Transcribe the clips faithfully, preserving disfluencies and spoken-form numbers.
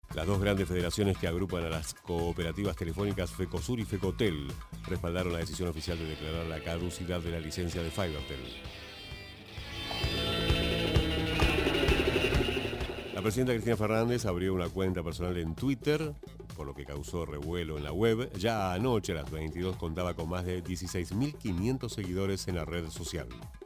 Las dos grandes federaciones que agrupan a las cooperativas telefónicas FECOSUR y FECOTEL respaldaron la decisión oficial de declarar la caducidad de la licencia de FiberTel. La presidenta Cristina Fernández abrió una cuenta personal en Twitter, por lo que causó revuelo en la web. Ya anoche a las veintidós contaba con más de dieciséis mil quinientos seguidores en la red social.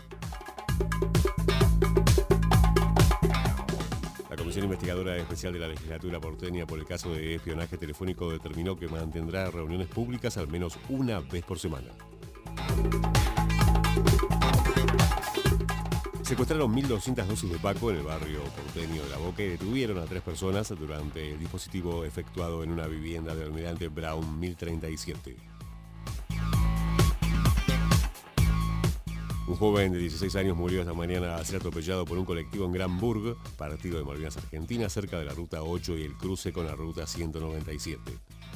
La Comisión Investigadora Especial de la Legislatura porteña por el caso de espionaje telefónico determinó que mantendrá reuniones públicas al menos una vez por semana. Secuestraron mil doscientas dosis de Paco en el barrio porteño de La Boca y detuvieron a tres personas durante el dispositivo efectuado en una vivienda del almirante Brown mil treinta y siete. Un joven de dieciséis años murió esta mañana al ser atropellado por un colectivo en Granburg, partido de Malvinas Argentina, cerca de la ruta ocho y el cruce con la ruta ciento noventa y siete.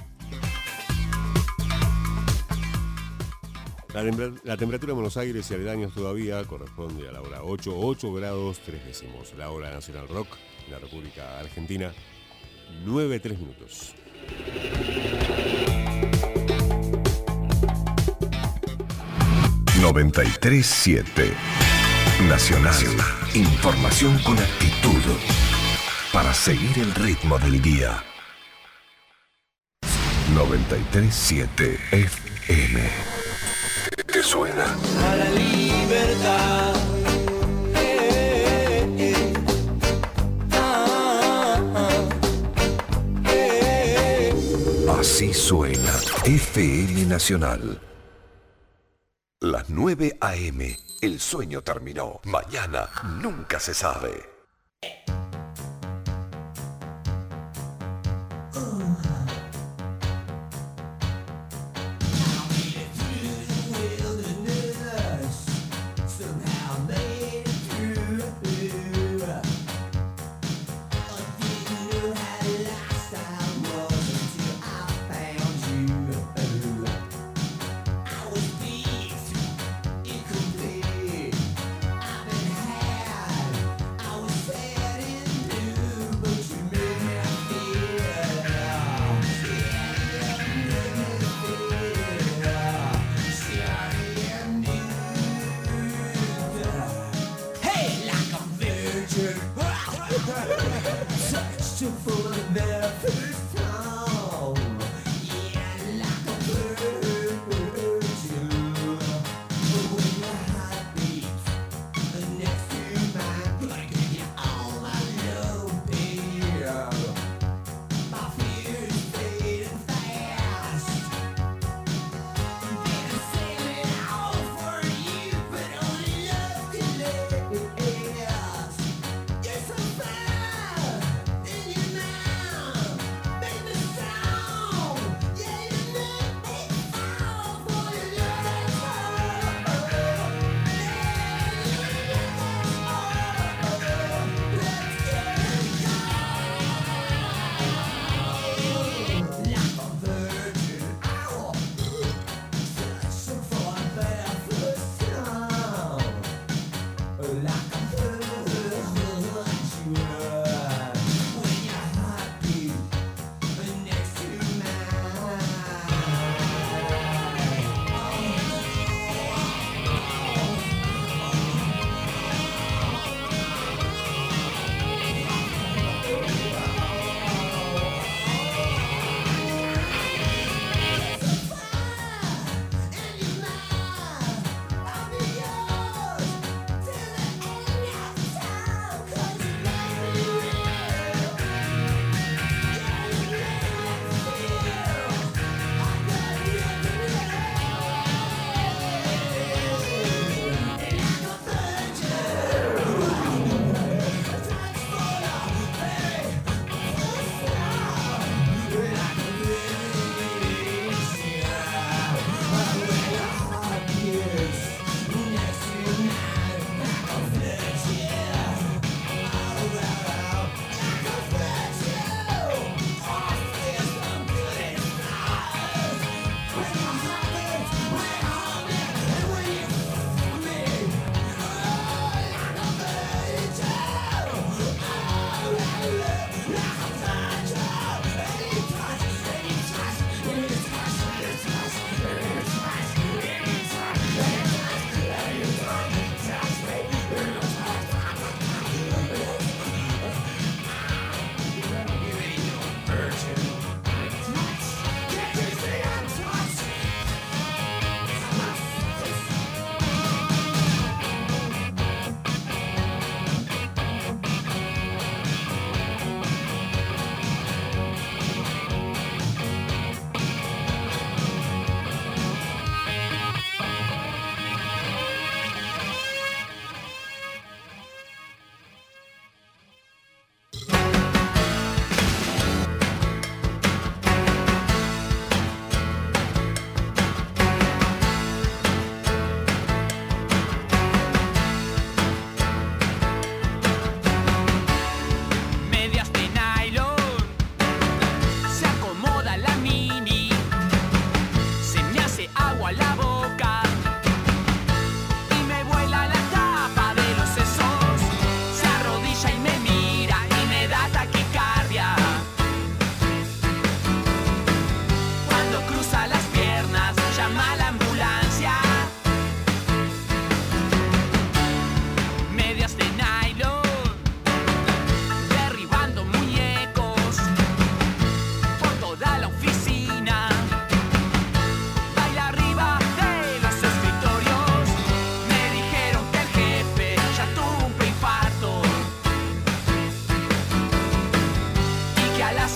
La, tem- la temperatura en Buenos Aires y aledaños todavía corresponde a la hora ocho, ocho grados tres décimos. La hora nacional rock en la República Argentina, nueve, tres minutos. noventa y tres siete Nacional. Información con actitud para seguir el ritmo del día. noventa y tres siete F M. ¿Te suena? A la libertad. Eh, eh, ah, ah, eh. Así suena F M Nacional. Las nueve a eme. El sueño terminó. Mañana nunca se sabe.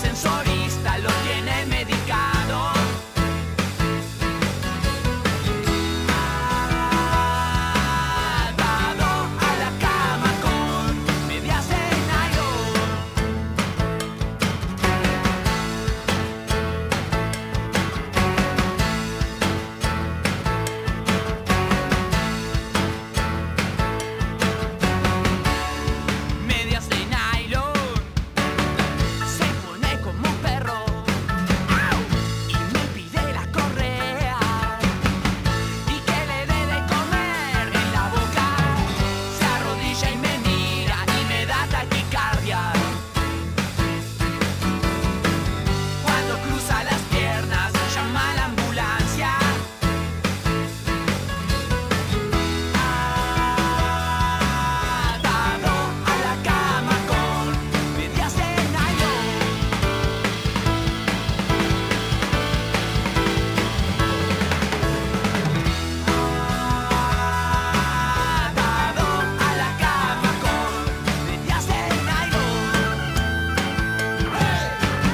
ascensorista lo tiene medicado. Atado a la cama con medias de nylon. Medias de nylon. Se pone como un perro. ¡Au! Y me pide la correa. Y que le dé de comer en la boca. Se arrodilla y me mira y me da taquicardia. Cuando cruza las piernas, llama a la ambulancia. Atado a la cama con medias de nylon. Atado a la cama con medias de nylon. ¡Hey!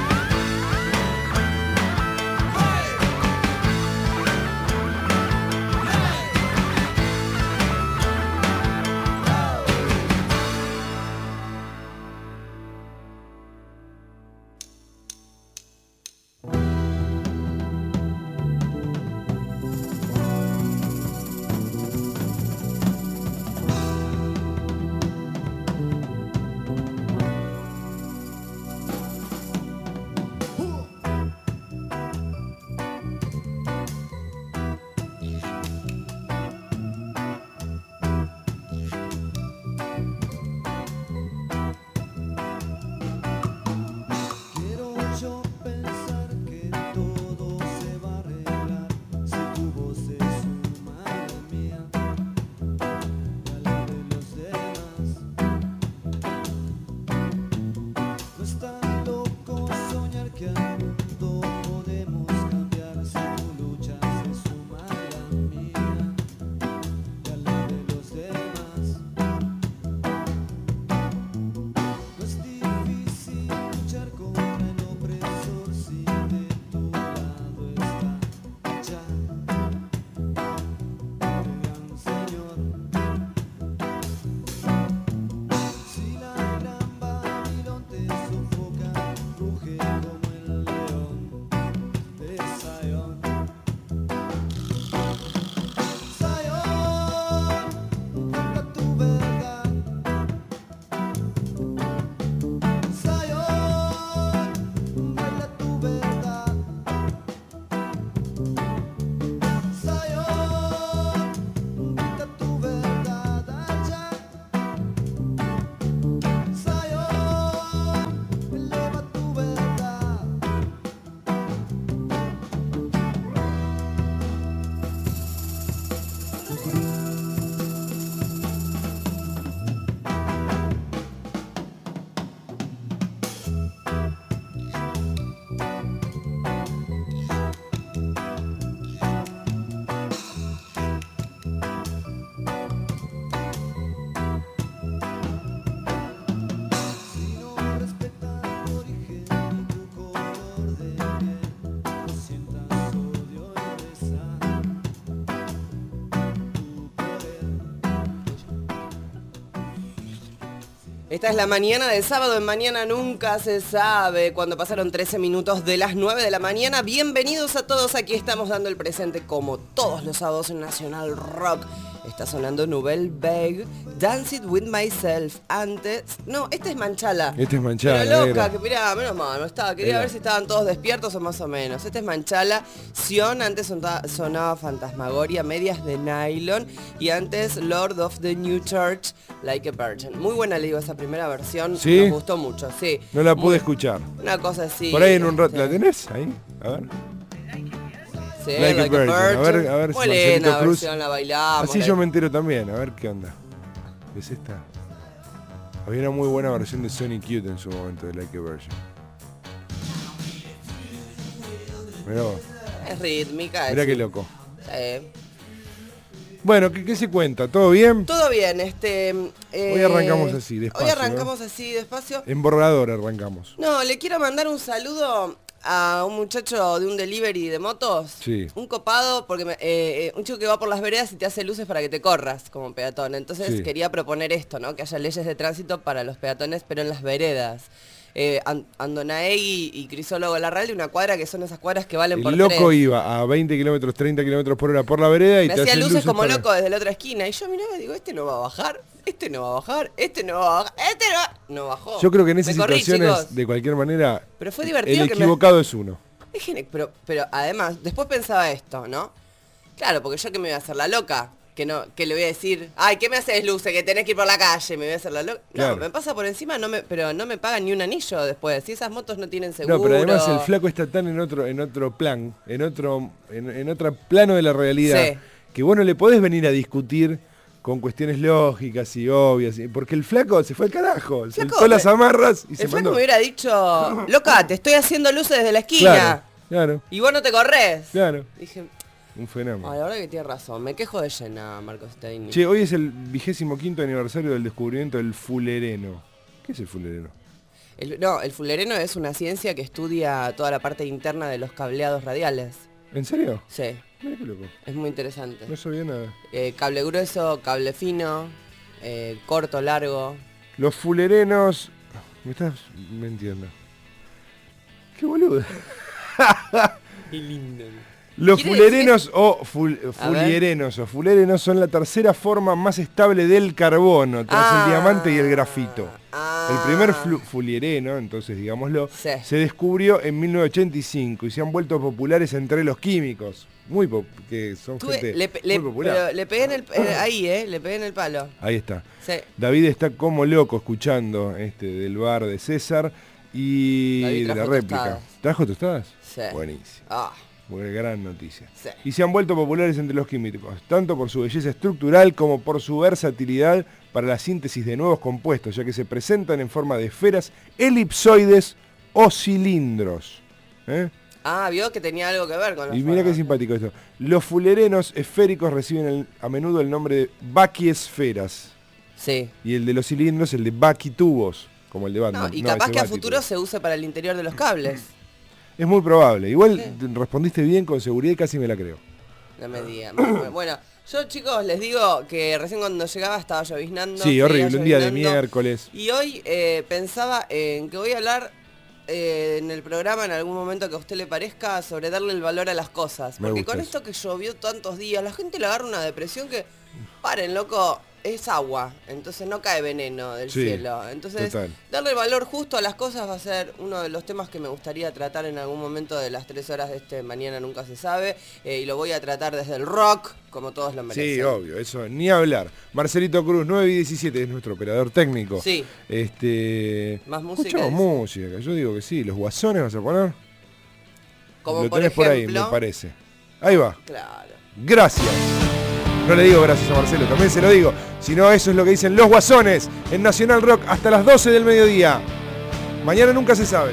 Quiero yo pensar que todo se va a arreglar si tu voz es una madre mía y a la de los demás. No es tan loco soñar que al mundo podemos cambiar si tu lucha se suma a la mía y a la de los demás. No es difícil luchar contra el opresor si de tu lado está ya el gran Señor. Si la gran Babilón te sofoca, ruge como el león de Sion. Sion, canta tu verdad. Sion, baila tu verdad. Sion, grita tu verdad allá. Sion, eleva tu verdad. Si no respetas tu origen ni tu color de piel, no sientas odio y reza tu poder. Esta es la mañana de sábado, en Mañana Nunca Se Sabe, cuando pasaron trece minutos de las nueve de la mañana. Bienvenidos a todos, aquí estamos dando el presente como todos los sábados en Nacional Rock. Está sonando Nouvelle Vague, Dance It With Myself. Antes, no, este es Manchala. Este es Manchala, Pero loca, negra. que mirá, menos mal, no estaba. Quería Era. ver si estaban todos despiertos o más o menos. Este es Manchala. Sion, antes sonta- sonaba Fantasmagoria, Medias de Nylon. Y antes Lord of the New Church, Like a Virgin. Muy buena, le digo, esa primera versión. ¿Sí? Nos gustó mucho, sí. No la pude Muy- escuchar. Una cosa así. Por ahí en un rato. este, ¿La tenés? Ahí. A ver. Sí, Like a Like a Virgin. A ver, Virgin. a ver si Muy Marcelito linda Cruz- versión, la bailamos. Así la- yo me entero también. A ver qué onda. ¿Es esta? Había una muy buena versión de Sonic Youth en su momento de Like a Virgin. Mirá vos. Es rítmica. Mirá es- qué loco. Sí. Bueno, ¿qué, qué se cuenta? ¿Todo bien? Todo bien, este... eh, Hoy arrancamos así, despacio. Hoy arrancamos así, despacio. En borrador arrancamos. No, le quiero mandar un saludo a un muchacho de un delivery de motos. Sí. Un copado, porque me- eh, eh, un chico que va por las veredas y te hace luces para que te corras como peatón. Entonces Sí. quería proponer esto, ¿no? Que haya leyes de tránsito para los peatones, pero en las veredas. Eh, An- Andonaegui y Crisólogo Larralde, una cuadra que son esas cuadras que valen por El loco tres. iba a veinte kilómetros, treinta kilómetros por hora por la vereda y Me te hacía hacen luces, como para- loco desde la otra esquina. Y yo miraba y digo, este no va a bajar, este no va a bajar, este no va a bajar, este no va... No bajó. Yo creo que en esas Me corrí, situaciones, chicos. de cualquier manera, Pero fue divertido el que me- equivocado es uno. Dejen- Pero, pero además, después pensaba esto, ¿no? Claro, porque yo que me voy a hacer la loca, que no, que le voy a decir, ay, ¿qué me haces, Luce? Que tenés que ir por la calle, me voy a hacer la loca. No, Claro. me pasa por encima, no me, pero no me pagan ni un anillo después. Si esas motos no tienen seguro. No, pero además el flaco está tan en otro, en otro plan, en otro, en, en otro plano de la realidad, Sí. que vos no le podés venir a discutir con cuestiones lógicas y obvias, y- porque el flaco se fue al carajo, Flaco, soltó las me- amarras y El se flaco mandó. me hubiera dicho, loca, te estoy haciendo luces desde la esquina. Claro, claro, Y vos no te corres. claro, Dije, un fenómeno. ay, la verdad que tiene razón, me quejo de llena, Marcos Steini. Che, hoy es el vigésimo quinto aniversario del descubrimiento del fulereno. ¿Qué es el fulereno? El- no, el fulereno es una ciencia que estudia toda la parte interna de los cableados radiales. ¿En serio? Sí, Mira qué loco. es muy interesante. No sabía nada. Eh, cable grueso, cable fino, eh, corto, largo. Los fulerenos... Me estás mintiendo. Qué boludo. Qué lindo. Los ¿Quiere fulerenos o ful- A ver. fulierenos o fulerenos son la tercera forma más estable del carbono, tras Ah. el diamante y el grafito. Ah. El primer flu- fuliereno, entonces digámoslo, Sí. se descubrió en mil novecientos ochenta y cinco y se han vuelto populares entre los químicos. Muy pop- que son Tuve- gente le, pe- muy le- popular. pero le pegué en el, eh, ahí, eh, le pegué en el palo. Ahí está. Sí. David está como loco escuchando este del bar de César y David de la trajo réplica. tostadas. ¿Trajo tostadas? Sí. Buenísimo. Ah, Buena, gran noticia. Sí. Y se han vuelto populares entre los químicos, tanto por su belleza estructural como por su versatilidad para la síntesis de nuevos compuestos, ya que se presentan en forma de esferas, elipsoides o cilindros. ¿Eh? ah, vio que tenía algo que ver con los Y mira qué formas. simpático esto. Los fulerenos esféricos reciben el- a menudo el nombre de baquiesferas. Sí. Y el de los cilindros, el de baquitubos, como el de Batman. No, y No, capaz ese que a baquitubo. futuro se use para el interior de los cables. Es muy probable. Igual Sí. te- respondiste bien, con seguridad y casi me la creo. No me digan. Bueno, yo chicos les digo que recién cuando llegaba estaba lloviznando. Sí, seguía horrible, un día de lloviznando. miércoles. Y hoy eh, pensaba en que voy a hablar eh, en el programa en algún momento que a usted le parezca sobre darle el valor a las cosas. Me Porque gusta con eso. esto que llovió tantos días, la gente le agarra una depresión que, paren loco, es agua, entonces no cae veneno del Sí, cielo. Entonces, total. darle el valor justo a las cosas va a ser uno de los temas que me gustaría tratar en algún momento de las tres horas de este Mañana Nunca Se Sabe. eh, y lo voy a tratar desde el rock, como todos lo merecen. Sí, obvio, eso, ni hablar. Marcelito Cruz, nueve y diecisiete, es nuestro operador técnico. Sí. Este, Más música, escuchamos dice. música, yo digo que sí. ¿Los guasones vas a poner? Como Lo por tenés por ahí, ejemplo... me parece. Ahí va. Claro. Gracias. No le digo gracias a Marcelo, también se lo digo. Si no, eso es lo que dicen los guasones en Nacional Rock hasta las doce del mediodía. Mañana nunca se sabe.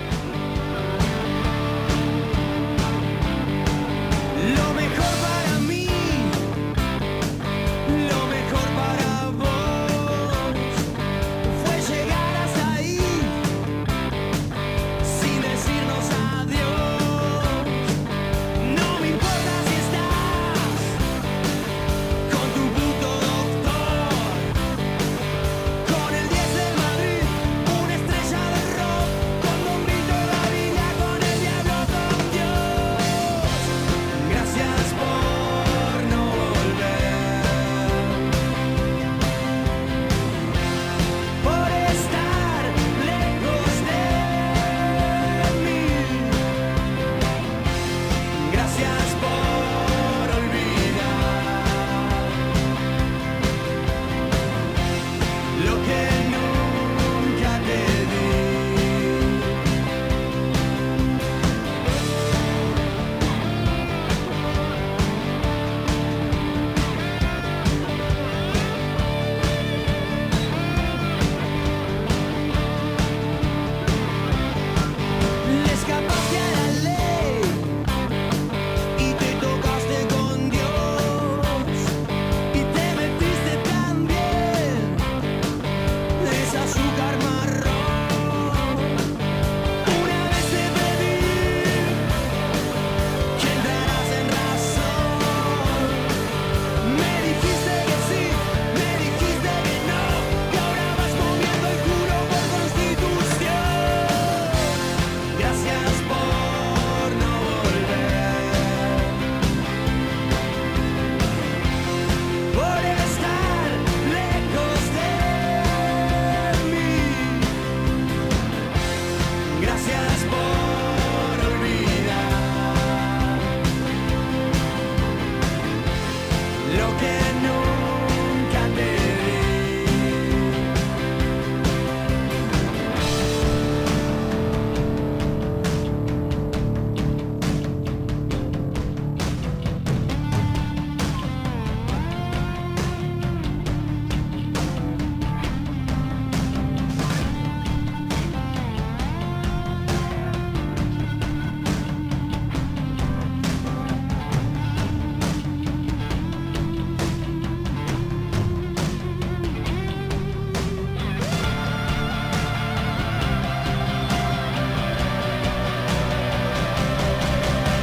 Lo mejor para mí, lo mejor para vos, fue llegar hasta ahí, sin decirnos adiós. No me importa si estás con tu puto doctor, con el diez del Madrid, una estrella de rock, cuando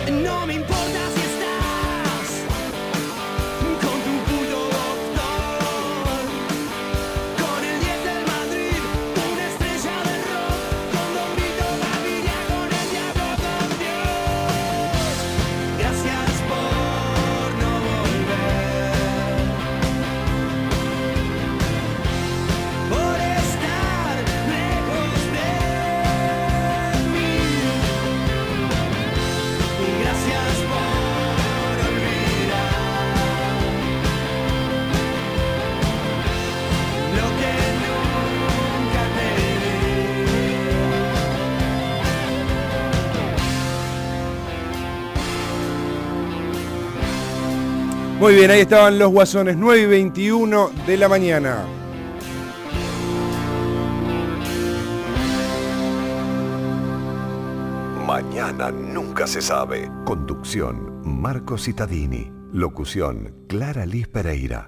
No me importa si estás con tu puto doctor, con el diez del Madrid, una estrella de rock, con Don Vito Gaviria, con el diablo, con Dios. Gracias por no volver, por estar lejos de mí, y gracias por olvidar lo que nunca te Muy bien, ahí estaban los Guasones, nueve y veintiuno de la mañana. Mañana nunca se sabe. Conducción, Marco Cittadini. Locución, Clara Liz Pereira.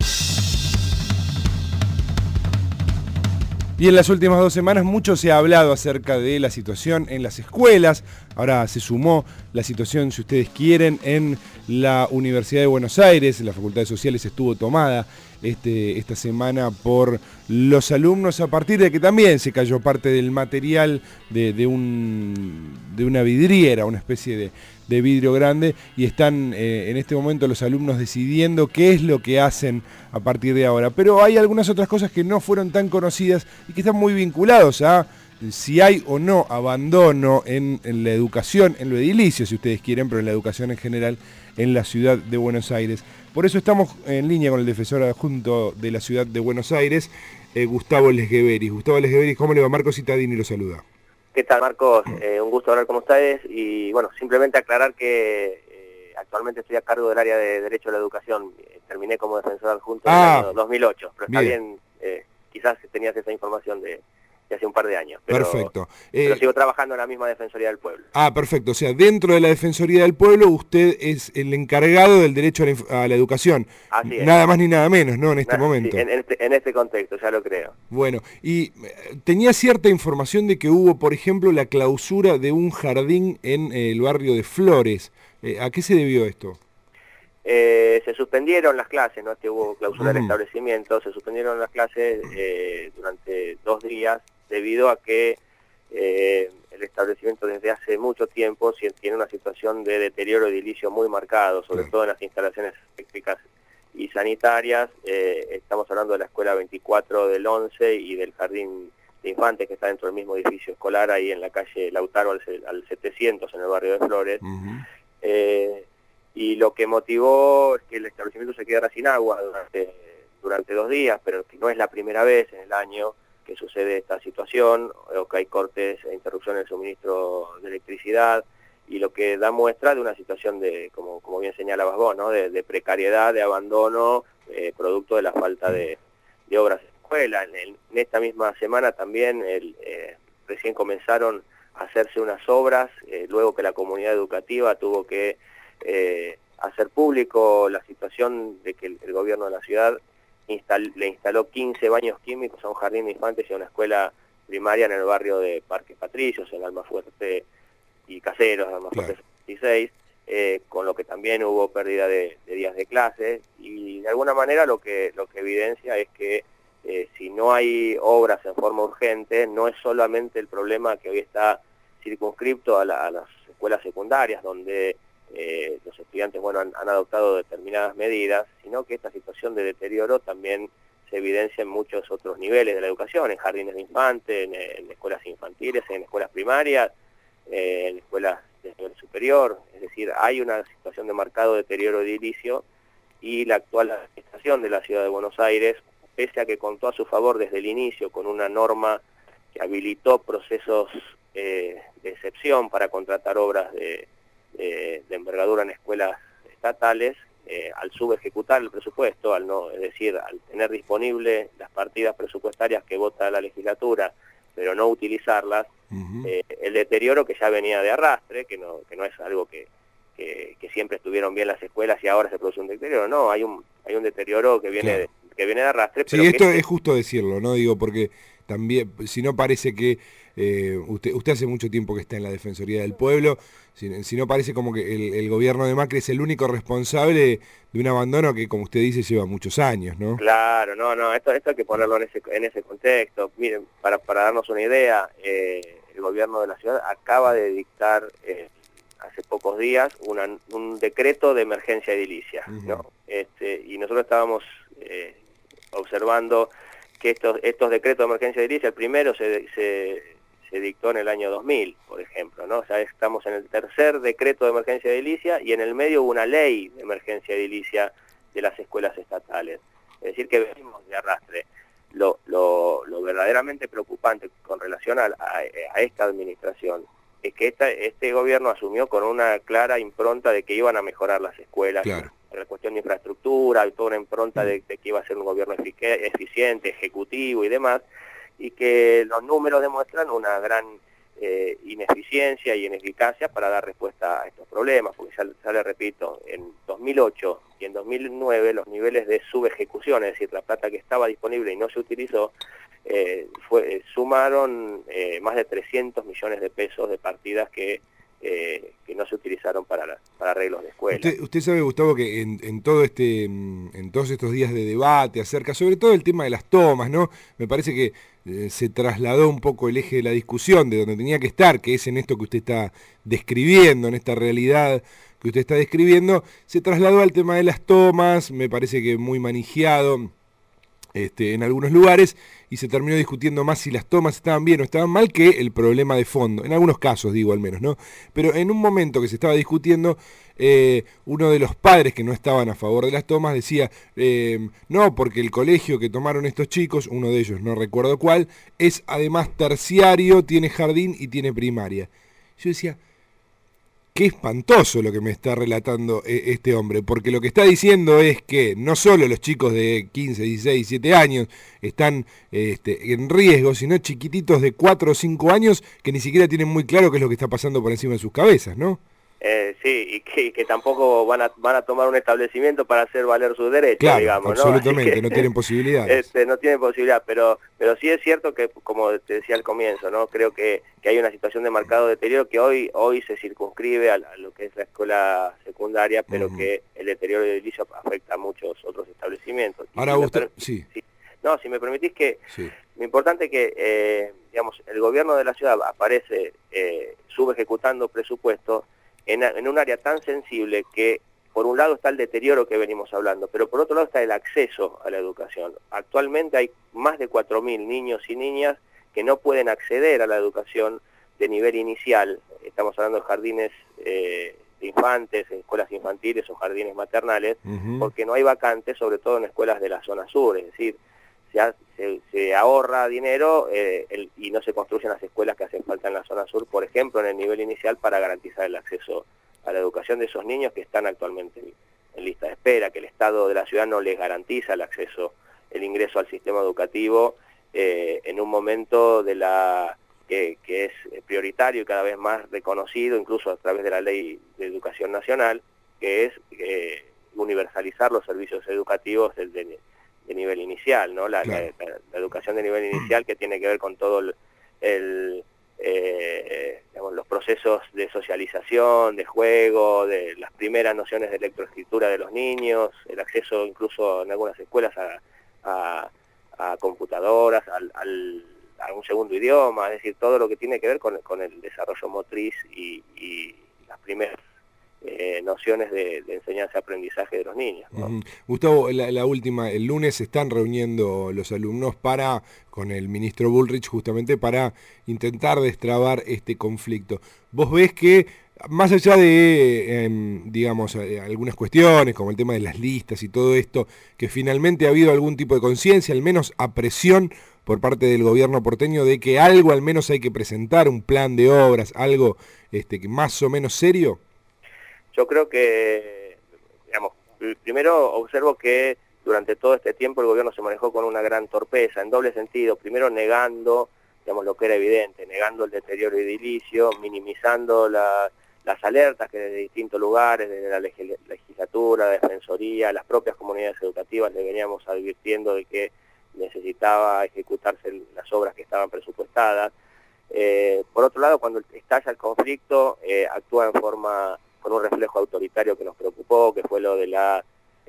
Y en las últimas dos semanas mucho se ha hablado acerca de la situación en las escuelas. Ahora se sumó la situación, si ustedes quieren, en la Universidad de Buenos Aires. La Facultad de Sociales estuvo tomada este, esta semana por los alumnos a partir de que también se cayó parte del material de, de, un, de una vidriera, una especie de, de vidrio grande, y están eh, en este momento los alumnos decidiendo qué es lo que hacen a partir de ahora. Pero hay algunas otras cosas que no fueron tan conocidas y que están muy vinculados a si hay o no abandono en, en la educación, en lo edilicio, si ustedes quieren, pero en la educación en general en la ciudad de Buenos Aires. Por eso estamos en línea con el defensor adjunto de la ciudad de Buenos Aires, eh, Gustavo Lesgueveris. Gustavo Lesgueveris, ¿cómo le va? Marco Cittadini lo saluda. ¿Qué tal, Marcos? Eh, un gusto hablar con ustedes y, bueno, simplemente aclarar que eh, actualmente estoy a cargo del área de Derecho a la Educación. Eh, terminé como defensor adjunto Ah, en el año dos mil ocho, pero está bien. bien, eh, quizás tenías esa información de, de hace un par de años. Pero, Perfecto. Pero Eh, sigo trabajando en la misma Defensoría del Pueblo. Ah, perfecto. O sea, dentro de la Defensoría del Pueblo, usted es el encargado del derecho a la, inf- a la educación. Así es. Nada más ni nada menos, ¿no? En este Ah, sí, momento. en, en este, en este contexto, ya lo creo. Bueno, y eh, tenía cierta información de que hubo, por ejemplo, la clausura de un jardín en eh, el barrio de Flores. Eh, ¿A qué se debió esto? Eh, se suspendieron las clases, no es que hubo clausura del Ujú. establecimiento, se suspendieron las clases eh, durante dos días debido a que eh, el establecimiento desde hace mucho tiempo sí tiene una situación de deterioro edilicio muy marcado, sobre Claro. todo en las instalaciones eléctricas y sanitarias. Eh, estamos hablando de la escuela veinticuatro del once y del jardín de infantes que está dentro del mismo edificio escolar, ahí en la calle Lautaro al, se- al setecientos, en el barrio de Flores. Ujú. Eh, y lo que motivó es que el establecimiento se quedara sin agua durante, durante dos días, pero que no es la primera vez en el año que sucede esta situación, o que hay cortes e interrupciones del suministro de electricidad, y lo que da muestra de una situación de, como, como bien señalabas vos, ¿no? de, de precariedad, de abandono, eh, producto de la falta de, de obras en escuela. En, el- en esta misma semana también el, eh, recién comenzaron a hacerse unas obras, eh, luego que la comunidad educativa tuvo que eh, hacer público la situación de que el, el gobierno de la ciudad instal- le instaló quince baños químicos a un jardín de infantes y a una escuela primaria en el barrio de Parque Patricios, en Almafuerte y Caseros, Almafuerte Claro. dieciséis, eh, con lo que también hubo pérdida de, de días de clase, y de alguna manera lo que, lo que evidencia es que eh, si no hay obras en forma urgente, no es solamente el problema que hoy está circunscripto a, la- a las escuelas secundarias, donde eh, los estudiantes bueno, han, han adoptado determinadas medidas, sino que esta situación de deterioro también se evidencia en muchos otros niveles de la educación, en jardines de infantes, en, en escuelas infantiles, en escuelas primarias, eh, en escuelas de nivel superior. Es decir, hay una situación de marcado deterioro edilicio, y la actual administración de la Ciudad de Buenos Aires, pese a que contó a su favor desde el inicio con una norma que habilitó procesos eh, de excepción para contratar obras de, de, de envergadura en escuelas estatales, eh, al subejecutar el presupuesto, al no, es decir, al tener disponible las partidas presupuestarias que vota la legislatura, pero no utilizarlas, Ujú. eh, el deterioro que ya venía de arrastre, que no, que no es algo que, que, que siempre estuvieron bien las escuelas y ahora se produce un deterioro, no, hay un, hay un deterioro que viene, Claro. de, que viene de arrastre, Sí, pero esto que es justo decirlo, ¿no? Digo, porque también, si no parece que eh, usted, usted hace mucho tiempo que está en la Defensoría del Pueblo, si, si no parece como que el, el gobierno de Macri es el único responsable de un abandono que, como usted dice, lleva muchos años, ¿no? Claro, no, no, esto, esto hay que ponerlo en ese, en ese contexto. Miren, para, para darnos una idea, eh, el gobierno de la ciudad acaba de dictar eh, hace pocos días una, un decreto de emergencia edilicia, uh-huh. ¿no? Este, y nosotros estábamos eh, observando que estos, estos decretos de emergencia edilicia, el primero se, se, se dictó en el año dos mil, por ejemplo, ¿no? O sea, estamos en el tercer decreto de emergencia edilicia y en el medio hubo una ley de emergencia edilicia de las escuelas estatales. Es decir, que venimos de arrastre. Lo, lo, lo verdaderamente preocupante con relación a, a, a esta administración es que esta, este gobierno asumió con una clara impronta de que iban a mejorar las escuelas, claro. la cuestión de infraestructura, y toda una impronta de, de que iba a ser un gobierno eficiente, ejecutivo y demás, y que los números demuestran una gran eh, ineficiencia y ineficacia para dar respuesta a estos problemas, porque ya, ya le repito, en dos mil ocho y en dos mil nueve los niveles de subejecución, es decir, la plata que estaba disponible y no se utilizó, eh, fue, sumaron eh, más de trescientos millones de pesos de partidas que Eh, que no se utilizaron para, la, para arreglos de escuela. Usted, usted sabe, Gustavo, que en, en todo este, en todos estos días de debate acerca, sobre todo el tema de las tomas, ¿no? Me parece que eh, se trasladó un poco el eje de la discusión de donde tenía que estar, que es en esto que usted está describiendo, en esta realidad que usted está describiendo, se trasladó al tema de las tomas, me parece que muy manijeado este, en algunos lugares, y se terminó discutiendo más si las tomas estaban bien o estaban mal que el problema de fondo, en algunos casos digo al menos, ¿no? Pero en un momento que se estaba discutiendo, eh, uno de los padres que no estaban a favor de las tomas decía, eh, no, porque el colegio que tomaron estos chicos, uno de ellos no recuerdo cuál, es además terciario, tiene jardín y tiene primaria. Yo decía, qué espantoso lo que me está relatando este hombre, porque lo que está diciendo es que no solo los chicos de quince, dieciséis, diecisiete años están este, en riesgo, sino chiquititos de cuatro o cinco años que ni siquiera tienen muy claro qué es lo que está pasando por encima de sus cabezas, ¿no? Eh, sí, y que, que tampoco van a, van a tomar un establecimiento para hacer valer sus derechos, claro, digamos, ¿no? absolutamente, Que, no tienen posibilidades. Este, no tienen posibilidad, pero pero sí es cierto que, como te decía al comienzo, ¿no? Creo que, que hay una situación de marcado deterioro que hoy hoy se circunscribe a, a lo que es la escuela secundaria, pero uh-huh. que el deterioro edilicio afecta a muchos otros establecimientos. Ahora si usted, per- sí. sí. No, si me permitís que, sí. lo importante es que, eh, digamos, el gobierno de la ciudad aparece eh, subejecutando presupuestos En, en un área tan sensible que por un lado está el deterioro que venimos hablando, pero por otro lado está el acceso a la educación. Actualmente hay más de cuatro mil niños y niñas que no pueden acceder a la educación de nivel inicial. Estamos hablando de jardines eh, de infantes, escuelas infantiles o jardines maternales, uh-huh. porque no hay vacantes, sobre todo en escuelas de la zona sur, es decir, se, ha, se, se ahorra dinero eh, el, y no se construyen las escuelas que hacen falta en la zona sur, por ejemplo, en el nivel inicial, para garantizar el acceso a la educación de esos niños que están actualmente en, en lista de espera, que el Estado de la ciudad no les garantiza el acceso, el ingreso al sistema educativo eh, en un momento de la que, que es prioritario y cada vez más reconocido, incluso a través de la Ley de Educación Nacional, que es eh, universalizar los servicios educativos del de, de nivel inicial, ¿no? La, claro. la, la, la educación de nivel inicial, que tiene que ver con todo el, el eh, digamos, los procesos de socialización, de juego, de las primeras nociones de lectoescritura de los niños, el acceso incluso en algunas escuelas a, a, a computadoras, al, al, a un segundo idioma, es decir, todo lo que tiene que ver con, con el desarrollo motriz y, y las primeras Eh, nociones de, de enseñanza-aprendizaje de los niños, ¿no? Uh-huh. Gustavo, la, la última, el lunes se están reuniendo los alumnos para, con el ministro Bullrich, justamente para intentar destrabar este conflicto. ¿Vos ves que, más allá de, eh, digamos, eh, algunas cuestiones, como el tema de las listas y todo esto, que finalmente ha habido algún tipo de conciencia, al menos a presión por parte del gobierno porteño, de que algo al menos hay que presentar, un plan de obras, algo este, que más o menos serio? Yo creo que, digamos, primero observo que durante todo este tiempo el gobierno se manejó con una gran torpeza, en doble sentido. Primero negando, digamos, lo que era evidente, negando el deterioro edilicio, minimizando la, las alertas que desde distintos lugares, desde la legislatura, la defensoría, las propias comunidades educativas le veníamos advirtiendo de que necesitaba ejecutarse las obras que estaban presupuestadas. Eh, por otro lado, cuando estalla el conflicto, eh, actúa en forma, con un reflejo autoritario que nos preocupó, que fue lo de la,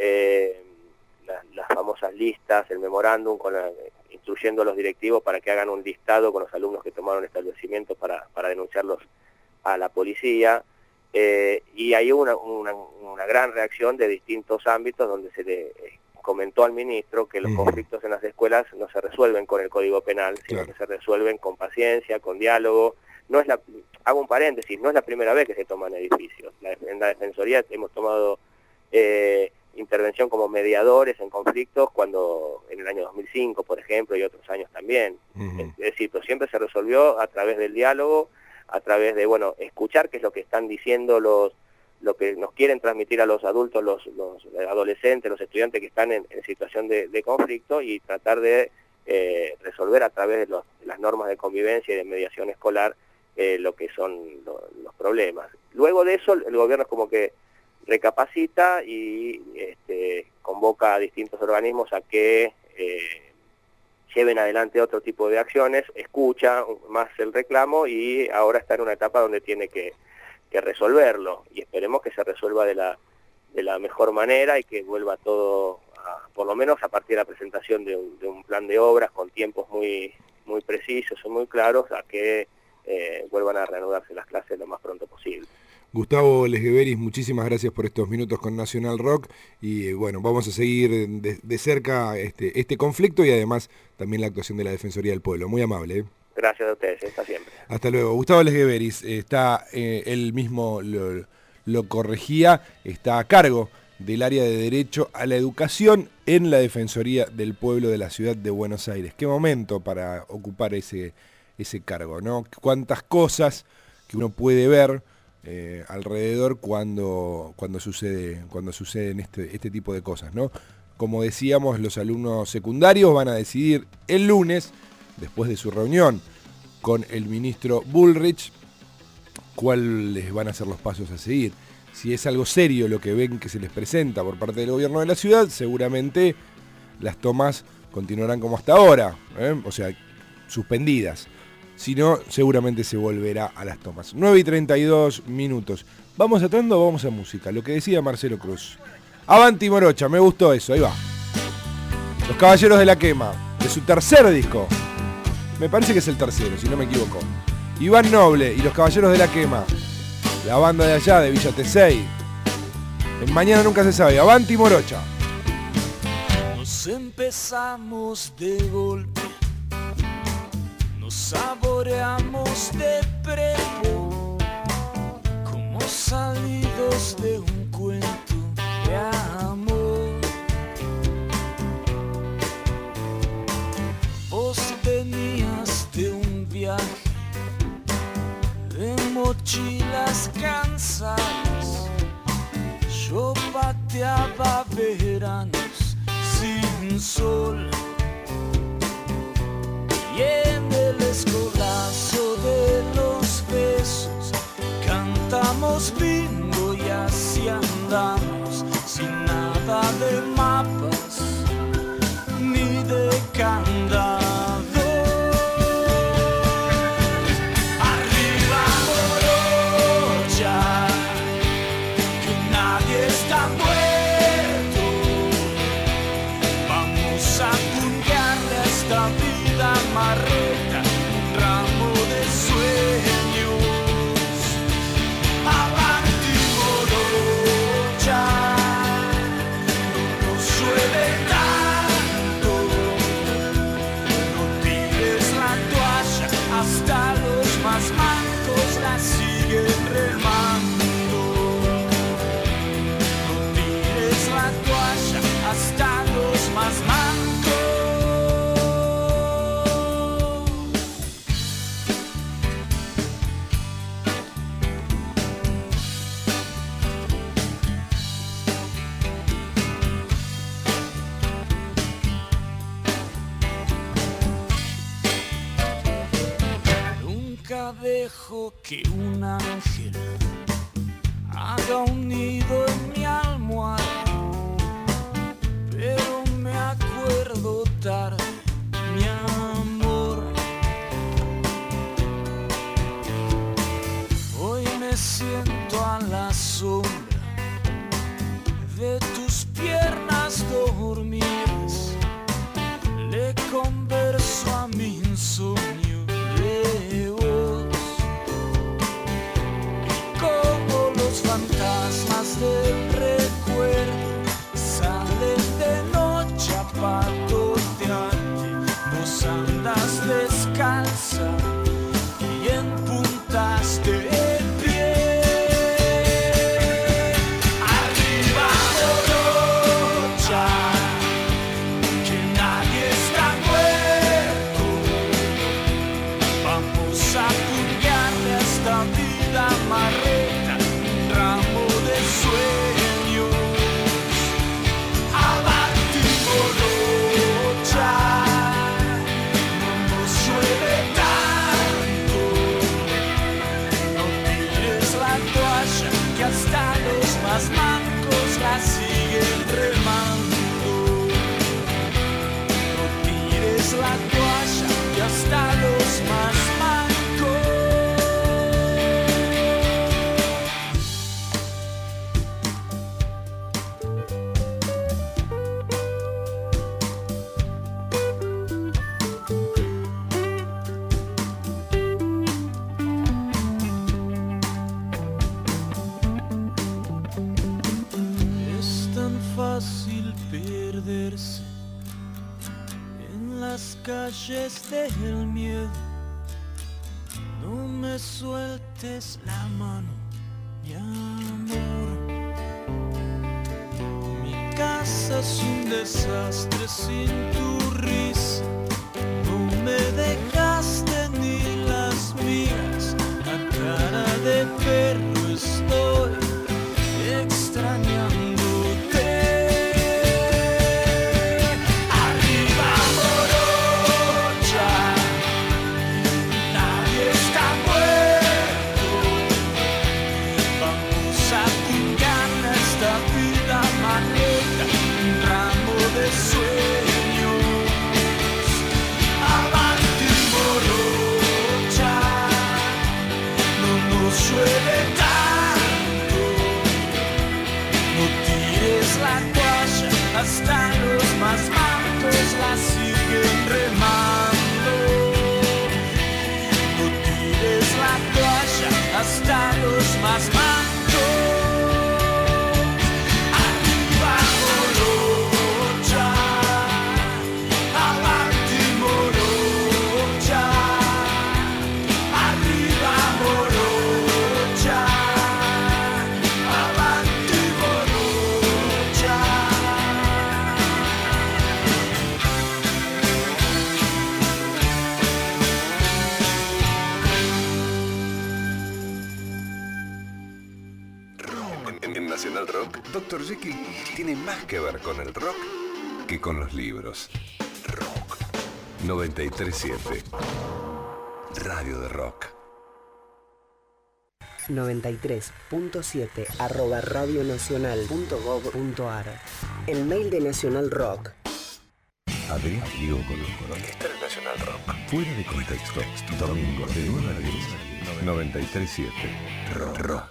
eh, la, las famosas listas, el memorándum, con la, instruyendo a los directivos para que hagan un listado con los alumnos que tomaron establecimientos para, para denunciarlos a la policía. Eh, y hay una, una, una gran reacción de distintos ámbitos donde se le eh, comentó al ministro que los uh-huh. conflictos en las escuelas no se resuelven con el Código Penal, sino claro. que se resuelven con paciencia, con diálogo. No es la, hago un paréntesis, no es la primera vez que se toman edificios. La, en la Defensoría hemos tomado eh, intervención como mediadores en conflictos cuando en el año dos mil cinco, por ejemplo, y otros años también. Uh-huh. Es decir, pero siempre se resolvió a través del diálogo, a través de, bueno, escuchar qué es lo que están diciendo los, lo que nos quieren transmitir a los adultos, los, los adolescentes, los estudiantes que están en, en situación de, de conflicto y tratar de eh, resolver a través de, los, de las normas de convivencia y de mediación escolar eh, lo que son lo, los problemas. Luego de eso, el gobierno es como que recapacita y este, convoca a distintos organismos a que eh, lleven adelante otro tipo de acciones, escucha más el reclamo y ahora está en una etapa donde tiene que, que resolverlo y esperemos que se resuelva de la, de la mejor manera y que vuelva todo, a, por lo menos a partir de la presentación de un, de un plan de obras con tiempos muy, muy precisos y muy claros a que eh, vuelvan a reanudarse las clases lo más pronto posible. Gustavo Lesgueveris, muchísimas gracias por estos minutos con Nacional Rock y bueno, vamos a seguir de, de cerca este, este conflicto y además también la actuación de la Defensoría del Pueblo. Muy amable. ¿eh? Gracias a ustedes, hasta siempre. Hasta luego. Gustavo Lesgueveris, está, eh, él mismo lo, lo corregía, está a cargo del área de Derecho a la Educación en la Defensoría del Pueblo de la Ciudad de Buenos Aires. Qué momento para ocupar ese, ese cargo, ¿no? Cuántas cosas que uno puede ver Eh, alrededor cuando, cuando sucede cuando suceden este, este tipo de cosas, ¿no? Como decíamos, los alumnos secundarios van a decidir el lunes, después de su reunión con el ministro Bullrich, cuáles van a ser los pasos a seguir. Si es algo serio lo que ven que se les presenta por parte del gobierno de la ciudad, seguramente las tomas continuarán como hasta ahora, ¿eh? O sea, suspendidas. Si no, seguramente se volverá a las tomas. nueve y treinta y dos minutos. ¿Vamos atando o vamos a música? Lo que decía Marcelo Cruz. Avanti Morocha, me gustó eso, ahí va. Los Caballeros de la Quema, de su tercer disco. Me parece que es el tercero, si no me equivoco. Iván Noble y los Caballeros de la Quema. La banda de allá, de Villa Tesey. En Mañana Nunca Se Sabe. Avanti Morocha. Nos empezamos de golpe. Saboreamos de prepo como salidos de un cuento de amor. Vos venías de un viaje de mochilas cansadas, yo pateaba veranos sin sol. Y en el escolazo de los besos cantamos bingo y así andamos sin nada de mapas ni de candados. Arriba Morocha, que nadie está muerto. Vamos a puntearle a esta vida marreta, un ramo de sueños. Avanti Morocha, no nos llueve tanto, no tires la toalla, hasta los más mancos la siguen remando. No tires la toalla, hasta los más mancos. Dejo que un ángel haga un nido en mi almohada, pero me acuerdo tarde, mi amor, junto a la sombra de tus piernas dormidas, le converso a mi insomnio de vos. Y como los fantasmas del recuerdo salen de noche a patotearte, vos andas descalza y en puntas de pie. Arriba morocha, que nadie está muerto. Vamos a puñarle a esta vida marreta un ramo de sueños. Avanti morocha, no nos llueve tanto. No tires la toalla, que hasta los más mancos la siguen remando. No tires la toalla, que hasta los más mancos. Es tan fácil perderse en las calles del miedo. No me sueltes la mano, mi amor. Mi casa es un desastre sin tu risa. No me dejaste ni las migas. A cara de perro estoy extrañándote. Arriba morocha, nadie está muerto. Vamos a puñarle a esta vida manera un ramo de sueños. Avanti morocha, no nos llueve tanto. No tires la toalla, hasta los más mancos la siguen remando. No tires la toalla, hasta los más mancos. Arriba morocha, avanti morocha. Arriba morocha, avanti morocha. En, en Nacional Rock, doctor Jekyll tiene más que ver con el rock que con los libros. Rock noventa y tres punto siete, Radio de Rock. noventa y tres punto siete arroba radionacional punto gov punto ar. El mail de Nacional Rock. Adrián Diego Colombo. Está en Nacional Rock. Fuera de contexto. Domingos de nueve a diez. noventa y tres punto siete. Rock. Rock.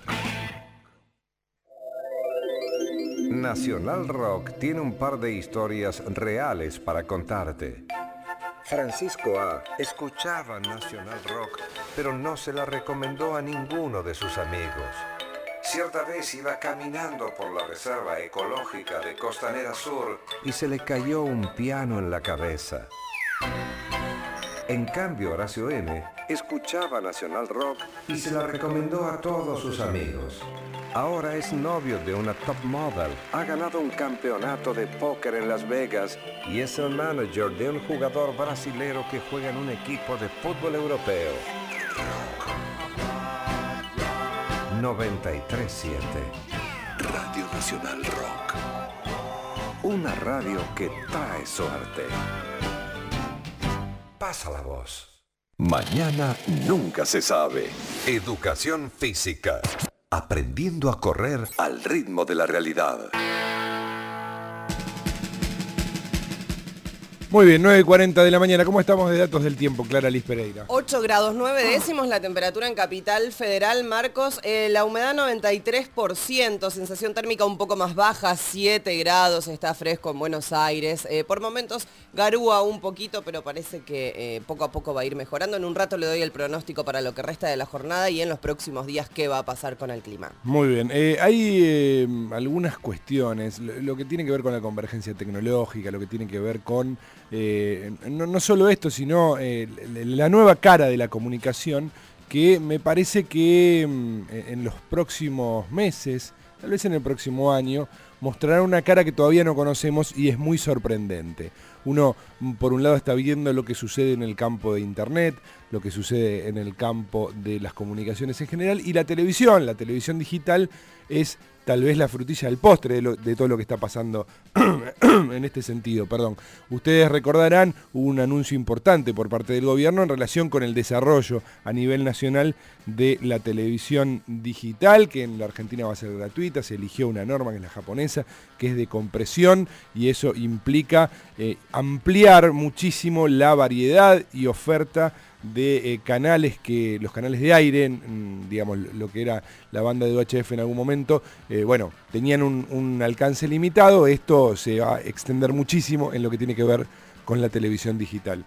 Nacional Rock tiene un par de historias reales para contarte. Francisco A. escuchaba Nacional Rock, pero no se la recomendó a ninguno de sus amigos. Cierta vez iba caminando por la Reserva Ecológica de Costanera Sur y se le cayó un piano en la cabeza. En cambio, Horacio N. escuchaba Nacional Rock y se la recomendó a todos sus amigos. Ahora es novio de una top model, ha ganado un campeonato de póker en Las Vegas y es el manager de un jugador brasilero que juega en un equipo de fútbol europeo. noventa y tres punto siete Radio Nacional Rock. Una radio que trae suerte. Pasa la voz. Mañana nunca se sabe. Educación física. Aprendiendo a correr al ritmo de la realidad. Muy bien, nueve y cuarenta de la mañana. ¿Cómo estamos de datos del tiempo, Clara Liz Pereira? ocho grados nueve décimos la temperatura en Capital Federal, Marcos. Eh, la humedad noventa y tres por ciento, sensación térmica un poco más baja, siete grados, está fresco en Buenos Aires. Eh, por momentos garúa un poquito, pero parece que eh, poco a poco va a ir mejorando. En un rato le doy el pronóstico para lo que resta de la jornada y en los próximos días qué va a pasar con el clima. Muy bien, eh, hay eh, algunas cuestiones, lo, lo que tiene que ver con la convergencia tecnológica, lo que tiene que ver con... Eh, no, no solo esto, sino eh, la nueva cara de la comunicación que me parece que en los próximos meses, tal vez en el próximo año, mostrará una cara que todavía no conocemos y es muy sorprendente. Uno, por un lado, está viendo lo que sucede en el campo de Internet, lo que sucede en el campo de las comunicaciones en general, y la televisión, la televisión digital es tal vez la frutilla del postre de, lo, de todo lo que está pasando en este sentido. Perdón. Ustedes recordarán, hubo un anuncio importante por parte del gobierno en relación con el desarrollo a nivel nacional de la televisión digital, que en la Argentina va a ser gratuita. Se eligió una norma, que es la japonesa, que es de compresión, y eso implica eh, ampliar muchísimo la variedad y oferta de eh, canales, que los canales de aire, mm, digamos, lo que era la banda de U H F en algún momento, eh, bueno, tenían un, un alcance limitado. Esto se va a extender muchísimo en lo que tiene que ver con la televisión digital.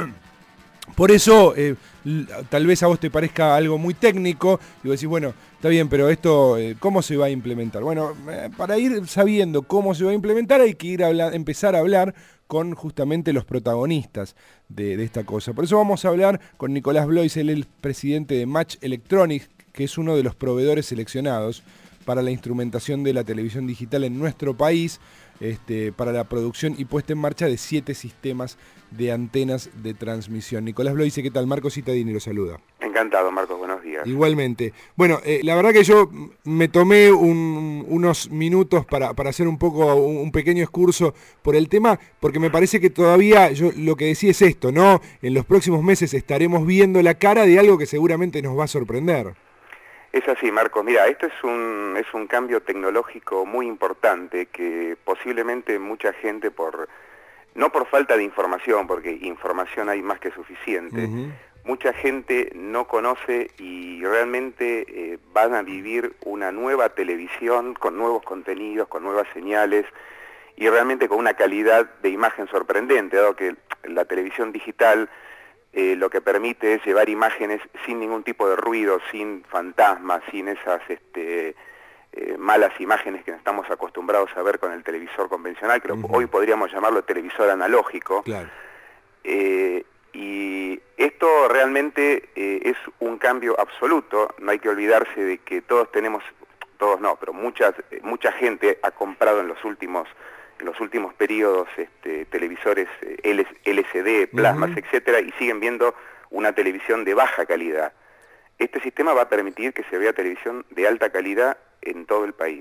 Por eso, eh, tal vez a vos te parezca algo muy técnico, y vos decís, bueno, está bien, pero esto, eh, ¿cómo se va a implementar? Bueno, eh, para ir sabiendo cómo se va a implementar hay que ir a hablar, empezar a hablar con justamente los protagonistas de, de esta cosa. Por eso vamos a hablar con Nicolás Blois, él es el presidente de Match Electronics, que es uno de los proveedores seleccionados para la instrumentación de la televisión digital en nuestro país, este, para la producción y puesta en marcha de siete sistemas de antenas de transmisión. Nicolás Blois, ¿qué tal? Marcos Citadini lo saluda. Encantado, Marcos, buenos días. Igualmente. Bueno, eh, la verdad que yo me tomé un, unos minutos para, para hacer un poco, un, un pequeño excurso por el tema, porque me parece que todavía, yo lo que decía es esto, ¿no? En los próximos meses estaremos viendo la cara de algo que seguramente nos va a sorprender. Es así, Marcos. Mira, esto es un, es un cambio tecnológico muy importante que posiblemente mucha gente, por no por falta de información, porque información hay más que suficiente, uh-huh. mucha gente no conoce y realmente eh, van a vivir una nueva televisión con nuevos contenidos, con nuevas señales y realmente con una calidad de imagen sorprendente, dado que la televisión digital eh, lo que permite es llevar imágenes sin ningún tipo de ruido, sin fantasmas, sin esas este, eh, malas imágenes que estamos acostumbrados a ver con el televisor convencional, que uh-huh. hoy podríamos llamarlo televisor analógico. Claro. Eh, y esto realmente eh, es un cambio absoluto. No hay que olvidarse de que todos tenemos, todos no, pero muchas, mucha gente ha comprado en los últimos en los últimos periodos este, televisores L C D, plasmas, uh-huh. etcétera, y siguen viendo una televisión de baja calidad. Este sistema va a permitir que se vea televisión de alta calidad en todo el país.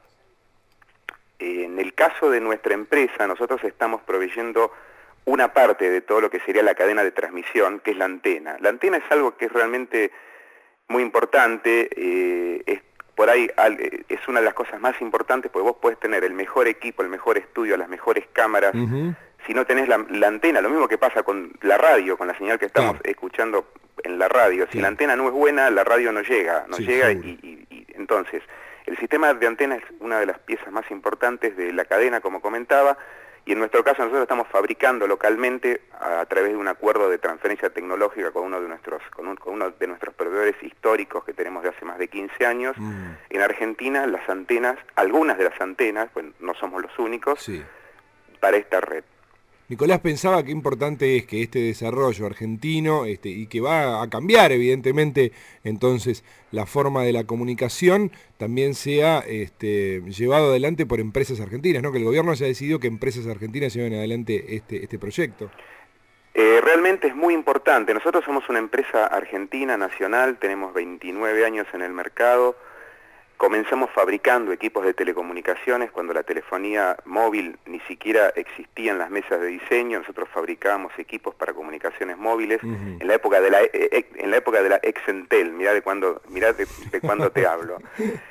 En el caso de nuestra empresa, nosotros estamos proveyendo una parte de todo lo que sería la cadena de transmisión, que es la antena. La antena es algo que es realmente muy importante, eh, es por ahí es una de las cosas más importantes, porque vos podés tener el mejor equipo, el mejor estudio, las mejores cámaras, uh-huh. si no tenés la, la antena, lo mismo que pasa con la radio, con la señal que estamos claro. escuchando en la radio, si sí. la antena no es buena, la radio no llega, no sí, llega y, y, y entonces el sistema de antena es una de las piezas más importantes de la cadena, como comentaba, y en nuestro caso nosotros estamos fabricando localmente a, a través de un acuerdo de transferencia tecnológica con uno de nuestros con, un, con uno de nuestros proveedores históricos que tenemos de hace más de quince años. Mm. En Argentina las antenas, algunas de las antenas, pues no somos los únicos, sí. para esta red. Nicolás, pensaba qué importante es que este desarrollo argentino, este, y que va a cambiar evidentemente entonces la forma de la comunicación, también sea este, llevado adelante por empresas argentinas, ¿no? Que el gobierno haya decidido que empresas argentinas lleven adelante este, este proyecto. Eh, realmente es muy importante. Nosotros somos una empresa argentina, nacional, tenemos veintinueve años en el mercado. Comenzamos fabricando equipos de telecomunicaciones cuando la telefonía móvil ni siquiera existía en las mesas de diseño. Nosotros fabricábamos equipos para comunicaciones móviles uh-huh. en la época de la en la época de la Exentel. Mirá de cuándo mirá de, de cuándo te hablo.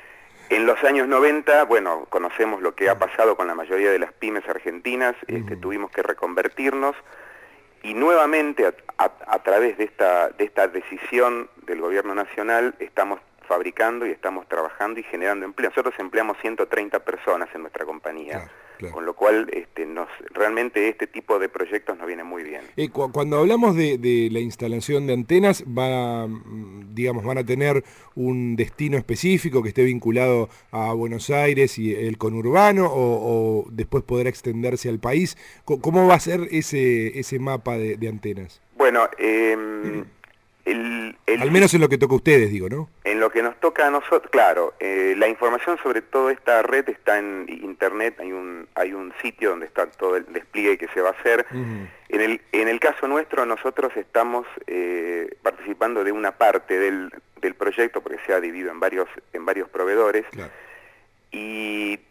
En los años noventa, bueno, conocemos lo que ha pasado con la mayoría de las pymes argentinas, este, uh-huh. tuvimos que reconvertirnos y nuevamente a, a, a través de esta, de esta decisión del gobierno nacional estamos fabricando y estamos trabajando y generando empleo. Nosotros empleamos ciento treinta personas en nuestra compañía, claro, claro. con lo cual este, nos, realmente este tipo de proyectos nos viene muy bien. Eh, cu cuando hablamos de, de la instalación de antenas, va, digamos, ¿van a tener un destino específico que esté vinculado a Buenos Aires y el conurbano o, o después podrá extenderse al país? ¿Cómo va a ser ese, ese mapa de, de antenas? Bueno, eh, el, el, al menos en lo que toca a ustedes, digo, ¿no? En lo que nos toca a nosotros, claro, eh, la información sobre toda esta red está en internet, hay un hay un sitio donde está todo el despliegue que se va a hacer. Uh-huh. En el en el caso nuestro, nosotros estamos eh, participando de una parte del, del proyecto, porque se ha dividido en varios en varios proveedores, claro. y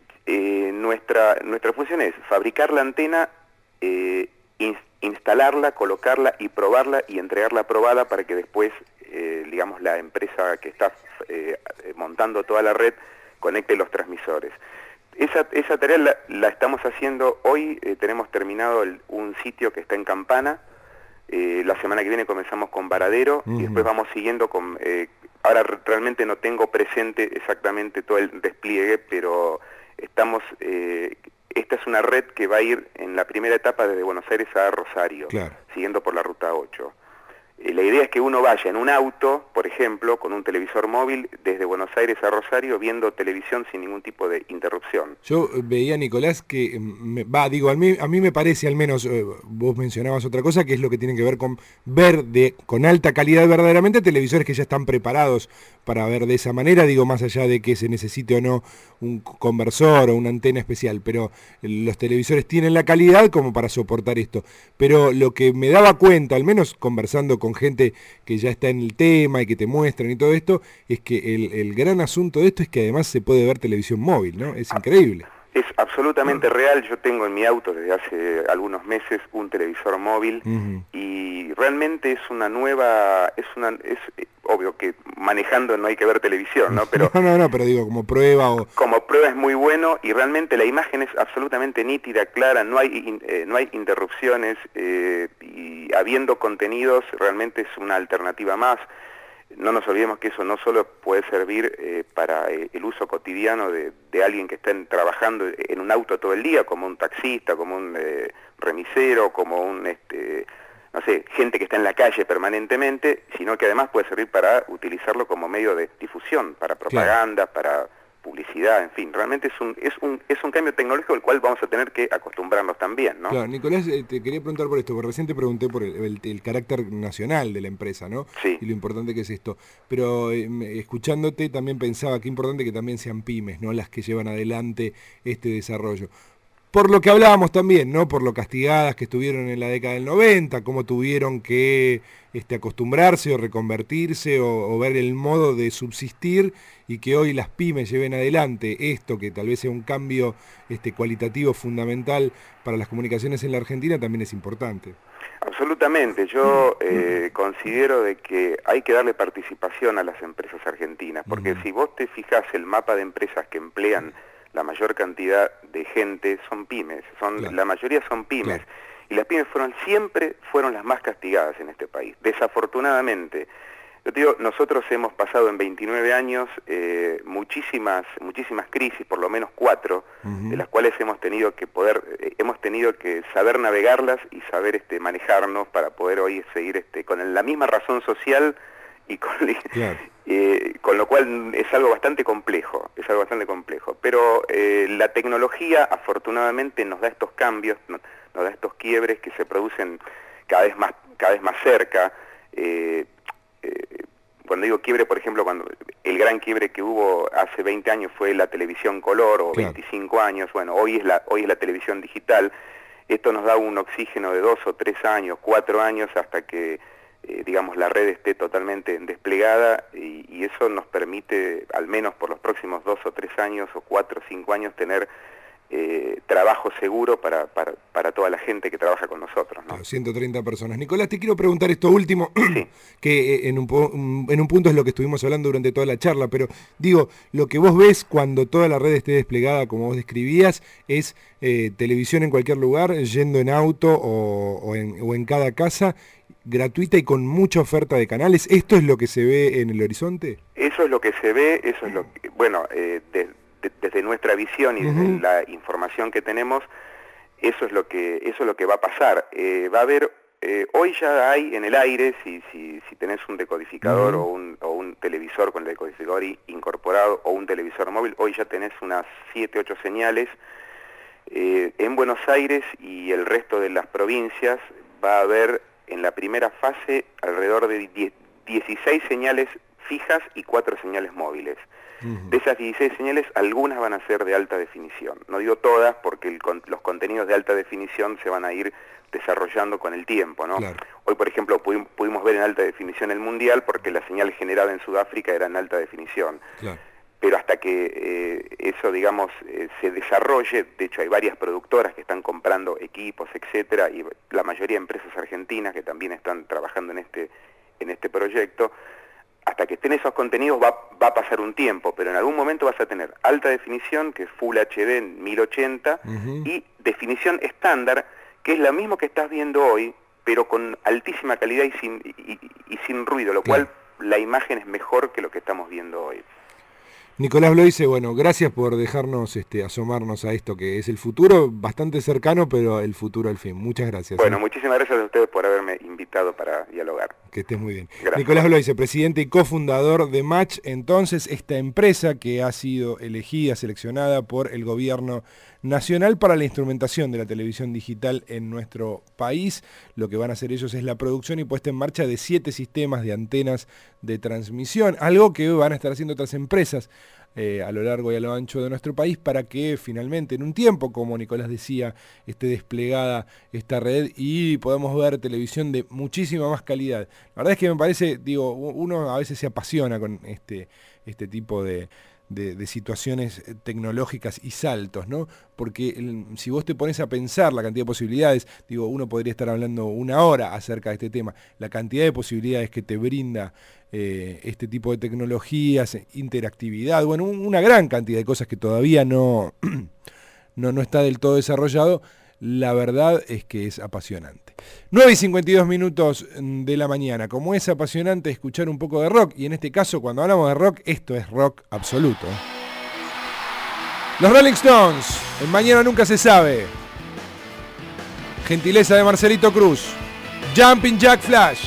eh, nuestra nuestra función es fabricar la antena, eh, in, instalarla, colocarla y probarla y entregarla aprobada para que después Eh, digamos, la empresa que está eh, montando toda la red conecte los transmisores. Esa, esa tarea la, la estamos haciendo hoy, eh, tenemos terminado el, un sitio que está en Campana, eh, la semana que viene comenzamos con Varadero, uh-huh. y después vamos siguiendo con... Eh, ahora realmente no tengo presente exactamente todo el despliegue, pero estamos... Eh, esta es una red que va a ir en la primera etapa desde Buenos Aires a Rosario, claro. siguiendo por la ruta ocho. La idea es que uno vaya en un auto, por ejemplo, con un televisor móvil, desde Buenos Aires a Rosario, viendo televisión sin ningún tipo de interrupción. Yo veía, Nicolás, que, me, va, digo, a mí, a mí me parece, al menos, eh, vos mencionabas otra cosa, que es lo que tiene que ver con ver de, con alta calidad verdaderamente televisores que ya están preparados para ver de esa manera, digo, más allá de que se necesite o no un conversor o una antena especial, pero los televisores tienen la calidad como para soportar esto. Pero lo que me daba cuenta, al menos conversando con gente que ya está en el tema y que te muestran y todo esto, es que el, el gran asunto de esto es que además se puede ver televisión móvil, ¿no? Es increíble. Es absolutamente real. Yo tengo en mi auto desde hace algunos meses un televisor móvil, uh-huh. y realmente es una nueva, es una, es obvio que manejando no hay que ver televisión, ¿no? Pero no, no, no, pero digo como prueba o como prueba es muy bueno y realmente la imagen es absolutamente nítida, clara, no hay eh, no hay interrupciones, eh, y habiendo contenidos realmente es una alternativa más. No nos olvidemos que eso no solo puede servir eh, para eh, el uso cotidiano de, de alguien que esté trabajando en un auto todo el día, como un taxista, como un eh, remisero, como un, este, no sé, gente que está en la calle permanentemente, sino que además puede servir para utilizarlo como medio de difusión, para propaganda, claro. para publicidad, en fin, realmente es un, es un es un cambio tecnológico al cual vamos a tener que acostumbrarnos también, ¿no? Claro, Nicolás, eh, te quería preguntar por esto, porque recién te pregunté por el, el, el carácter nacional de la empresa, ¿no? Sí. Y lo importante que es esto. Pero eh, escuchándote también pensaba que importante que también sean pymes, ¿no? Las que llevan adelante este desarrollo. Por lo que hablábamos también, ¿no? Por lo castigadas que estuvieron en la década del noventa, cómo tuvieron que este, acostumbrarse o reconvertirse o, o ver el modo de subsistir, y que hoy las pymes lleven adelante esto, que tal vez sea un cambio este, cualitativo fundamental para las comunicaciones en la Argentina, también es importante. Absolutamente, yo eh, considero de que hay que darle participación a las empresas argentinas, porque uh-huh. si vos te fijas el mapa de empresas que emplean la mayor cantidad de gente son pymes, son claro. la mayoría son pymes, claro. y las pymes fueron siempre fueron las más castigadas en este país, desafortunadamente. Yo te digo, nosotros hemos pasado en veintinueve años eh, muchísimas muchísimas crisis, por lo menos cuatro, uh-huh. de las cuales hemos tenido que poder eh, hemos tenido que saber navegarlas y saber este manejarnos para poder hoy seguir este con la misma razón social y con, claro. eh, con lo cual es algo bastante complejo, es algo bastante complejo. Pero eh, la tecnología afortunadamente nos da estos cambios, nos, nos da estos quiebres que se producen cada vez más, cada vez más cerca. Eh, eh, cuando digo quiebre, por ejemplo, cuando el gran quiebre que hubo hace veinte años fue la televisión color, o claro. veinticinco años, bueno, hoy es la, hoy es la televisión digital. Esto nos da un oxígeno de dos o tres años, cuatro años hasta que Eh, digamos, la red esté totalmente desplegada, y, y eso nos permite, al menos por los próximos dos o tres años, o cuatro o cinco años, tener eh, trabajo seguro para, para, para toda la gente que trabaja con nosotros, ¿no? ciento treinta personas. Nicolás, te quiero preguntar esto último, sí. que eh, en, un, en un punto es lo que estuvimos hablando durante toda la charla, pero digo, lo que vos ves cuando toda la red esté desplegada, como vos describías, es eh, televisión en cualquier lugar, yendo en auto o, o, en, o en cada casa, gratuita y con mucha oferta de canales. ¿Esto es lo que se ve en el horizonte? Eso es lo que se ve, eso es lo que, bueno, eh, de, de, desde nuestra visión y desde uh-huh. la información que tenemos, eso es lo que, eso es lo que va a pasar. Eh, va a haber, eh, hoy ya hay en el aire, si, si, si tenés un decodificador uh-huh. o, un, o un televisor con el decodificador incorporado o un televisor móvil, hoy ya tenés unas siete, ocho señales. Eh, en Buenos Aires y el resto de las provincias va a haber en la primera fase alrededor de dieciséis señales fijas y cuatro señales móviles. Uh-huh. De esas dieciséis señales, algunas van a ser de alta definición. No digo todas porque el, los contenidos de alta definición se van a ir desarrollando con el tiempo, ¿no? Claro. Hoy, por ejemplo, pudimos, pudimos ver en alta definición el Mundial porque la señal generada en Sudáfrica era en alta definición. Claro. Pero hasta que eh, eso, digamos, eh, se desarrolle, de hecho hay varias productoras que están comprando equipos, etcétera, y la mayoría de empresas argentinas que también están trabajando en este, en este proyecto, hasta que estén esos contenidos va, va a pasar un tiempo, pero en algún momento vas a tener alta definición, que es Full H D en mil ochenta, uh-huh. y definición estándar, que es lo mismo que estás viendo hoy, pero con altísima calidad y sin, y, y, y sin ruido, lo claro. cual la imagen es mejor que lo que estamos viendo hoy. Nicolás Bloise, bueno, gracias por dejarnos este, asomarnos a esto que es el futuro, bastante cercano, pero el futuro al fin. Muchas gracias. Bueno, ¿eh? muchísimas gracias a ustedes por haberme invitado para dialogar. Que estés muy bien. Gracias. Nicolás Bloise, presidente y cofundador de Match, entonces, esta empresa que ha sido elegida, seleccionada por el gobierno nacional para la instrumentación de la televisión digital en nuestro país. Lo que van a hacer ellos es la producción y puesta en marcha de siete sistemas de antenas de transmisión, algo que van a estar haciendo otras empresas eh, a lo largo y a lo ancho de nuestro país para que finalmente en un tiempo, como Nicolás decía, esté desplegada esta red y podamos ver televisión de muchísima más calidad. La verdad es que me parece, digo, uno a veces se apasiona con este, este tipo de... De, de situaciones tecnológicas y saltos, ¿no? Porque el, si vos te pones a pensar la cantidad de posibilidades, digo, uno podría estar hablando una hora acerca de este tema, la cantidad de posibilidades que te brinda eh, este tipo de tecnologías, interactividad, bueno, un, una gran cantidad de cosas que todavía no, no, no está del todo desarrollado, la verdad es que es apasionante. nueve y cincuenta y dos minutos de la mañana. Como es apasionante escuchar un poco de rock, y en este caso cuando hablamos de rock, esto es rock absoluto. Los Rolling Stones, en Mañana Nunca Se Sabe. Gentileza de Marcelito Cruz. Jumping Jack Flash.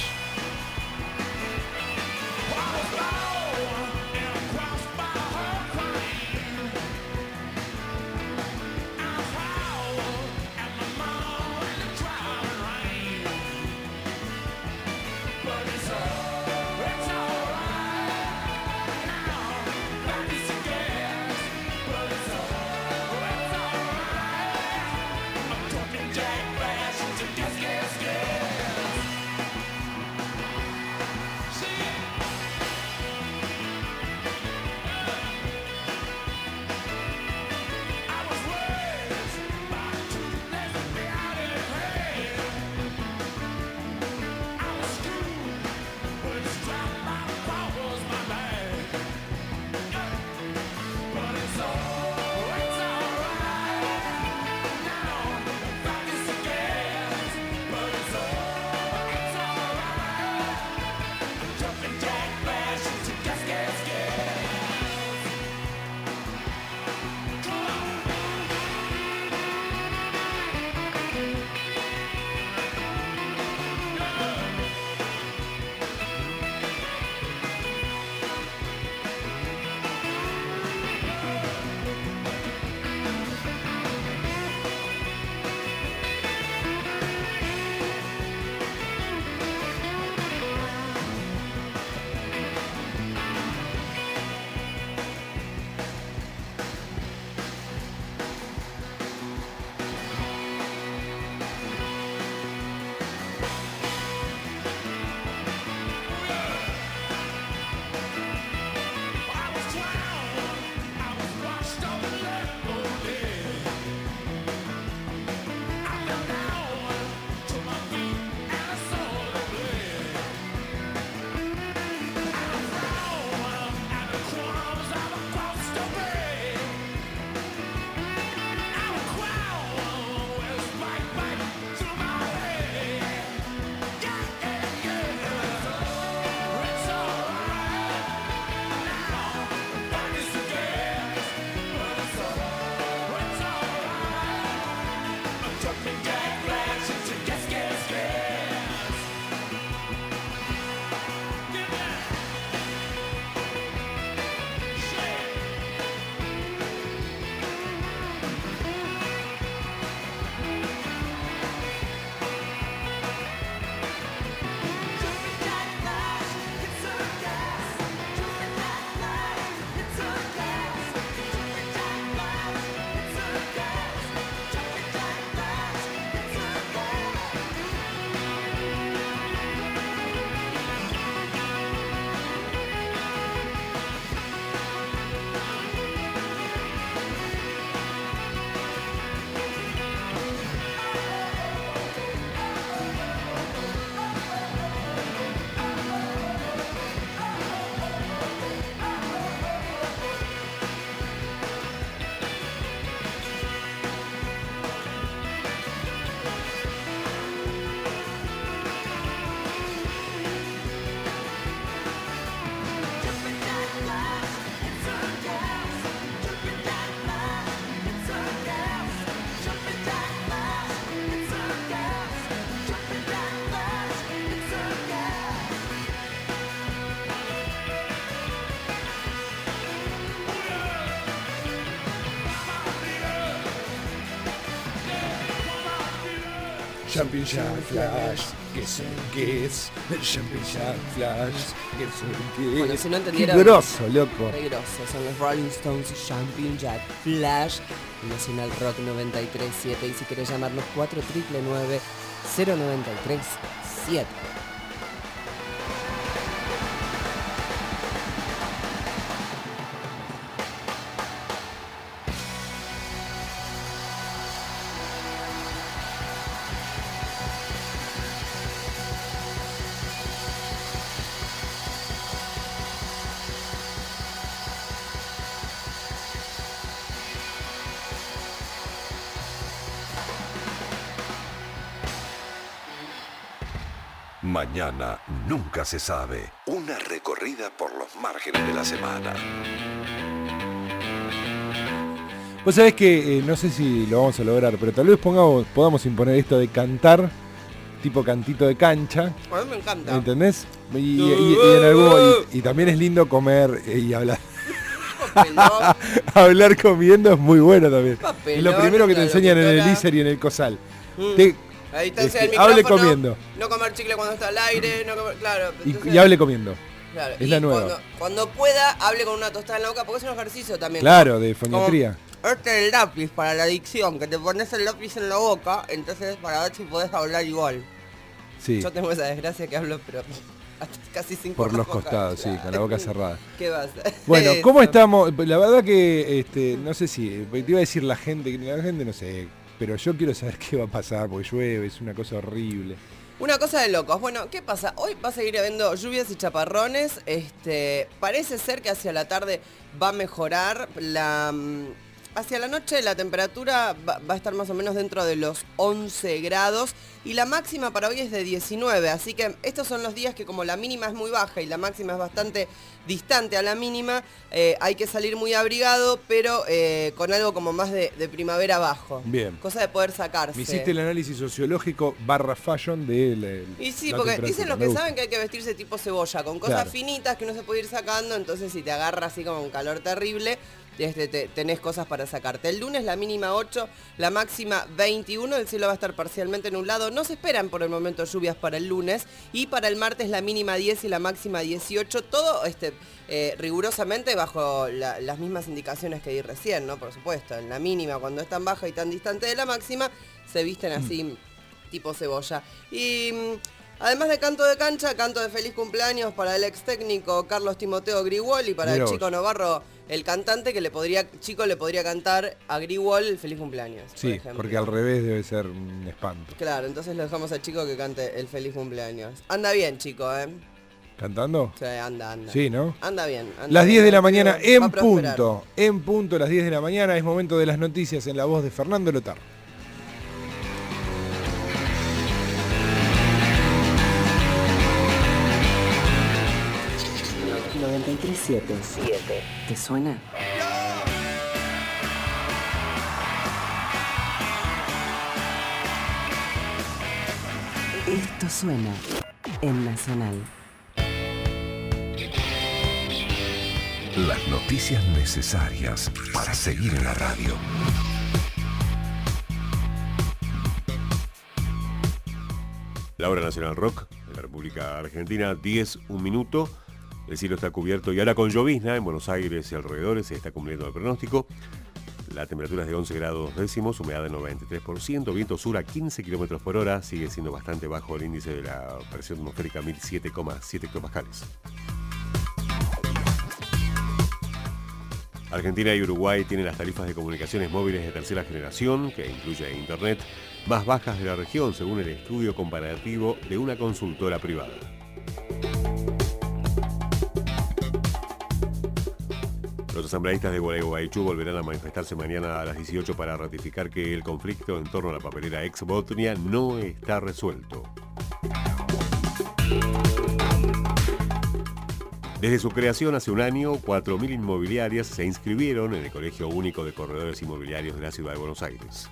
Jumping Jack Flash, guess who gets, Jumping Jack Flash, guess who gets. Bueno, si no entendieron, qué grosso, loco. Qué grosso, son los Rolling Stones, Jumping Jack Flash, Nacional Rock noventa y tres punto siete. Y si querés llamarnos cuatro nueve nueve cero nueve tres siete. Mañana nunca se sabe. Una recorrida por los márgenes de la semana. Vos sabés que, eh, no sé si lo vamos a lograr, pero tal vez pongamos, podamos imponer esto de cantar, tipo cantito de cancha. A mí me encanta. ¿Entendés? Y, y- y- y en algún- y- y también es lindo comer eh, y hablar. Papelón. Hablar comiendo es muy bueno también. Papelón, es lo primero que te la enseñan en el locutora. ISER y en el COSAL. Mm. Te- A distancia del Este, hable micrófono, comiendo. no comer chicle cuando está al aire, no comer, claro. y, entonces- y hable comiendo. Claro, es y la nueva. Cuando, cuando pueda, hable con una tostada en la boca, porque es un ejercicio también. Claro, de Como- foñetría. Este es el lápiz para la adicción, que te pones el lápiz en la boca, entonces para ver si podés hablar igual. Sí, Yo tengo esa desgracia que hablo, pero hasta casi sin por los boca. costados, sí, con la boca cerrada. ¿Qué vas? Bueno, Eso. ¿cómo estamos? La verdad que, este, no sé si, te iba a decir la gente, la gente no sé, pero yo quiero saber qué va a pasar, porque llueve, es una cosa horrible. Una cosa de locos. Bueno, ¿qué pasa? Hoy va a seguir habiendo lluvias y chaparrones. Este, parece ser que hacia la tarde va a mejorar. La, mm, hacia la noche la temperatura va, va a estar más o menos dentro de los once grados. Y la máxima para hoy es de diecinueve. Así que estos son los días que como la mínima es muy baja y la máxima es bastante distante a la mínima, eh, hay que salir muy abrigado, pero eh, con algo como más de, de primavera abajo. Bien. Cosa de poder sacarse. Me hiciste el análisis sociológico barra fashion de la, Y sí, la porque temperatura, dicen los me que gusta. saben que hay que vestirse tipo cebolla, con cosas Claro. finitas que uno se puede ir sacando, entonces si te agarra así como un calor terrible, este, te- tenés cosas para sacarte. El lunes la mínima ocho, la máxima veintiuno, el cielo va a estar parcialmente nublado, no se esperan por el momento lluvias para el lunes, y para el martes la mínima diez y la máxima dieciocho, todo este, eh, rigurosamente bajo la- las mismas indicaciones que di recién, ¿no? Por supuesto, en la mínima cuando es tan baja y tan distante de la máxima, se visten así tipo cebolla. Y mm, además de canto de cancha, canto de feliz cumpleaños para el ex técnico Carlos Timoteo Grigol y para Mirá el vos. Chico Novarro, el cantante que le podría, Chico le podría cantar a Grigol el feliz cumpleaños. por Sí, ejemplo. porque al revés debe ser un espanto. Claro, entonces lo dejamos al Chico que cante el feliz cumpleaños. Anda bien, Chico, ¿eh? ¿Cantando? Sí, anda, anda. Sí, ¿no? Anda bien. anda Las bien. diez de la mañana Va a en prosperar. punto. En punto, las diez de la mañana es momento de las noticias en la voz de Fernando Lotar. noventa y tres punto siete. ¿Te suena? Esto suena en Nacional. Las noticias necesarias para seguir en la radio. La hora nacional rock de la República Argentina, diez, un minuto. El cielo está cubierto y ahora con llovizna en Buenos Aires y alrededores se está cumpliendo el pronóstico. La temperatura es de once grados décimos, humedad del noventa y tres por ciento, viento sur a quince kilómetros por hora, sigue siendo bastante bajo el índice de la presión atmosférica mil siete coma siete hectopascales. Argentina y Uruguay tienen las tarifas de comunicaciones móviles de tercera generación, que incluye internet, más bajas de la región, según el estudio comparativo de una consultora privada. Los asambleístas de Gualeguaychú volverán a manifestarse mañana a las dieciocho para ratificar que el conflicto en torno a la papelera ex Botnia no está resuelto. Desde su creación hace un año, cuatro mil inmobiliarias se inscribieron en el Colegio Único de Corredores Inmobiliarios de la Ciudad de Buenos Aires.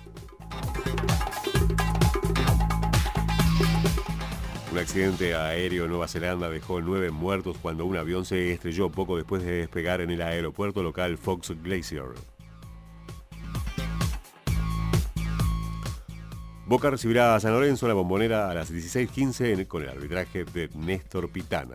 Un accidente aéreo en Nueva Zelanda dejó nueve muertos cuando un avión se estrelló poco después de despegar en el aeropuerto local Fox Glacier. Boca recibirá a San Lorenzo en la Bombonera a las dieciséis quince con el arbitraje de Néstor Pitana.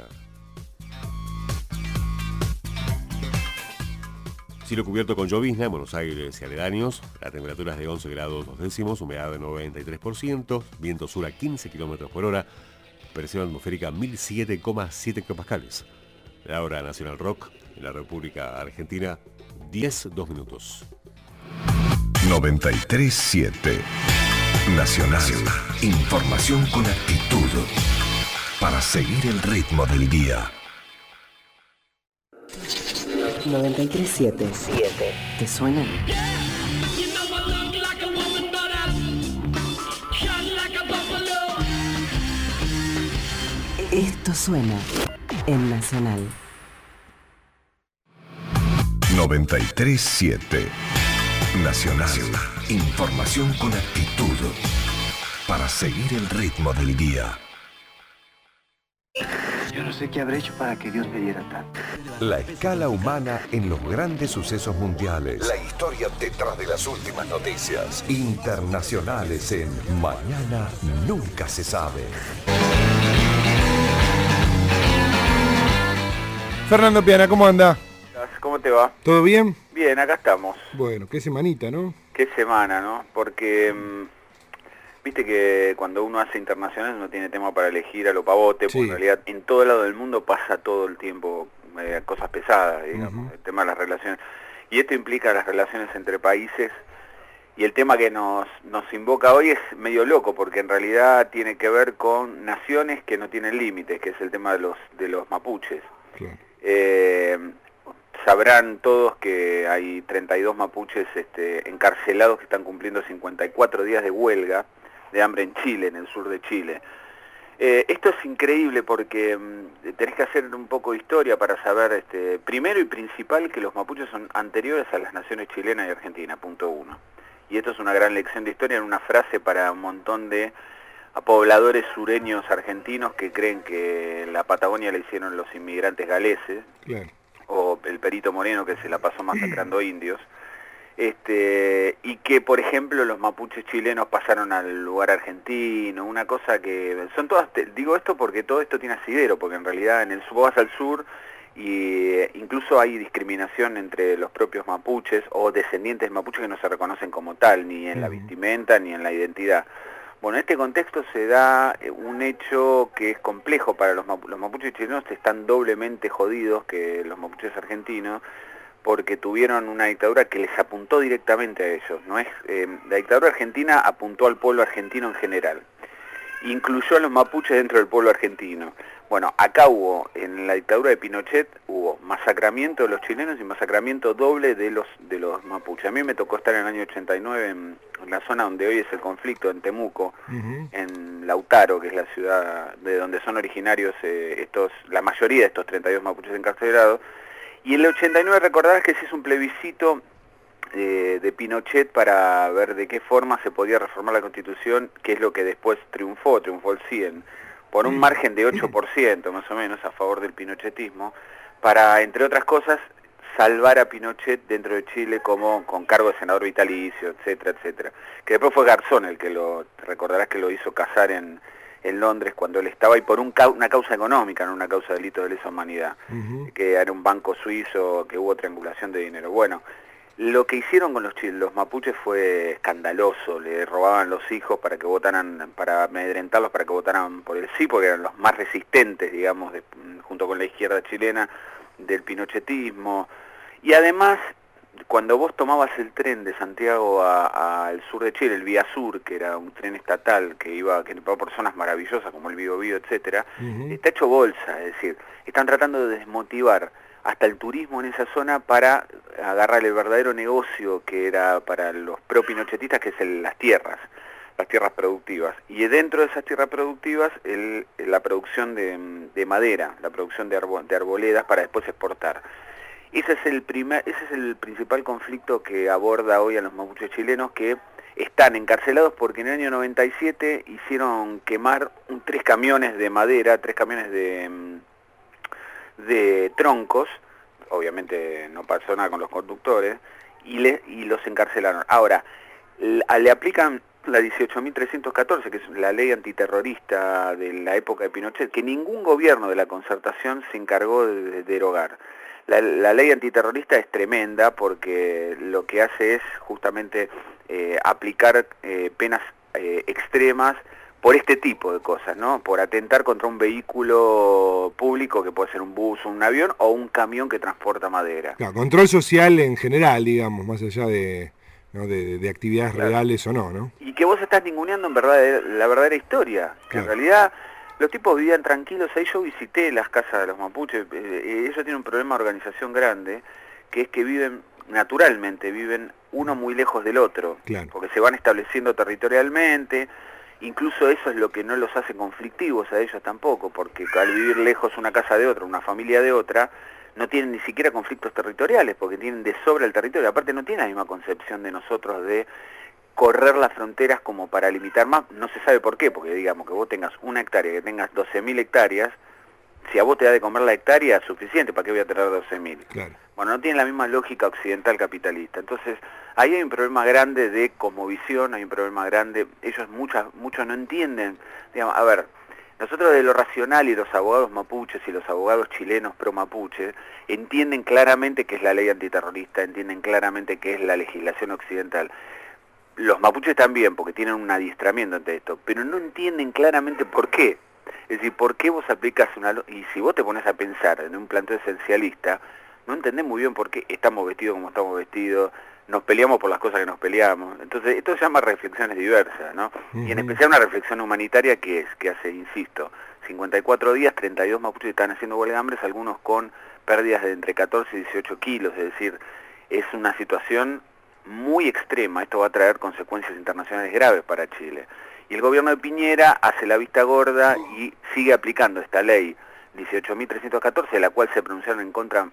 Cielo cubierto con llovizna en Buenos Aires y aledaños. La temperatura es de once grados dos décimos, humedad de noventa y tres por ciento, viento sur a quince kilómetros por hora, presión atmosférica mil siete coma siete hectopascales. La hora nacional rock en la República Argentina, diez, dos minutos. noventa y tres siete Nacional. Información con actitud para seguir el ritmo del día. noventa y tres siete. ¿Te suena? Esto suena en Nacional. noventa y tres siete Nacional. Información con actitud para seguir el ritmo del día. Yo no sé qué habré hecho para que Dios me diera tanto. La escala humana en los grandes sucesos mundiales. La historia detrás de las últimas noticias internacionales en Mañana Nunca Se Sabe. Fernando Piana, ¿cómo anda? ¿Cómo te va? ¿Todo bien? Bien, acá estamos. Bueno, qué semanita, ¿no? Qué semana, ¿no? Porque mmm, viste que cuando uno hace internacional no tiene tema para elegir a lo pavote, Sí. porque en realidad en todo lado del mundo pasa todo el tiempo eh, cosas pesadas, digamos, Uh-huh. el tema de las relaciones. Y esto implica las relaciones entre países, y el tema que nos, nos invoca hoy es medio loco, porque en realidad tiene que ver con naciones que no tienen límites, que es el tema de los, de los mapuches. Claro. Eh, sabrán todos que hay treinta y dos mapuches este, encarcelados que están cumpliendo cincuenta y cuatro días de huelga de hambre en Chile, en el sur de Chile. Eh, esto es increíble porque mm, tenés que hacer un poco de historia para saber, este, primero y principal, que los mapuches son anteriores a las naciones chilena y argentina, punto uno. Y esto es una gran lección de historia en una frase para un montón de pobladores sureños argentinos que creen que la Patagonia la hicieron los inmigrantes galeses, Claro. o el Perito Moreno que se la pasó masacrando indios, este, y que por ejemplo los mapuches chilenos pasaron al lugar argentino, una cosa que son todas, te, digo esto porque todo esto tiene asidero, porque en realidad en el sur, vos vas al sur y eh, incluso hay discriminación entre los propios mapuches o descendientes mapuches que no se reconocen como tal, ni en la vestimenta ni en la identidad. Bueno, en este contexto se da un hecho que es complejo para los mapuches. Los mapuches chilenos están doblemente jodidos que los mapuches argentinos, porque tuvieron una dictadura que les apuntó directamente a ellos. No es eh, la dictadura argentina apuntó al pueblo argentino en general. Incluyó a los mapuches dentro del pueblo argentino. Bueno, acá hubo, en la dictadura de Pinochet, hubo masacramiento de los chilenos y masacramiento doble de los de los mapuches. A mí me tocó estar en el año ochenta y nueve en, en la zona donde hoy es el conflicto, en Temuco, Uh-huh. en Lautaro, que es la ciudad de donde son originarios eh, estos, la mayoría de estos treinta y dos mapuches encarcelados. Y en el ochenta y nueve recordarás que se hizo un plebiscito eh, de Pinochet para ver de qué forma se podía reformar la Constitución, que es lo que después triunfó, triunfó el sí, en, por un margen de ocho por ciento más o menos a favor del pinochetismo, para, entre otras cosas, salvar a Pinochet dentro de Chile como con cargo de senador vitalicio, etcétera, etcétera. Que después fue Garzón el que lo, te recordarás que lo hizo casar en, en Londres cuando él estaba, y por un, una causa económica, no una causa de delito de lesa humanidad, Uh-huh. que era un banco suizo, que hubo triangulación de dinero. Bueno, lo que hicieron con los, los mapuches fue escandaloso, le robaban los hijos para que votaran, para amedrentarlos para que votaran por el sí, porque eran los más resistentes, digamos, de, junto con la izquierda chilena, del pinochetismo. Y además, cuando vos tomabas el tren de Santiago al sur de Chile, el Vía Sur, que era un tren estatal que iba, que iba por zonas maravillosas como el Biobío, etcétera, Uh-huh. está hecho bolsa, es decir, están tratando de desmotivar hasta el turismo en esa zona para agarrar el verdadero negocio que era para los pro-pinochetistas, que es el, las tierras, las tierras productivas. Y dentro de esas tierras productivas, el, la producción de, de madera, la producción de, arbo, de arboledas para después exportar. Ese es, el primer, ese es el principal conflicto que aborda hoy a los mapuches chilenos, que están encarcelados porque en el año noventa y siete hicieron quemar un, tres camiones de madera, tres camiones de... de troncos, obviamente no pasó nada con los conductores, y, le, y los encarcelaron. Ahora, le, le aplican la dieciocho mil trescientos catorce, que es la ley antiterrorista de la época de Pinochet, que ningún gobierno de la Concertación se encargó de, de derogar. La, la ley antiterrorista es tremenda porque lo que hace es justamente eh, aplicar eh, penas eh, extremas por este tipo de cosas, ¿no? Por atentar contra un vehículo público que puede ser un bus, un avión o un camión que transporta madera. Claro, control social en general, digamos, más allá de... ¿no? de, de actividades claro. reales o no, ¿no? Y que vos estás ninguneando en verdad la verdadera historia, que claro. en realidad los tipos vivían tranquilos. Ahí yo visité las casas de los mapuches, eh, ellos tienen un problema de organización grande, que es que viven, naturalmente, viven uno muy lejos del otro, claro. porque se van estableciendo territorialmente, incluso eso es lo que no los hace conflictivos a ellos tampoco, porque al vivir lejos una casa de otra, una familia de otra, no tienen ni siquiera conflictos territoriales, porque tienen de sobra el territorio. Aparte no tienen la misma concepción de nosotros de correr las fronteras como para limitar más. No se sabe por qué, porque digamos que vos tengas una hectárea, que tengas doce mil hectáreas, si a vos te da de comer la hectárea, es suficiente, ¿para qué voy a tener doce mil? Claro. Bueno, no tienen la misma lógica occidental capitalista. Entonces, ahí hay un problema grande de cosmovisión, hay un problema grande, ellos muchas, muchos no entienden, digamos, a ver, nosotros de lo racional y los abogados mapuches y los abogados chilenos pro mapuche entienden claramente qué es la ley antiterrorista, entienden claramente qué es la legislación occidental. Los mapuches también, porque tienen un adiestramiento ante esto, pero no entienden claramente por qué. Es decir, por qué vos aplicas una... Y si vos te pones a pensar en un planteo esencialista, no entendés muy bien por qué estamos vestidos como estamos vestidos, nos peleamos por las cosas que nos peleamos. Entonces, esto se llama reflexiones diversas, ¿no? Uh-huh. Y en especial una reflexión humanitaria que es, que hace, insisto, cincuenta y cuatro días, treinta y dos mapuches están haciendo huelga de hambre, algunos con pérdidas de entre catorce y dieciocho kilos, es decir, es una situación muy extrema. Esto va a traer consecuencias internacionales graves para Chile. Y el gobierno de Piñera hace la vista gorda y sigue aplicando esta ley dieciocho mil trescientos catorce, de la cual se pronunciaron en contra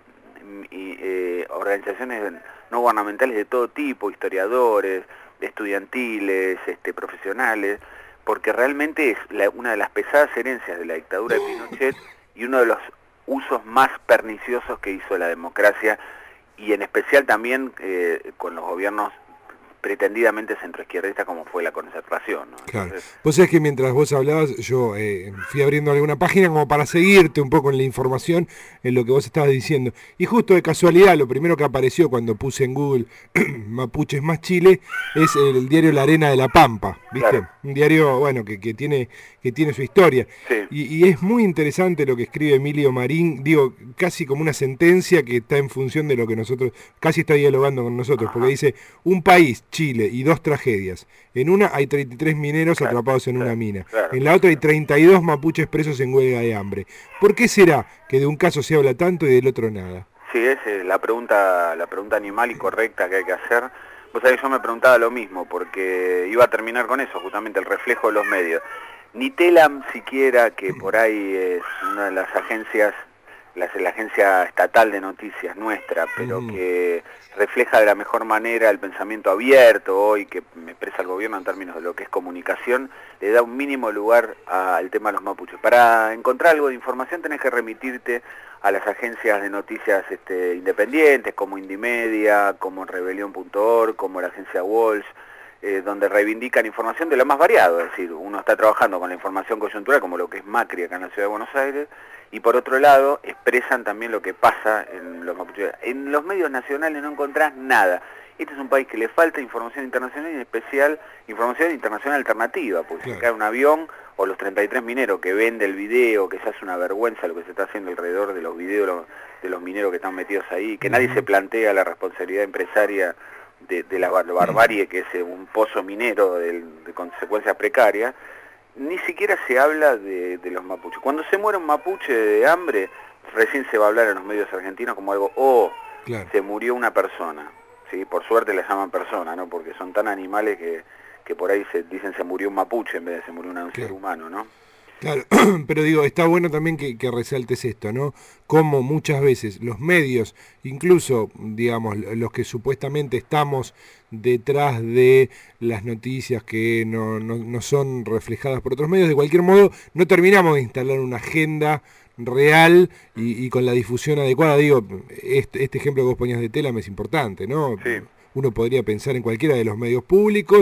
y, eh, organizaciones no gubernamentales de todo tipo, historiadores, estudiantiles, este, profesionales, porque realmente es la, una de las pesadas herencias de la dictadura de Pinochet y uno de los usos más perniciosos que hizo la democracia, y en especial también eh, con los gobiernos pretendidamente centroizquierdistas como fue la Concertación, ¿no? Claro. Entonces, vos sabés que mientras vos hablabas, yo eh, fui abriendo alguna página como para seguirte un poco en la información, en lo que vos estabas diciendo. Y justo de casualidad, lo primero que apareció cuando puse en Google Mapuches más Chile, es el diario La Arena de la Pampa, ¿viste? Claro. Un diario, bueno, que, que, tiene, que tiene su historia. Sí. Y, y es muy interesante lo que escribe Emilio Marín, digo, casi como una sentencia que está en función de lo que nosotros, casi está dialogando con nosotros, Ajá. porque dice, un país, Chile, y dos tragedias. En una hay treinta y tres mineros claro, atrapados en claro, una mina. Claro. En la otra hay treinta y dos mapuches presos en huelga de hambre. ¿Por qué será que de un caso se habla tanto y del otro nada? Sí, es eh, la pregunta la pregunta animal y correcta que hay que hacer. Vos sabés, yo me preguntaba lo mismo, porque iba a terminar con eso, justamente el reflejo de los medios. Ni Telam siquiera, que por ahí es una de las agencias, la, la agencia estatal de noticias nuestra, pero mm. que refleja de la mejor manera el pensamiento abierto hoy que me expresa el gobierno en términos de lo que es comunicación, le da un mínimo lugar al tema de los mapuches. Para encontrar algo de información tenés que remitirte a las agencias de noticias este, independientes, como Indimedia, como Rebelión punto org, como la agencia Walsh, eh, donde reivindican información de lo más variado, es decir, uno está trabajando con la información coyuntural, como lo que es Macri acá en la Ciudad de Buenos Aires, y por otro lado expresan también lo que pasa en los mapuches. En los medios nacionales no encontrás nada. Este es un país que le falta información internacional y en especial información internacional alternativa, porque claro. se cae un avión o los treinta y tres mineros que vende el video, que se hace una vergüenza lo que se está haciendo alrededor de los videos de los mineros que están metidos ahí, que uh-huh. nadie se plantea la responsabilidad empresaria de, de la barbarie que es un pozo minero de, de consecuencias precarias. Ni siquiera se habla de, de los mapuches. Cuando se muere un mapuche de hambre, recién se va a hablar en los medios argentinos como algo, oh, claro. se murió una persona. ¿Sí? Por suerte le llaman persona, ¿no? Porque son tan animales que, que por ahí se dicen se murió un mapuche en vez de se murió un claro. ser humano, ¿no? Claro, pero digo, está bueno también que, que resaltes esto, ¿no? Como muchas veces los medios, incluso, digamos, los que supuestamente estamos detrás de las noticias que no, no, no son reflejadas por otros medios, de cualquier modo, no terminamos de instalar una agenda real y, y con la difusión adecuada. Digo, este, este ejemplo que vos ponías de Telam es importante, ¿no? Sí. Uno podría pensar en cualquiera de los medios públicos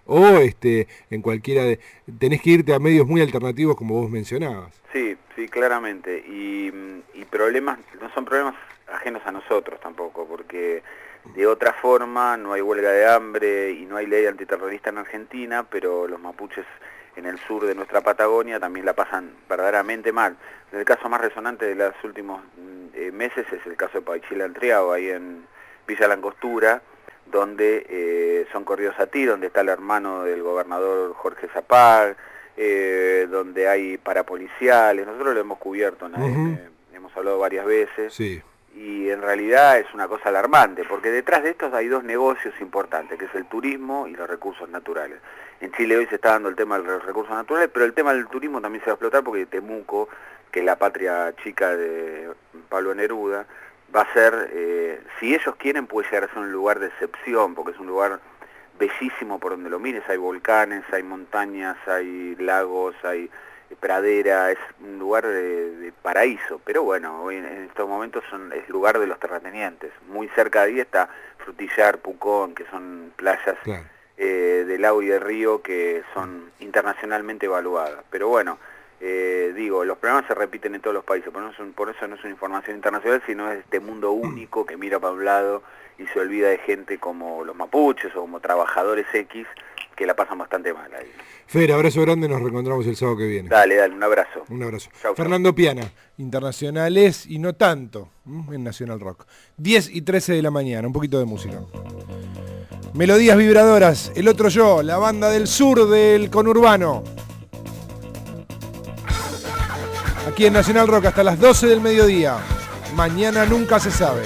o este, en cualquiera de... Tenés que irte a medios muy alternativos como vos mencionabas. Sí, sí, claramente. Y, y problemas, no son problemas ajenos a nosotros tampoco, porque de otra forma no hay huelga de hambre y no hay ley antiterrorista en Argentina, pero los mapuches en el sur de nuestra Patagonia también la pasan verdaderamente mal. El caso más resonante de los últimos eh, meses es el caso de Paichila-Antriao, ahí en Villa Langostura, donde eh, son corridos a tiro, donde está el hermano del gobernador Jorge Zapag, eh, donde hay parapoliciales. Nosotros lo hemos cubierto, ¿no? Uh-huh. eh, hemos hablado varias veces. Sí. Y en realidad es una cosa alarmante, porque detrás de estos hay dos negocios importantes, que es el turismo y los recursos naturales. En Chile hoy se está dando el tema de los recursos naturales, pero el tema del turismo también se va a explotar porque Temuco, que es la patria chica de Pablo Neruda, va a ser, eh, si ellos quieren, puede llegar a ser un lugar de excepción, porque es un lugar bellísimo por donde lo mires, hay volcanes, hay montañas, hay lagos, hay pradera, es un lugar de, de paraíso, pero bueno, hoy en estos momentos son, es lugar de los terratenientes. Muy cerca de ahí está Frutillar, Pucón, que son playas Claro. eh, del lago y del río que son internacionalmente evaluadas. Pero bueno, eh, digo, los problemas se repiten en todos los países, por, no son, por eso no es una información internacional, sino es este mundo único que mira para un lado y se olvida de gente como los mapuches o como trabajadores X, que la pasan bastante mal ahí. Fer, abrazo grande, nos reencontramos el sábado que viene. Dale, dale, un abrazo. Un abrazo. Chau, Fernando chau. Piana, internacionales y no tanto ¿m? En Nacional Rock. diez y trece de la mañana, un poquito de música. Melodías vibradoras, El Otro Yo, la banda del sur del conurbano. Aquí en Nacional Rock hasta las doce del mediodía. Mañana nunca se sabe.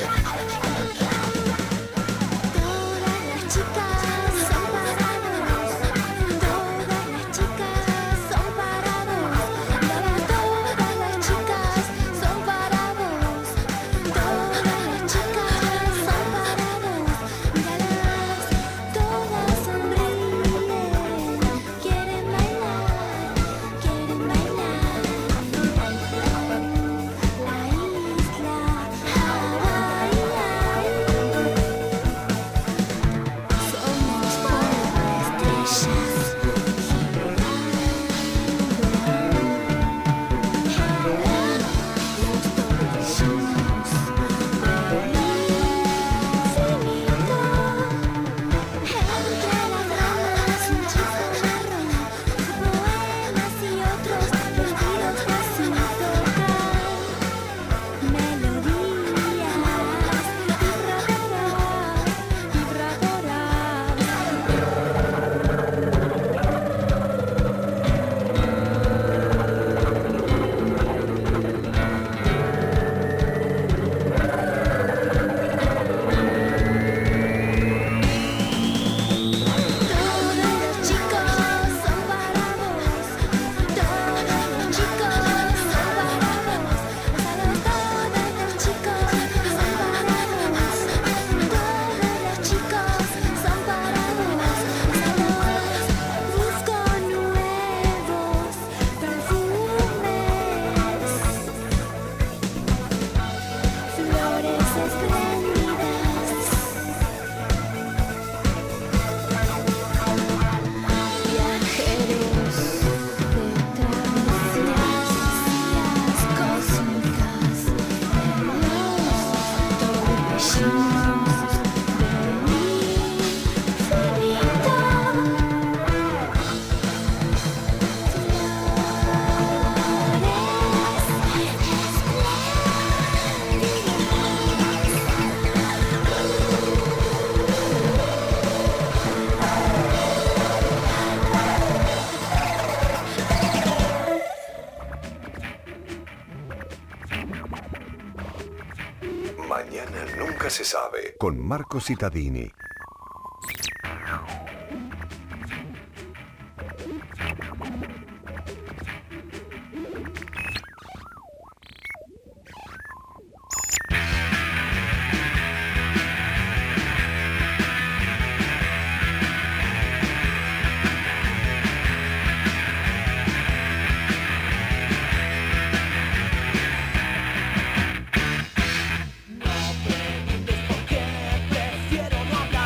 Mañana nunca se sabe. Con Marco Cittadini. Prefiero no hablar.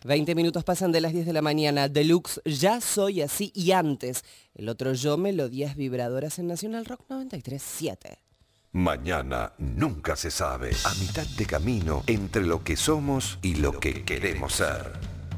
veinte minutos pasan de las diez de la mañana. Deluxe, Ya Soy Así y Antes. El otro yo, melodías vibradoras en Nacional Rock noventa y tres punto siete. Mañana nunca se sabe. A mitad de camino entre lo que somos y lo que queremos ser.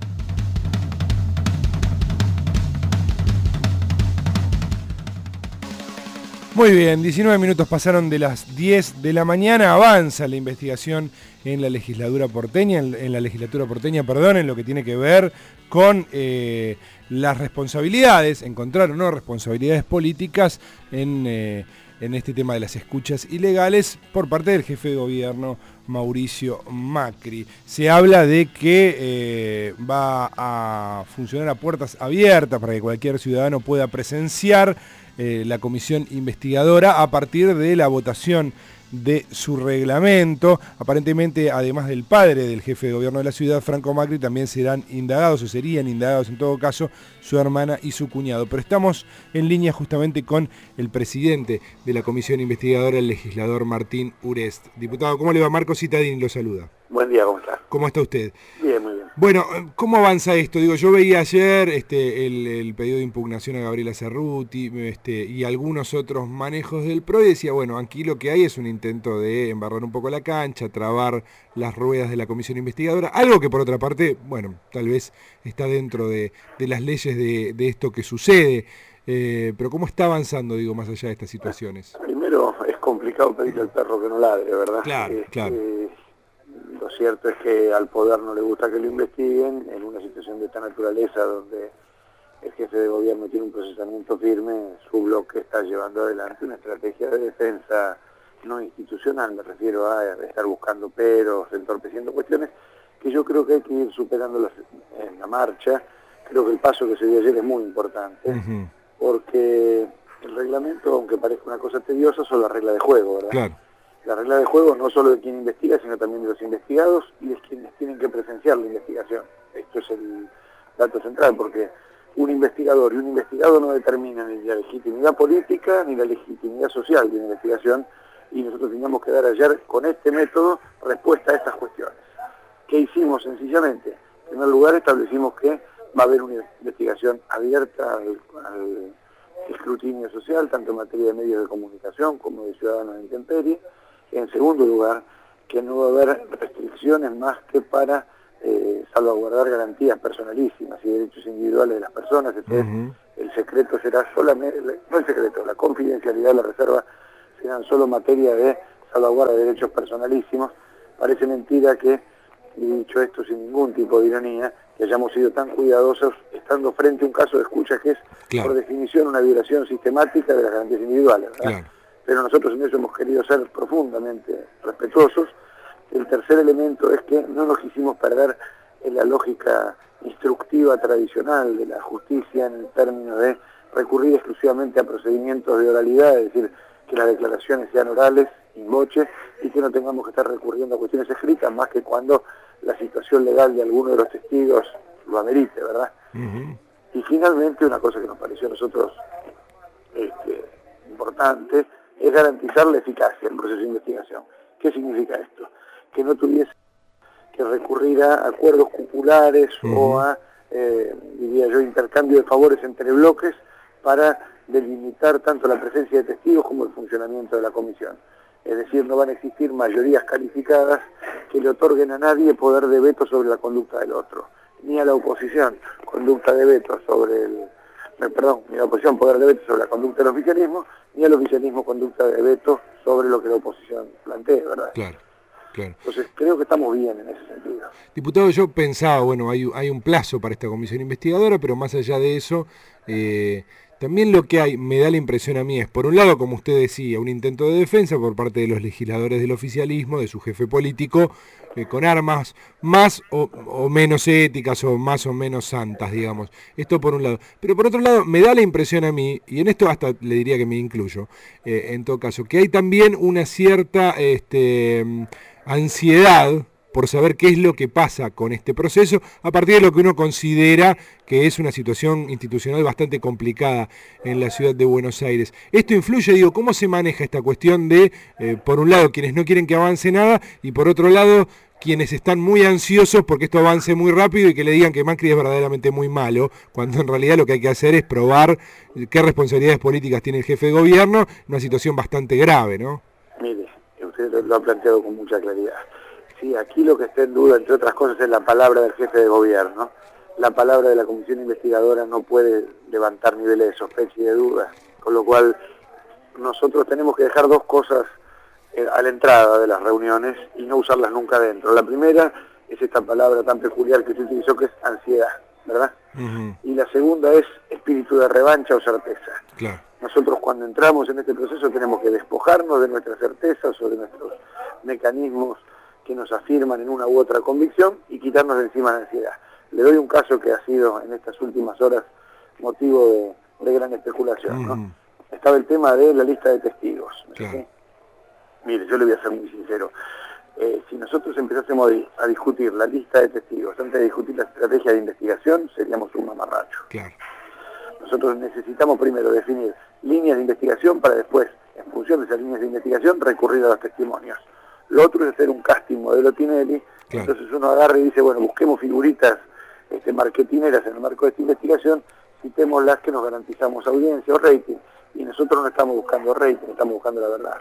Muy bien, diecinueve minutos pasaron de las diez de la mañana. Avanza la investigación en la legislatura porteña, en, en la legislatura porteña, perdón, en lo que tiene que ver con eh, las responsabilidades, encontrar o no responsabilidades políticas en, eh, en este tema de las escuchas ilegales por parte del jefe de gobierno, Mauricio Macri. Se habla de que eh, va a funcionar a puertas abiertas para que cualquier ciudadano pueda presenciar Eh, la comisión investigadora a partir de la votación de su reglamento. Aparentemente, además del padre del jefe de gobierno de la ciudad, Franco Macri, también serán indagados o serían indagados en todo caso su hermana y su cuñado. Pero estamos en línea justamente con el presidente de la comisión investigadora, el legislador Martín Urest. Diputado, ¿cómo le va? Marco Citadini lo saluda. Buen día, ¿cómo está? ¿Cómo está usted? Bien, muy bien. Bueno, ¿cómo avanza esto? Digo, yo veía ayer este, el, el pedido de impugnación a Gabriela Cerruti este, y algunos otros manejos del P R O y decía, bueno, aquí lo que hay es un intento de embarrar un poco la cancha, trabar las ruedas de la comisión investigadora, algo que por otra parte, bueno, tal vez está dentro de, de las leyes de, de esto que sucede, eh, pero ¿cómo está avanzando, digo, más allá de estas situaciones? Primero, es complicado pedirle al perro que no ladre, ¿verdad? Claro, eh, claro. Eh, Lo cierto es que al poder no le gusta que lo investiguen, en una situación de esta naturaleza donde el jefe de gobierno tiene un procesamiento firme, su bloque está llevando adelante una estrategia de defensa no institucional, me refiero a estar buscando peros, entorpeciendo cuestiones que yo creo que hay que ir superándolas en la marcha. Creo que el paso que se dio ayer es muy importante, uh-huh. porque el reglamento, aunque parezca una cosa tediosa, son las reglas de juego, ¿verdad? Claro. La regla de juego no solo de quien investiga, sino también de los investigados y de quienes tienen que presenciar la investigación. Esto es el dato central, porque un investigador y un investigado no determinan ni la legitimidad política ni la legitimidad social de una investigación, y nosotros teníamos que dar ayer con este método respuesta a estas cuestiones. ¿Qué hicimos? Sencillamente, en primer lugar establecimos que va a haber una investigación abierta al, al escrutinio social, tanto en materia de medios de comunicación como de ciudadanos de intemperie. En segundo lugar, que no va a haber restricciones más que para eh, salvaguardar garantías personalísimas y derechos individuales de las personas. Entonces, uh-huh. el secreto será solamente, no el secreto, la confidencialidad de la reserva serán solo materia de salvaguarda de derechos personalísimos. Parece mentira que, y dicho esto sin ningún tipo de ironía, que hayamos sido tan cuidadosos estando frente a un caso de escucha que es, claro, por definición, una violación sistemática de las garantías individuales, ¿verdad? Claro. Pero nosotros en eso hemos querido ser profundamente respetuosos. El tercer elemento es que no nos quisimos perder en la lógica instructiva tradicional de la justicia en el término de recurrir exclusivamente a procedimientos de oralidad, es decir, que las declaraciones sean orales, in voce, y que no tengamos que estar recurriendo a cuestiones escritas, más que cuando la situación legal de alguno de los testigos lo amerite, ¿verdad? Uh-huh. Y finalmente, una cosa que nos pareció a nosotros este, importante, es garantizar la eficacia del proceso de investigación. ¿Qué significa esto? Que no tuviese que recurrir a acuerdos cupulares uh-huh. o a, eh, diría yo, intercambio de favores entre bloques para delimitar tanto la presencia de testigos como el funcionamiento de la comisión. Es decir, no van a existir mayorías calificadas que le otorguen a nadie poder de veto sobre la conducta del otro, ni a la oposición conducta de veto sobre el... perdón, ni a la oposición poder de veto sobre la conducta del oficialismo, ni al oficialismo conducta de veto sobre lo que la oposición plantee, ¿verdad? Claro, claro. Entonces creo que estamos bien en ese sentido. Diputado, yo pensaba, bueno, hay, hay un plazo para esta comisión investigadora, pero más allá de eso, eh, también lo que hay, me da la impresión a mí, es por un lado, como usted decía, un intento de defensa por parte de los legisladores del oficialismo, de su jefe político, eh, con armas más o, o menos éticas o más o menos santas, digamos. Esto por un lado. Pero por otro lado, me da la impresión a mí, y en esto hasta le diría que me incluyo, eh, en todo caso, que hay también una cierta este, ansiedad por saber qué es lo que pasa con este proceso, a partir de lo que uno considera que es una situación institucional bastante complicada en la ciudad de Buenos Aires. Esto influye, digo, ¿cómo se maneja esta cuestión de, eh, por un lado, quienes no quieren que avance nada, y por otro lado, quienes están muy ansiosos porque esto avance muy rápido y que le digan que Macri es verdaderamente muy malo, cuando en realidad lo que hay que hacer es probar qué responsabilidades políticas tiene el jefe de gobierno, una situación bastante grave, ¿no? Mire, usted lo, lo ha planteado con mucha claridad. Sí, aquí lo que está en duda, entre otras cosas, es la palabra del jefe de gobierno. La palabra de la comisión investigadora no puede levantar niveles de sospecha y de duda, con lo cual nosotros tenemos que dejar dos cosas a la entrada de las reuniones y no usarlas nunca dentro. La primera es esta palabra tan peculiar que se utilizó, que es ansiedad, ¿verdad? Uh-huh. Y la segunda es espíritu de revancha o certeza. Claro. Nosotros cuando entramos en este proceso tenemos que despojarnos de nuestras certezas o de nuestros mecanismos que nos afirman en una u otra convicción y quitarnos de encima la ansiedad. Le doy un caso que ha sido en estas últimas horas motivo de, de gran especulación, uh-huh. ¿no? Estaba el tema de la lista de testigos. Claro. ¿Sí? Mire, yo le voy a ser muy sincero. Eh, si nosotros empezásemos a discutir la lista de testigos antes de discutir la estrategia de investigación, seríamos un mamarracho. Claro. Nosotros necesitamos primero definir líneas de investigación para después, en función de esas líneas de investigación, recurrir a los testimonios. Lo otro es hacer un casting modelo Tinelli. Claro. Entonces uno agarra y dice, bueno, busquemos figuritas este, marketineras en el marco de esta investigación, citémoslas que nos garantizamos audiencia o rating. Y nosotros no estamos buscando rating, estamos buscando la verdad.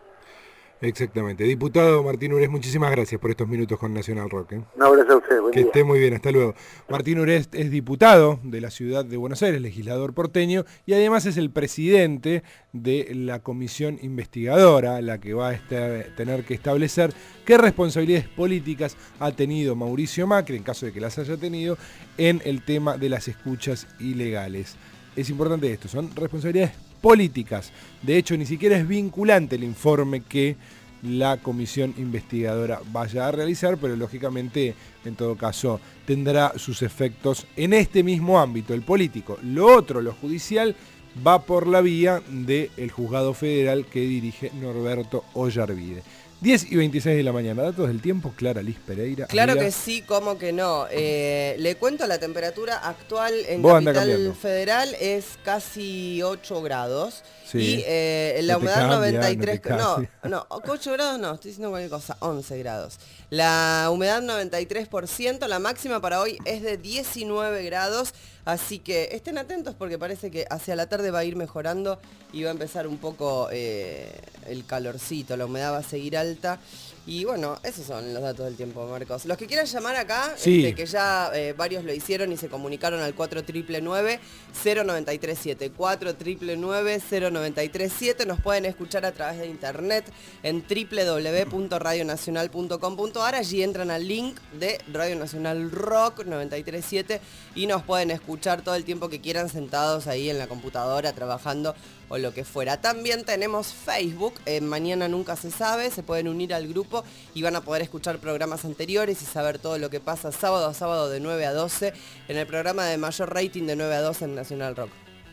Exactamente. Diputado Martín Urés, muchísimas gracias por estos minutos con Nacional Rock. ¿eh? Un abrazo a usted, buen Que día. esté muy bien, hasta luego. Martín Urés es diputado de la ciudad de Buenos Aires, legislador porteño, y además es el presidente de la comisión investigadora, la que va a estar, tener que establecer qué responsabilidades políticas ha tenido Mauricio Macri, en caso de que las haya tenido, en el tema de las escuchas ilegales. Es importante esto, son responsabilidades políticas. De hecho, ni siquiera es vinculante el informe que la comisión investigadora vaya a realizar, pero lógicamente, en todo caso, tendrá sus efectos en este mismo ámbito, el político. Lo otro, lo judicial, va por la vía del juzgado federal que dirige Norberto Ollarvide. diez y veintiséis de la mañana, datos del tiempo, Clara Liz Pereira. Claro amiga. que sí, cómo que no. Eh, le cuento la temperatura actual en Vos anda Capital cambiando. Federal es casi ocho grados. Sí. Y eh, la No te humedad cambia, noventa y tres... no te No, cambia. no, ocho grados no, estoy diciendo cualquier cosa, once grados. La humedad noventa y tres por ciento, la máxima para hoy es de diecinueve grados. Así que estén atentos porque parece que hacia la tarde va a ir mejorando y va a empezar un poco eh, el calorcito, la humedad va a seguir alta. Y bueno, esos son los datos del tiempo, Marcos. Los que quieran llamar acá, Sí. este, que ya eh, varios lo hicieron y se comunicaron al cuatro nueve nueve cero nueve tres siete, cuatro nueve nueve cero nueve tres siete, nos pueden escuchar a través de internet en doble u doble u doble u punto radio nacional punto com punto a r, allí entran al link de Radio Nacional Rock noventa y tres punto siete y nos pueden escuchar todo el tiempo que quieran sentados ahí en la computadora trabajando o lo que fuera. También tenemos Facebook, eh, Mañana Nunca Se Sabe, se pueden unir al grupo y van a poder escuchar programas anteriores y saber todo lo que pasa sábado a sábado de nueve a doce en el programa de mayor rating de nueve a doce en Nacional Rock.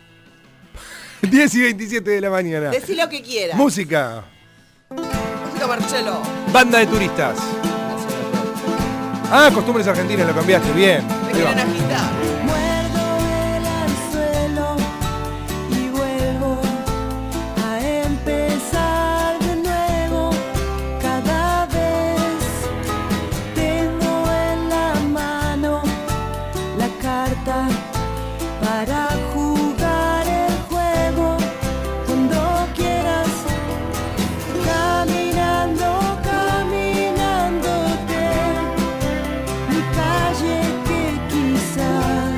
diez y veintisiete de la mañana. Decí lo que quieras. Música. Música, Marcelo. Banda de turistas. Ah, costumbres argentinas, lo cambiaste, bien. Me Ahí quieren va. agitar. Y vuelvo a empezar de nuevo. Cada vez tengo en la mano la carta para jugar el juego. Cuando quieras, caminando, caminándote, mi calle que quizás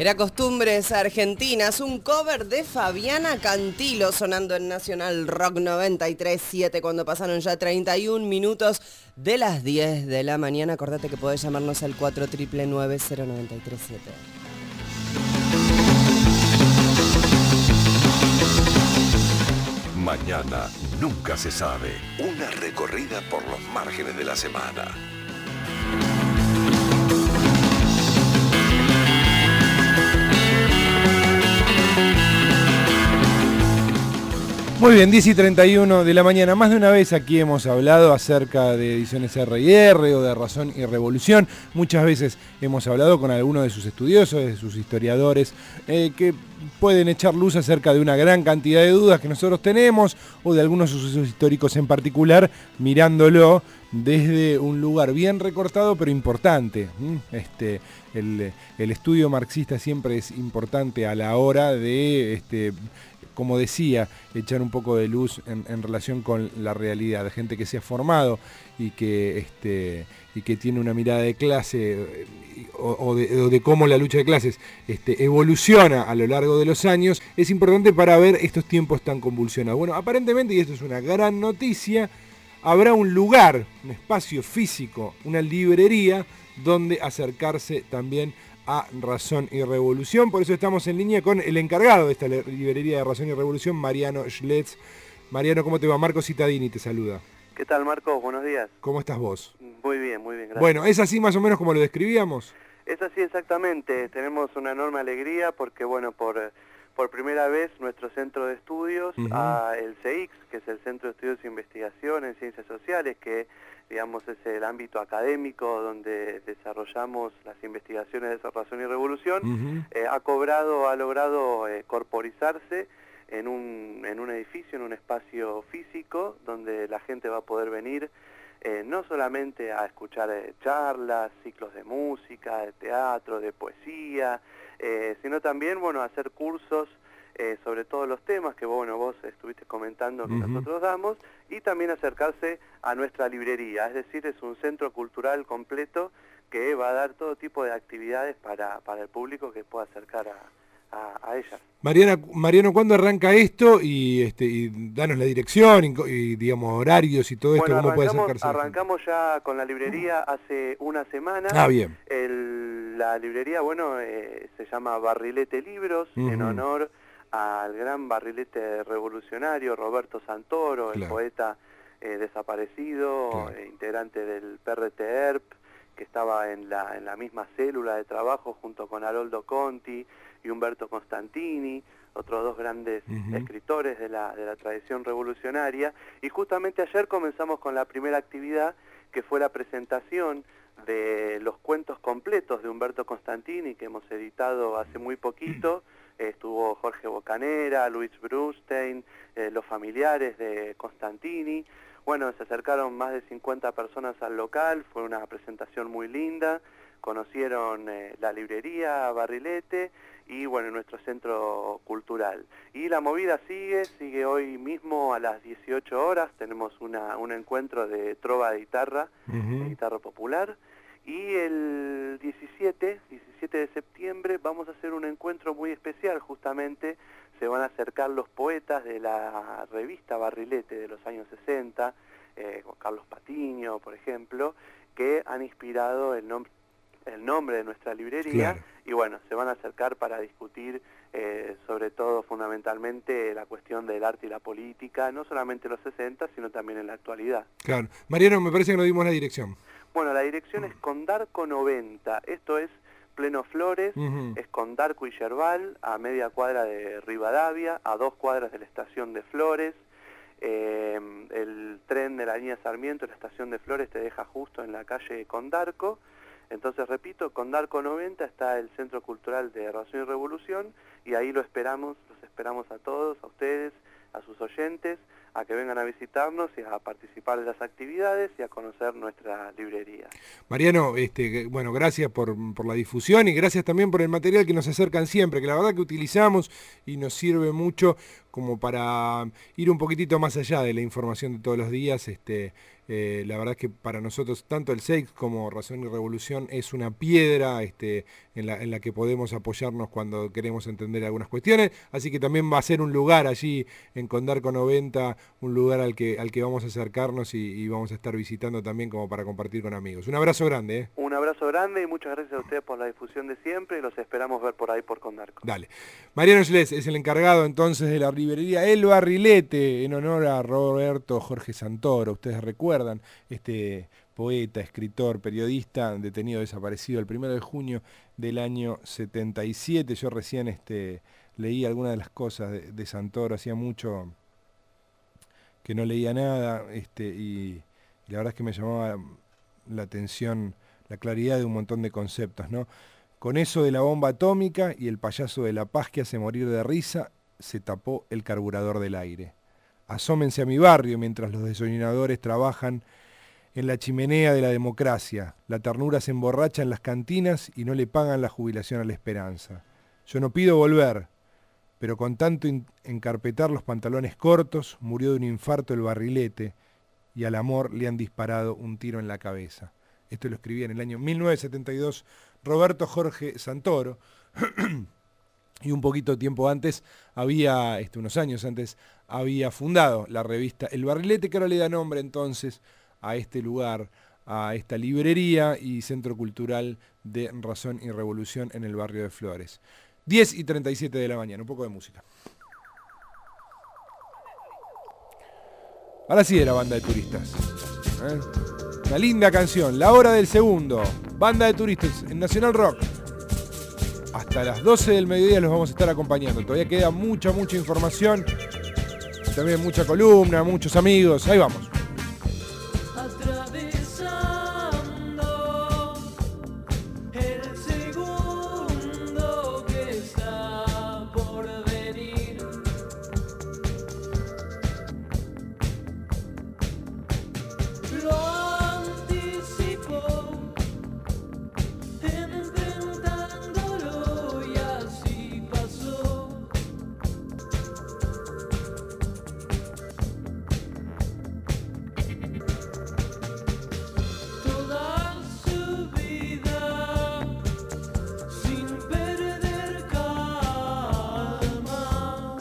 Era Costumbres Argentinas, un cover de Fabiana Cantilo sonando en Nacional Rock noventa y tres punto siete cuando pasaron ya treinta y un minutos de las diez de la mañana. Acordate que podés llamarnos al cuatro nueve nueve cero nueve tres siete. Mañana nunca se sabe. Una recorrida por los márgenes de la semana. Muy bien, diez y treinta y uno de la mañana. Más de una vez aquí hemos hablado acerca de Ediciones R y R o de Razón y Revolución. Muchas veces hemos hablado con algunos de sus estudiosos, de sus historiadores, eh, que pueden echar luz acerca de una gran cantidad de dudas que nosotros tenemos o de algunos sucesos históricos en particular, mirándolo desde un lugar bien recortado pero importante. Este, el, el estudio marxista siempre es importante a la hora de... Este, como decía, echar un poco de luz en, en relación con la realidad, de gente que se ha formado y que, este, y que tiene una mirada de clase o, o, de, o de cómo la lucha de clases este, evoluciona a lo largo de los años, es importante para ver estos tiempos tan convulsionados. Bueno, aparentemente, y esto es una gran noticia, habrá un lugar, un espacio físico, una librería donde acercarse también a Razón y Revolución. Por eso estamos en línea con el encargado de esta librería de Razón y Revolución, Mariano Schletz. Mariano, ¿cómo te va? Marco Cittadini te saluda. ¿Qué tal, Marco? Buenos días. ¿Cómo estás vos? Muy bien, muy bien, gracias. Bueno, ¿es así más o menos como lo describíamos? Es así exactamente. Tenemos una enorme alegría porque, bueno, por, por primera vez nuestro centro de estudios, uh-huh. a el C I X, que es el Centro de Estudios e Investigación en Ciencias Sociales, que digamos es el ámbito académico donde desarrollamos las investigaciones de Razón y Revolución, uh-huh. eh, ha cobrado, ha logrado eh, corporizarse en un, en un edificio, en un espacio físico, donde la gente va a poder venir eh, no solamente a escuchar eh, charlas, ciclos de música, de teatro, de poesía, eh, sino también, bueno, a hacer cursos Eh, sobre todos los temas que bueno vos estuviste comentando que uh-huh. nosotros damos, y también acercarse a nuestra librería, es decir, es un centro cultural completo que va a dar todo tipo de actividades para, para el público que pueda acercar a, a, a ella. Mariana, Mariano, ¿cuándo arranca esto? Y, este, y danos la dirección y, y digamos horarios y todo esto, bueno, ¿cómo puede acercarse? Arrancamos ya con la librería hace una semana. Ah, bien. El, la librería, bueno, eh, se llama Barrilete Libros, uh-huh. en honor al gran barrilete revolucionario Roberto Santoro, claro. el poeta eh, desaparecido, claro. eh, integrante del P R T E R P, que estaba en la, en la misma célula de trabajo junto con Haroldo Conti y Umberto Costantini, otros dos grandes uh-huh. escritores de la, de la tradición revolucionaria. Y justamente ayer comenzamos con la primera actividad, que fue la presentación de los cuentos completos de Umberto Costantini, que hemos editado hace muy poquito. Estuvo Jorge Bocanera, Luis Brustein, eh, los familiares de Costantini. Bueno, se acercaron más de cincuenta personas al local, fue una presentación muy linda, conocieron eh, la librería Barrilete y bueno, nuestro centro cultural. Y la movida sigue, sigue hoy mismo a las dieciocho horas, tenemos una, un encuentro de trova de guitarra, uh-huh. de guitarra popular. Y el diecisiete de septiembre vamos a hacer un encuentro muy especial, justamente se van a acercar los poetas de la revista Barrilete de los años sesenta, eh, Carlos Patiño, por ejemplo, que han inspirado el, nom el nombre de nuestra librería, claro. y bueno, se van a acercar para discutir eh, sobre todo, fundamentalmente, la cuestión del arte y la política, no solamente en los sesenta, sino también en la actualidad. Claro. Mariano, me parece que no dimos la dirección. Bueno, la dirección es Condarco noventa, esto es pleno Flores, uh-huh. es Condarco y Yerbal, a media cuadra de Rivadavia, a dos cuadras de la estación de Flores. Eh, el tren de la línea Sarmiento, la estación de Flores, te deja justo en la calle Condarco. Entonces, repito, Condarco noventa está el Centro Cultural de Razón y Revolución, y ahí lo esperamos, los esperamos a todos, a ustedes, a sus oyentes, a que vengan a visitarnos y a participar de las actividades y a conocer nuestra librería. Mariano, este, bueno, gracias por, por la difusión y gracias también por el material que nos acercan siempre, que la verdad que utilizamos y nos sirve mucho como para ir un poquitito más allá de la información de todos los días. Este, eh, la verdad es que para nosotros tanto el S E I C como Razón y Revolución es una piedra este, en, la, en la que podemos apoyarnos cuando queremos entender algunas cuestiones, así que también va a ser un lugar allí en Condarco noventa, un lugar al que, al que vamos a acercarnos y, y vamos a estar visitando también como para compartir con amigos. Un abrazo grande. ¿eh? Un abrazo grande y muchas gracias a ustedes por la difusión de siempre y los esperamos ver por ahí por Condarco. Dale. Mariano Schles es el encargado entonces de la librería El Barrilete en honor a Roberto Jorge Santoro. Ustedes recuerdan este poeta, escritor, periodista detenido desaparecido el primero de junio del año setenta y siete. Yo recién este, leí algunas de las cosas de, de Santoro, hacía mucho que no leía nada este, y, y la verdad es que me llamaba la atención la claridad de un montón de conceptos, ¿no? Con eso de la bomba atómica y el payaso de la paz que hace morir de risa, se tapó el carburador del aire. Asómense a mi barrio mientras los desayunadores trabajan en la chimenea de la democracia. La ternura se emborracha en las cantinas y no le pagan la jubilación a la esperanza. Yo no pido volver, pero con tanto encarpetar los pantalones cortos, murió de un infarto el Barrilete y al amor le han disparado un tiro en la cabeza. Esto lo escribía en el año mil novecientos setenta y dos Roberto Jorge Santoro. Y un poquito tiempo antes, había, este, unos años antes, había fundado la revista El Barrilete, que ahora le da nombre entonces a este lugar, a esta librería y centro cultural de Razón y Revolución en el barrio de Flores. diez y treinta y siete de la mañana, un poco de música. Ahora sí de la banda de turistas. ¿Eh? Una linda canción, La Hora del Segundo, banda de turistas en Nacional Rock. Hasta las doce del mediodía los vamos a estar acompañando. Todavía queda mucha, mucha información. También mucha columna, muchos amigos. Ahí vamos. El segundo que está por venir, lo anticipó, enfrentándolo y así pasó. Toda su vida sin perder calma,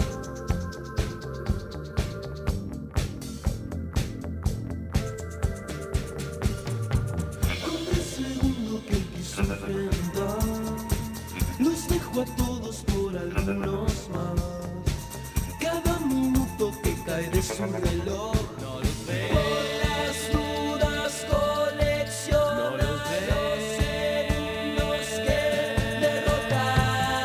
con el segundo que quiso enfrentar, los dejo a todos por algunos más. Cada minuto que cae de su reloj no los ve. Por las dudas colecciona los segundos que derrotar.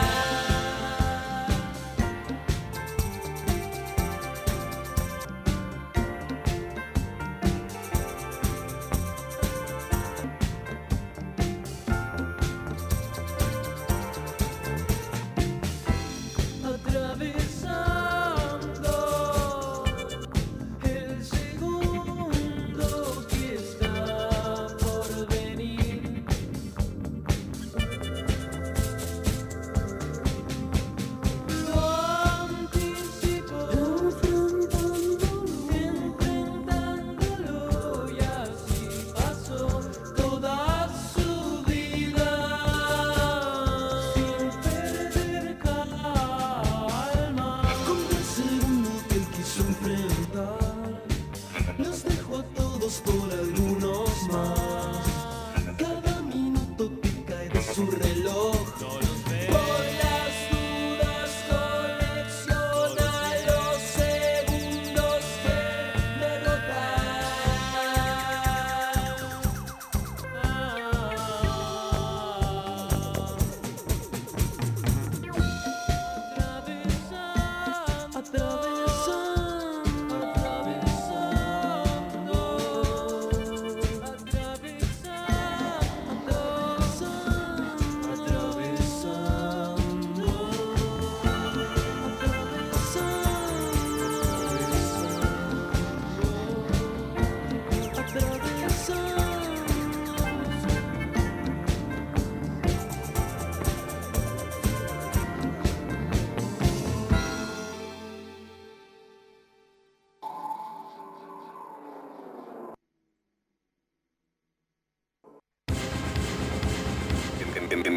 Atravesando el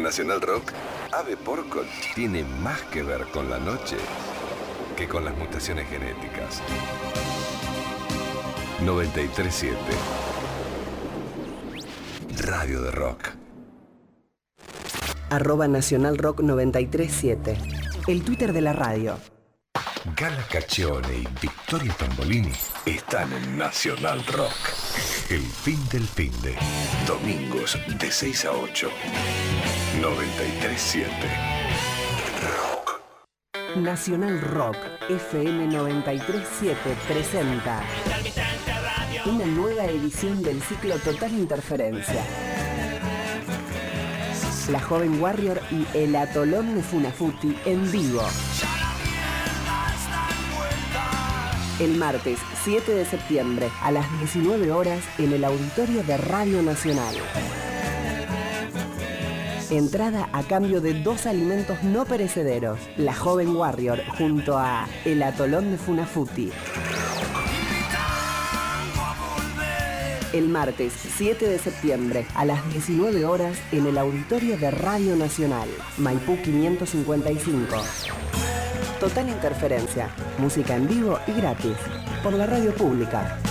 Nacional Rock, Ave Porco tiene más que ver con la noche que con las mutaciones genéticas. noventa y tres siete Radio de Rock. Arroba Nacional Rock noventa y tres siete. El Twitter de la radio. Gala Caccione y Victoria Tambolini están en Nacional Rock. El fin del fin de domingos de seis a ocho. noventa y tres siete Rock. Nacional Rock F M noventa y tres siete presenta una nueva edición del ciclo Total Interferencia. La Joven Warrior y el Atolón de Funafuti en vivo. El martes siete de septiembre a las diecinueve horas en el auditorio de Radio Nacional. Entrada a cambio de dos alimentos no perecederos. La Joven Warrior junto a el Atolón de Funafuti. El martes siete de septiembre a las diecinueve horas en el auditorio de Radio Nacional. Maipú quinientos cincuenta y cinco. Total Interferencia. Música en vivo y gratis. Por la radio pública.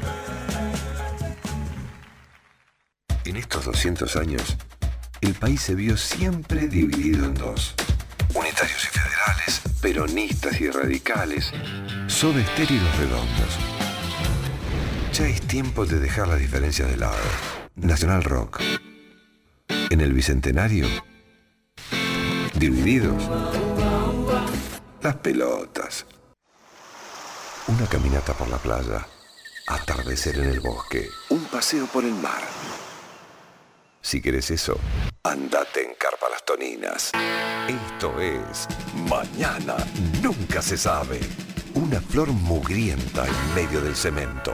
En estos doscientos años, el país se vio siempre dividido en dos. Unitarios y federales, peronistas y radicales, Soda Stereo y Los Redondos. Ya es tiempo de dejar las diferencias de lado. Nacional Rock. En el Bicentenario. Divididos. Las pelotas. Una caminata por la playa. Atardecer en el bosque. Un paseo por el mar. Si querés eso, andate en Carpa Las Toninas. Esto es Mañana Nunca Se Sabe. Una flor mugrienta en medio del cemento.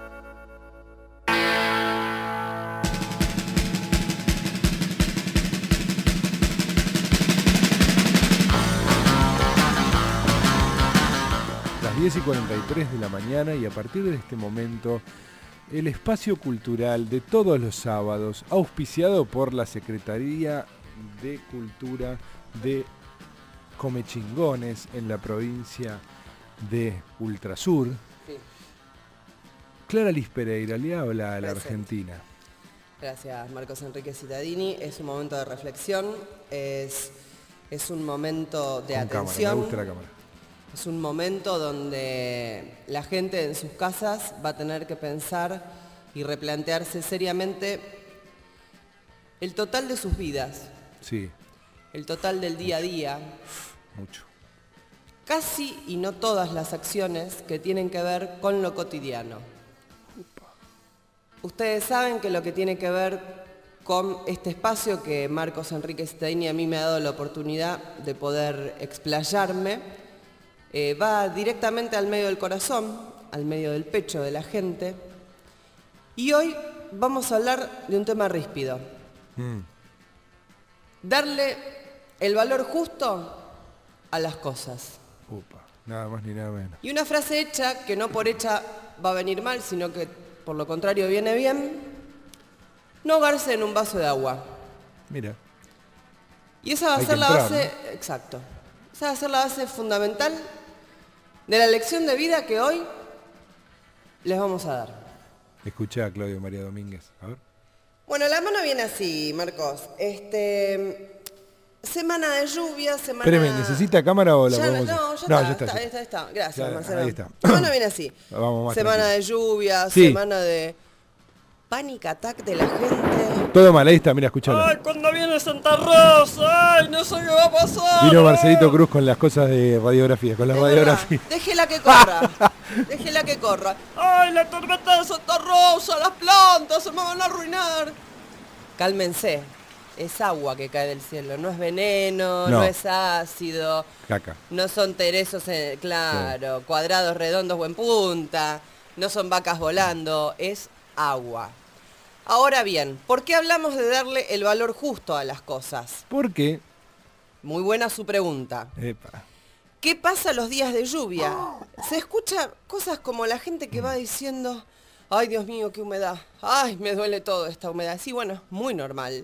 diez y cuarenta y tres de la mañana y a partir de este momento el espacio cultural de todos los sábados, auspiciado por la Secretaría de Cultura de Comechingones en la provincia de Ultrasur. Sí. Clara Liz Pereira le habla a la Presente. Argentina. Gracias, Marcos Enrique Cittadini. Es un momento de reflexión, es, es un momento de Con atención. cámara, me gusta la cámara. Es un momento donde la gente en sus casas va a tener que pensar y replantearse seriamente el total de sus vidas, Sí, el total del día a día, mucho. casi y no todas las acciones que tienen que ver con lo cotidiano. Ustedes saben que lo que tiene que ver con este espacio que Marcos Enrique Cittadini a mí me ha dado la oportunidad de poder explayarme, Eh, va directamente al medio del corazón, al medio del pecho de la gente. Y hoy vamos a hablar de un tema ríspido. Mm. Darle el valor justo a las cosas. Upa, nada más ni nada menos. Y una frase hecha, que no por hecha va a venir mal, sino que por lo contrario viene bien, no ahogarse en un vaso de agua. Mira. Y esa va a Hay ser que la entrar, base, exacto, esa va a ser la base fundamental de la lección de vida que hoy les vamos a dar. Escuchá a Claudio María Domínguez. A ver. Bueno, la mano viene así, Marcos. Este, semana de lluvia, semana... Espéreme, ¿necesita cámara o la Ya, podemos...? no, ya No, está, ya está, está, ya está, está. Gracias, Ya, Marcelo. ahí está. La mano viene así. Vamos más Semana tranquilo. de lluvia, Sí. semana de panic attack de la gente. Todo mal, ahí está, mira, escuchalo. Ay, cuando viene Santa Rosa, ay, no sé qué va a pasar. Vino Marcelito Cruz con las cosas de radiografía, con las Es verdad. radiografías. Déjela que corra. Déjela que corra. Ay, la tormenta de Santa Rosa, las plantas se me van a arruinar. Cálmense. Es agua que cae del cielo, no es veneno, no, No. es ácido, Caca. no son teresos, en- claro, cuadrados redondos o en punta, no son vacas volando, es agua. Ahora bien, ¿por qué hablamos de darle el valor justo a las cosas? ¿Por qué? Muy buena su pregunta. Epa. ¿Qué pasa los días de lluvia? Se escucha cosas como la gente que va diciendo, ay Dios mío, qué humedad, ay, me duele todo esta humedad. Sí, bueno, es muy normal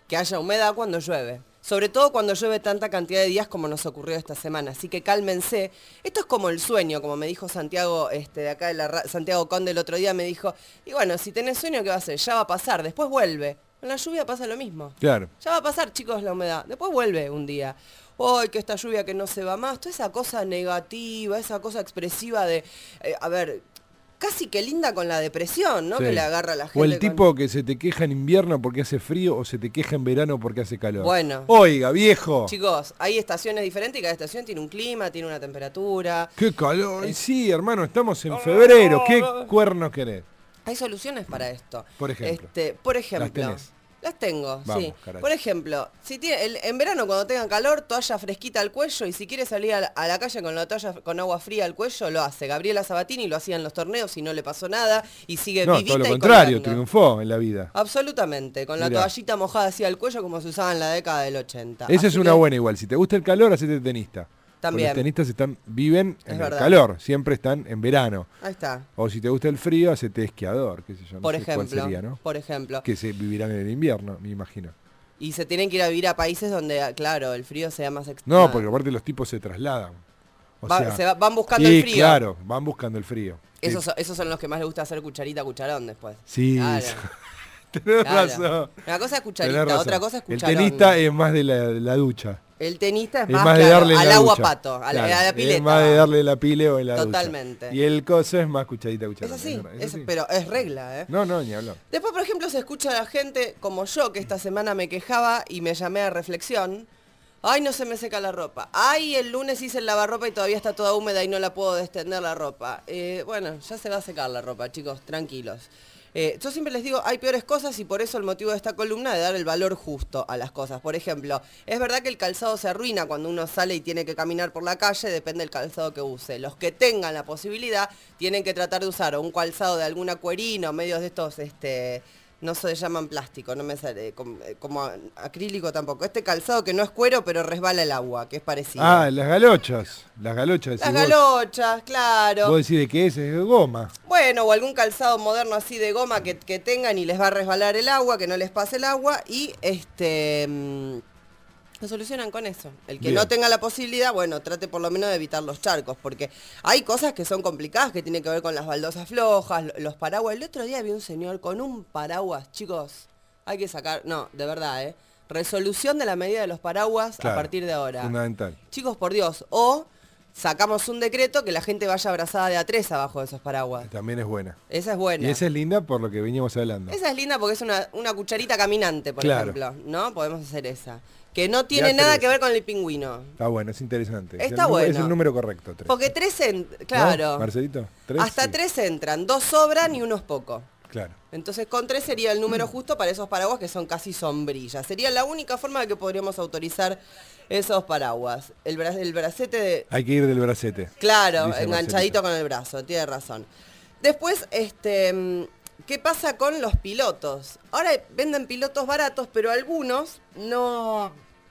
que haya humedad cuando llueve. Sobre todo cuando llueve tanta cantidad de días como nos ocurrió esta semana. Así que cálmense. Esto es como el sueño, como me dijo Santiago, este, de acá de la ra- Santiago Conde el otro día, me dijo, y bueno, si tenés sueño, ¿qué va a hacer? Ya va a pasar, después vuelve. Con la lluvia pasa lo mismo. Claro. Ya va a pasar, chicos, la humedad. Después vuelve un día. Hoy que esta lluvia que no se va más. Toda esa cosa negativa, esa cosa expresiva de, eh, a ver, casi que linda con la depresión, ¿no? Sí. Que le agarra a la gente. O el con- tipo que se te queja en invierno porque hace frío o se te queja en verano porque hace calor. Bueno. Oiga, viejo. Chicos, hay estaciones diferentes y cada estación tiene un clima, tiene una temperatura. Qué calor. Y sí, hermano, estamos en febrero. ¿Qué cuernos querés? Hay soluciones para esto. Por ejemplo. Este, por ejemplo. Las tenés. Las tengo, Vamos, sí. caray. Por ejemplo, si tiene, el- en verano cuando tengan calor, toalla fresquita al cuello y si quiere salir a la, a la calle con la toalla con agua fría al cuello, lo hace. Gabriela Sabatini lo hacía en los torneos y no le pasó nada y sigue No, vivita todo lo y contrario, colgando. triunfó en la vida. Absolutamente, con la Mirá. toallita mojada así al cuello como se usaba en la década del ochenta. Esa es Así una que- buena igual. Si te gusta el calor, hacete tenista. También. Porque los tenistas están, viven Es en verdad. el calor, siempre están en verano. Ahí está. O si te gusta el frío, hacete esquiador, qué sé yo. No Por sé cuál ejemplo, sería, ¿no? por ejemplo. Que se vivirán en el invierno, me imagino. Y se tienen que ir a vivir a países donde, claro, el frío sea más No, extremo. porque aparte los tipos se trasladan. O Va- sea, se va- van buscando sí, el frío. claro, van buscando el frío. Esos, Sí. son- esos son los que más les gusta hacer cucharita a cucharón después. Sí, Claro. tenés Claro. razón. Una cosa es Tenés cucharita, razón. otra cosa es El cucharón. tenista es más de la, de la ducha. El tenista es, Es más, más de claro, darle en al la agua ducha. pato, a la, Claro, a la pileta. Es más de darle la pile o en la Totalmente. ducha. Y el coso es más cucharita, cucharita. Es así, Es es- así. pero es regla, ¿eh? No, no, ni hablar. Después, por ejemplo, se escucha a la gente como yo, que esta semana me quejaba y me llamé a reflexión. Ay, no se me seca la ropa. Ay, el lunes hice el lavarropa y todavía está toda húmeda y no la puedo destender la ropa. Eh, bueno, ya se va a secar la ropa, chicos, tranquilos. Eh, yo siempre les digo, hay peores cosas y por eso el motivo de esta columna de dar el valor justo a las cosas. Por ejemplo, es verdad que el calzado se arruina cuando uno sale y tiene que caminar por la calle, depende del calzado que use. Los que tengan la posibilidad tienen que tratar de usar o un calzado de alguna cuerina o medios de estos, este, no se llaman plástico, no me sale, como, como acrílico tampoco. Este calzado que no es cuero pero resbala el agua, que es parecido. Ah, las galochas. Las galochas. Las decís vos. galochas, claro. Vos decís de qué es, es de goma. Bueno, o algún calzado moderno así de goma que, que tengan y les va a resbalar el agua, que no les pase el agua y este mm, lo solucionan con eso. El que Bien. no tenga la posibilidad, bueno, trate por lo menos de evitar los charcos, porque hay cosas que son complicadas, que tienen que ver con las baldosas flojas, lo- los paraguas. El otro día vi un señor con un paraguas, chicos, hay que sacar, no, de verdad, ¿eh? Resolución de la medida de los paraguas Claro, a partir de ahora. Fundamental. Chicos, por Dios, o sacamos un decreto que la gente vaya abrazada de a tres abajo de esos paraguas. También es buena. Esa es buena. Y esa es linda por lo que veníamos hablando. Esa es linda porque es una, una cucharita caminante, por Claro. ejemplo, ¿no? Podemos hacer esa. Que no tiene Ya nada tres. que ver con el pingüino. Está bueno, es interesante. Es Está el, número- bueno. Es el número correcto. Tres. Porque tres, en- ¿No, claro, Marcelito? ¿Tres? hasta Sí, tres entran, dos sobran y uno es poco. Claro. Entonces con tres sería el número justo para esos paraguas que son casi sombrillas. Sería la única forma de que podríamos autorizar esos paraguas. El, bra- el bracete de, Hay que ir del bracete. claro, dice enganchadito Marcelito. con el brazo, tiene razón. Después, este, mm, ¿qué pasa con los pilotos? Ahora venden pilotos baratos, pero algunos no,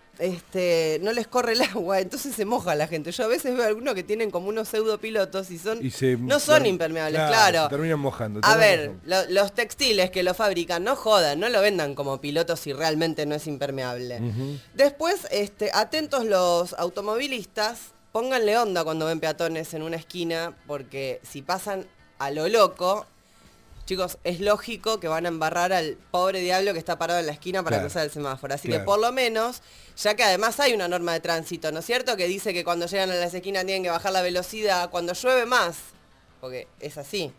este, no les corre el agua, entonces se moja la gente. Yo a veces veo algunos que tienen como unos pseudo pilotos y son, Y se- no son ter- impermeables, claro, claro. se terminan mojando. A tenés ver, razón. lo- los textiles que lo fabrican, no jodan, no lo vendan como pilotos si realmente no es impermeable. Ujú. Después, este, atentos los automovilistas, pónganle onda cuando ven peatones en una esquina, porque si pasan a lo loco, chicos, es lógico que van a embarrar al pobre diablo que está parado en la esquina para Claro. cruzar el semáforo. Así Claro. que por lo menos, ya que además hay una norma de tránsito, ¿no es cierto? Que dice que cuando llegan a las esquinas tienen que bajar la velocidad, cuando llueve más, porque es así.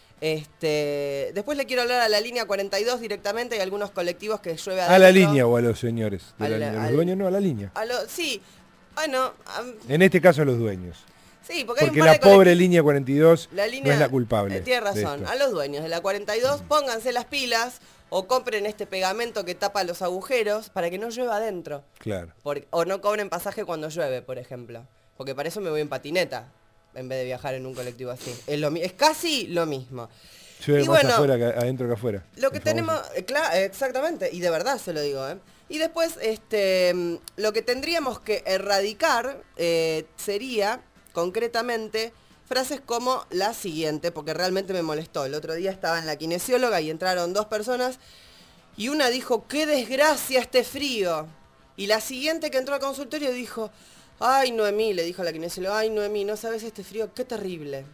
Este, después le quiero hablar a la línea cuarenta y dos directamente, hay algunos colectivos que llueve A la adentro. línea o a los señores. De A la la- línea. Los al- dueños no, a la línea. A lo- sí, bueno, am- En este caso a los dueños. sí, porque, hay Porque un par la de colectivos- pobre línea cuarenta y dos La no línea, es la culpable. eh, tiene de razón. esto. A los dueños de la cuarenta y dos, pónganse las pilas o compren este pegamento que tapa los agujeros para que no llueva adentro. Claro. Por- o no cobren pasaje cuando llueve, por ejemplo. Porque para eso me voy en patineta, en vez de viajar en un colectivo así. Es, lo, mi- es casi lo mismo. Llueve Y más bueno, afuera que adentro que afuera. Lo que El famoso. tenemos, eh, cla- eh, exactamente, y de verdad se lo digo, ¿eh? Y después, este, mm, lo que tendríamos que erradicar eh, sería, concretamente, frases como la siguiente, porque realmente me molestó. El otro día estaba en la kinesióloga y entraron dos personas Y una dijo, qué desgracia este frío. Y la siguiente que entró al consultorio dijo, ay Noemí, le dijo a la kinesióloga, ay Noemí, no sabes este frío, qué terrible.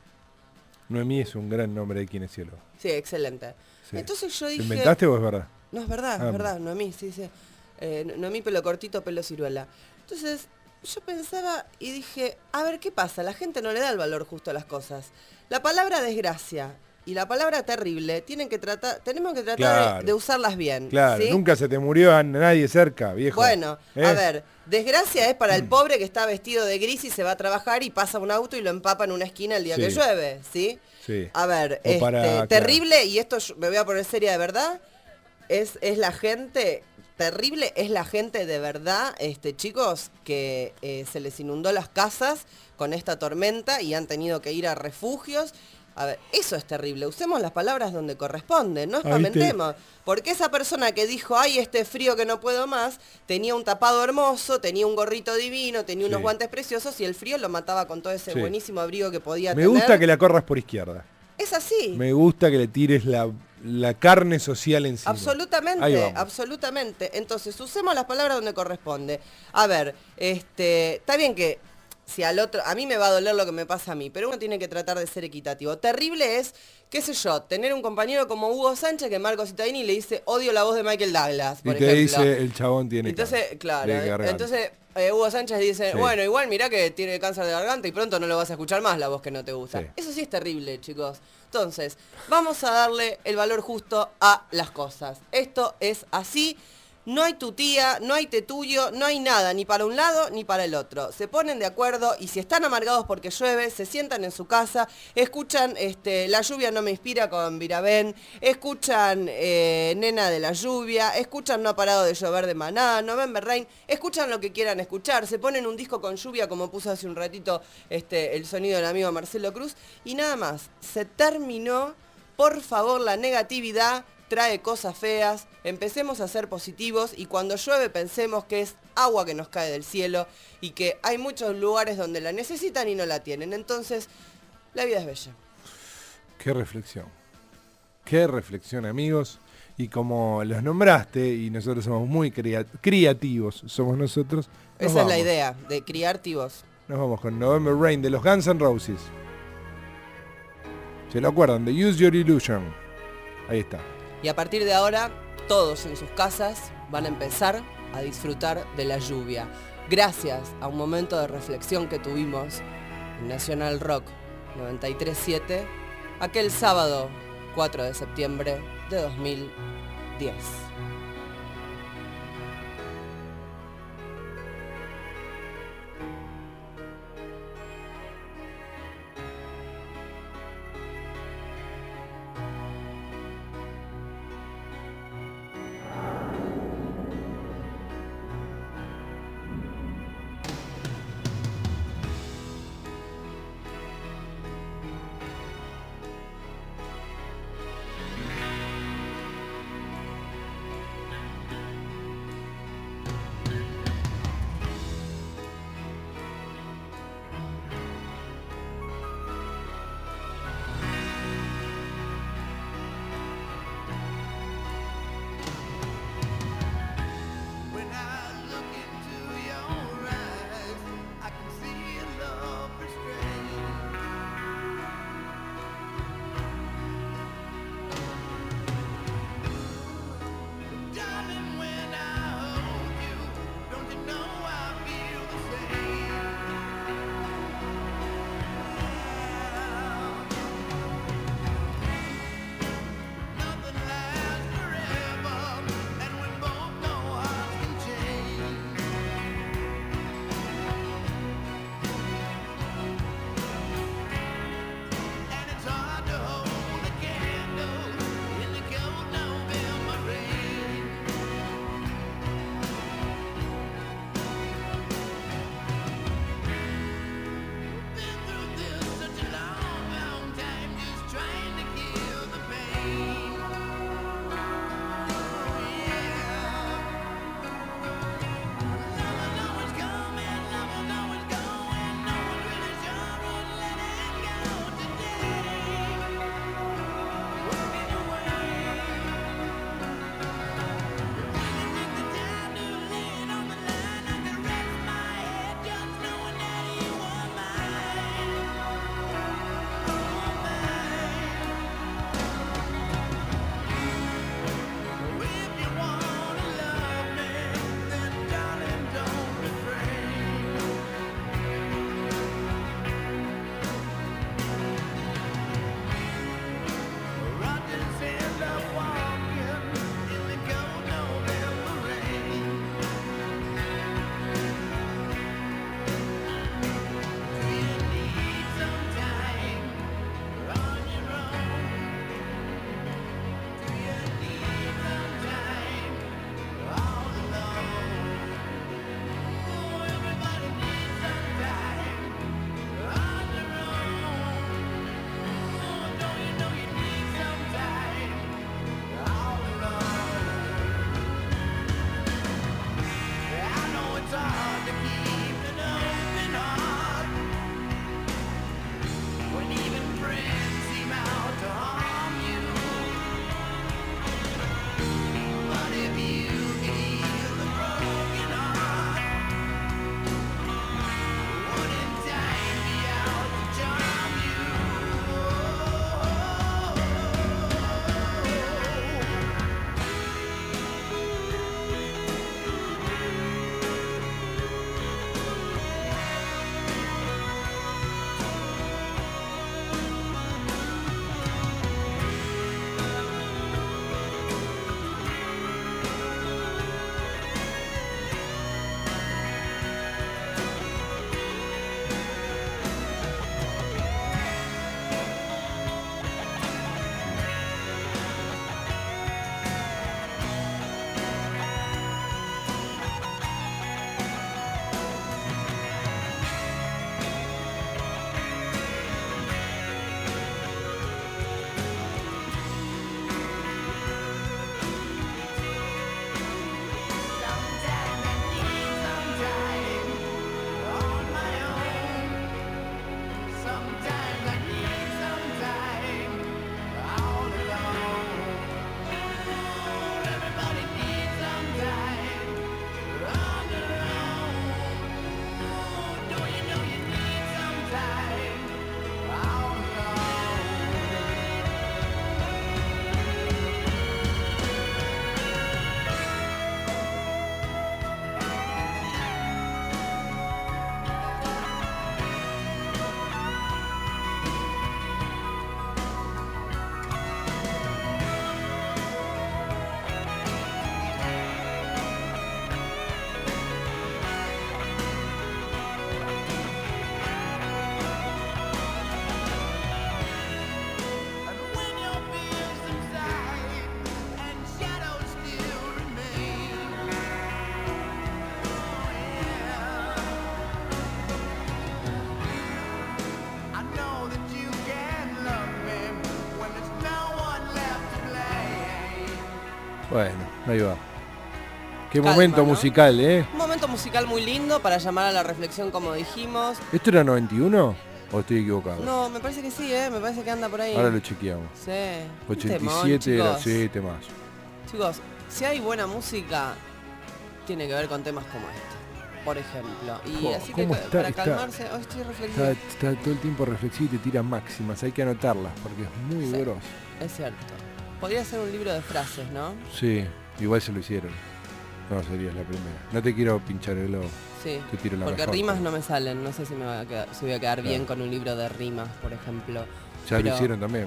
Noemí es un gran nombre de kinesiólogo. Sí, excelente. Sí. Entonces yo dije... ¿Lo inventaste o es verdad? No, es verdad, Ah, es verdad, Noemí, sí, sí. Eh, Noemí pelo cortito, pelo ciruela. Entonces yo pensaba y dije, a ver, ¿qué pasa? La gente no le da el valor justo a las cosas. La palabra desgracia y la palabra terrible tienen que tratar, tenemos que tratar Claro. de, de usarlas bien. Claro, ¿sí? nunca se te murió a nadie cerca, viejo. Bueno, ¿Eh? a ver, desgracia es para el pobre que está vestido de gris y se va a trabajar y pasa un auto y lo empapa en una esquina el día Sí. que llueve, ¿sí? Sí. A ver, O este, para- claro. terrible, y esto yo me voy a poner seria de verdad, es, es la gente, terrible es la gente de verdad, este, chicos, que eh, se les inundó las casas con esta tormenta y han tenido que ir a refugios. A ver, eso es terrible. Usemos las palabras donde corresponden, no Ahí te- espamentemos. Porque esa persona que dijo, ay, este frío que no puedo más, tenía un tapado hermoso, tenía un gorrito divino, tenía unos Sí. guantes preciosos y el frío lo mataba con todo ese Sí. buenísimo abrigo que podía Me tener. gusta que la corras por izquierda. Es así. Me gusta que le tires la, la carne social encima. Ahí Absolutamente, vamos. absolutamente. Entonces, usemos las palabras donde corresponde. A ver, este, está bien que si al otro, a mí me va a doler lo que me pasa a mí, pero uno tiene que tratar de ser equitativo. Terrible es, qué sé yo, tener un compañero como Hugo Sánchez que Marco Cittadini le dice, odio la voz de Michael Douglas, Y por te ejemplo. dice, el chabón tiene Entonces, cáncer claro, de garganta. entonces eh, Hugo Sánchez dice, Sí. bueno, igual mirá que tiene cáncer de garganta y pronto no lo vas a escuchar más la voz que no te gusta. Sí. Eso sí es terrible, chicos. Entonces, vamos a darle el valor justo a las cosas. Esto es así. No hay tu tía, no hay te tuyo, no hay nada, ni para un lado ni para el otro. Se ponen de acuerdo y si están amargados porque llueve, se sientan en su casa, escuchan este, La lluvia no me inspira con Virabén, escuchan eh, Nena de la lluvia, escuchan No ha parado de llover de Maná, November Rain, escuchan lo que quieran escuchar, se ponen un disco con lluvia como puso hace un ratito este, el sonido del amigo Marcelo Cruz y nada más. Se terminó, por favor, la negatividad trae cosas feas, empecemos a ser positivos y cuando llueve pensemos que es agua que nos cae del cielo y que hay muchos lugares donde la necesitan y no la tienen. Entonces, la vida es bella. Qué reflexión. Qué reflexión, amigos. Y como los nombraste, y nosotros somos muy crea- creativos, somos nosotros. nos Esa es la vamos. idea, de criar tibos. Nos vamos con November Rain de los Guns N' Roses. ¿Se lo acuerdan? De Use Your Illusion. Ahí está. Y a partir de ahora, todos en sus casas van a empezar a disfrutar de la lluvia. Gracias a un momento de reflexión que tuvimos en Nacional Rock noventa y tres punto siete, aquel sábado cuatro de septiembre de dos mil diez. Bueno, ahí va. Qué Calma, momento ¿no? musical, ¿eh? Un momento musical muy lindo para llamar a la reflexión, como dijimos. ¿Esto era noventa y uno o estoy equivocado? No, me parece que sí, ¿eh? Me parece que anda por ahí. Ahora lo chequeamos. Sí. ochenta y Un siete temón, era, chicos. sí, temas. Chicos, si hay buena música, tiene que ver con temas como este, por ejemplo. Y Jo, así que ¿cómo ca- está- para está- calmarse, hoy estoy reflexiva. Está, está todo el tiempo reflexivo y te tira máximas, hay que anotarlas porque es muy Sí. grosso. Es cierto. Podría ser un libro de frases, ¿no? Sí, igual se lo hicieron. No, sería la primera. No te quiero pinchar el globo. Sí. Te tiro la Porque mejor, rimas pero- no me salen. No sé si me va a quedar, si voy a quedar bien Claro. con un libro de rimas, por ejemplo. Ya Pero- lo hicieron también.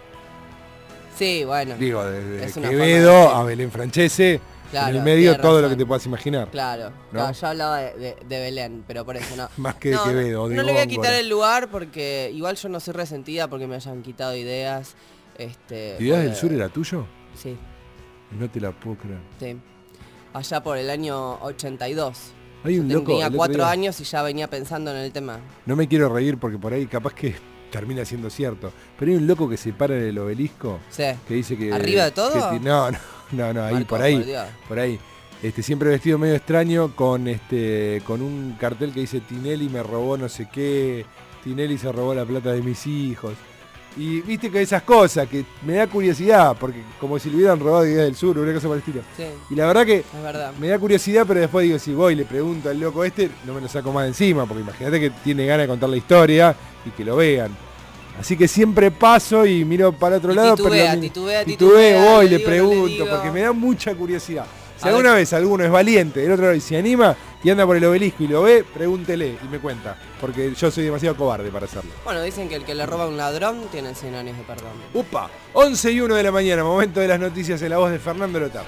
Sí, bueno. Digo, desde es una Quevedo forma de- a Belén Francese, Claro, en el medio tiene todo lo razón. que te puedas imaginar. Claro, ¿no? claro, yo hablaba de, de- de Belén, pero por eso no. Más que de No, Quevedo, no, de no le voy a Góngora. quitar el lugar porque igual yo no soy resentida porque me hayan quitado ideas. Este, ¿Ideas porque- del Sur era tuyo? Sí, No te la puedo creer. sí. Allá por el año ochenta y dos. Hay un Yo loco, Tenía el otro cuatro día- años y ya venía pensando en el tema. No me quiero reír porque por ahí capaz que termina siendo cierto. Pero hay un loco que se para en el obelisco Sí. que dice que... ¿Arriba de todo? que ti- no, no, no, no, ahí Marco, por ahí. por Dios. Por ahí. Este, siempre vestido medio extraño con este con un cartel que dice Tinelli me robó no sé qué, Tinelli se robó la plata de mis hijos. Y viste que esas cosas que me da curiosidad, porque como si le hubieran robado Ideas del Sur o una cosa por el estilo. Sí, Y la verdad que es verdad. me da curiosidad, pero después digo, si voy y le pregunto al loco este, no me lo saco más de encima, porque imagínate que tiene ganas de contar la historia y que lo vean. Así que siempre paso y miro para otro Y lado, titubea, pero titubea, titubeo, titubea, voy, le le digo, no le pregunto, digo. porque me da mucha curiosidad. Si A alguna ver. vez alguno es valiente, el otro y se anima y anda por el obelisco y lo ve, pregúntele y me cuenta, porque yo soy demasiado cobarde para hacerlo. Bueno, dicen que el que le roba a un ladrón tiene cien años de perdón. Upa, once y uno de la mañana, momento de las noticias en la voz de Fernando Lotar.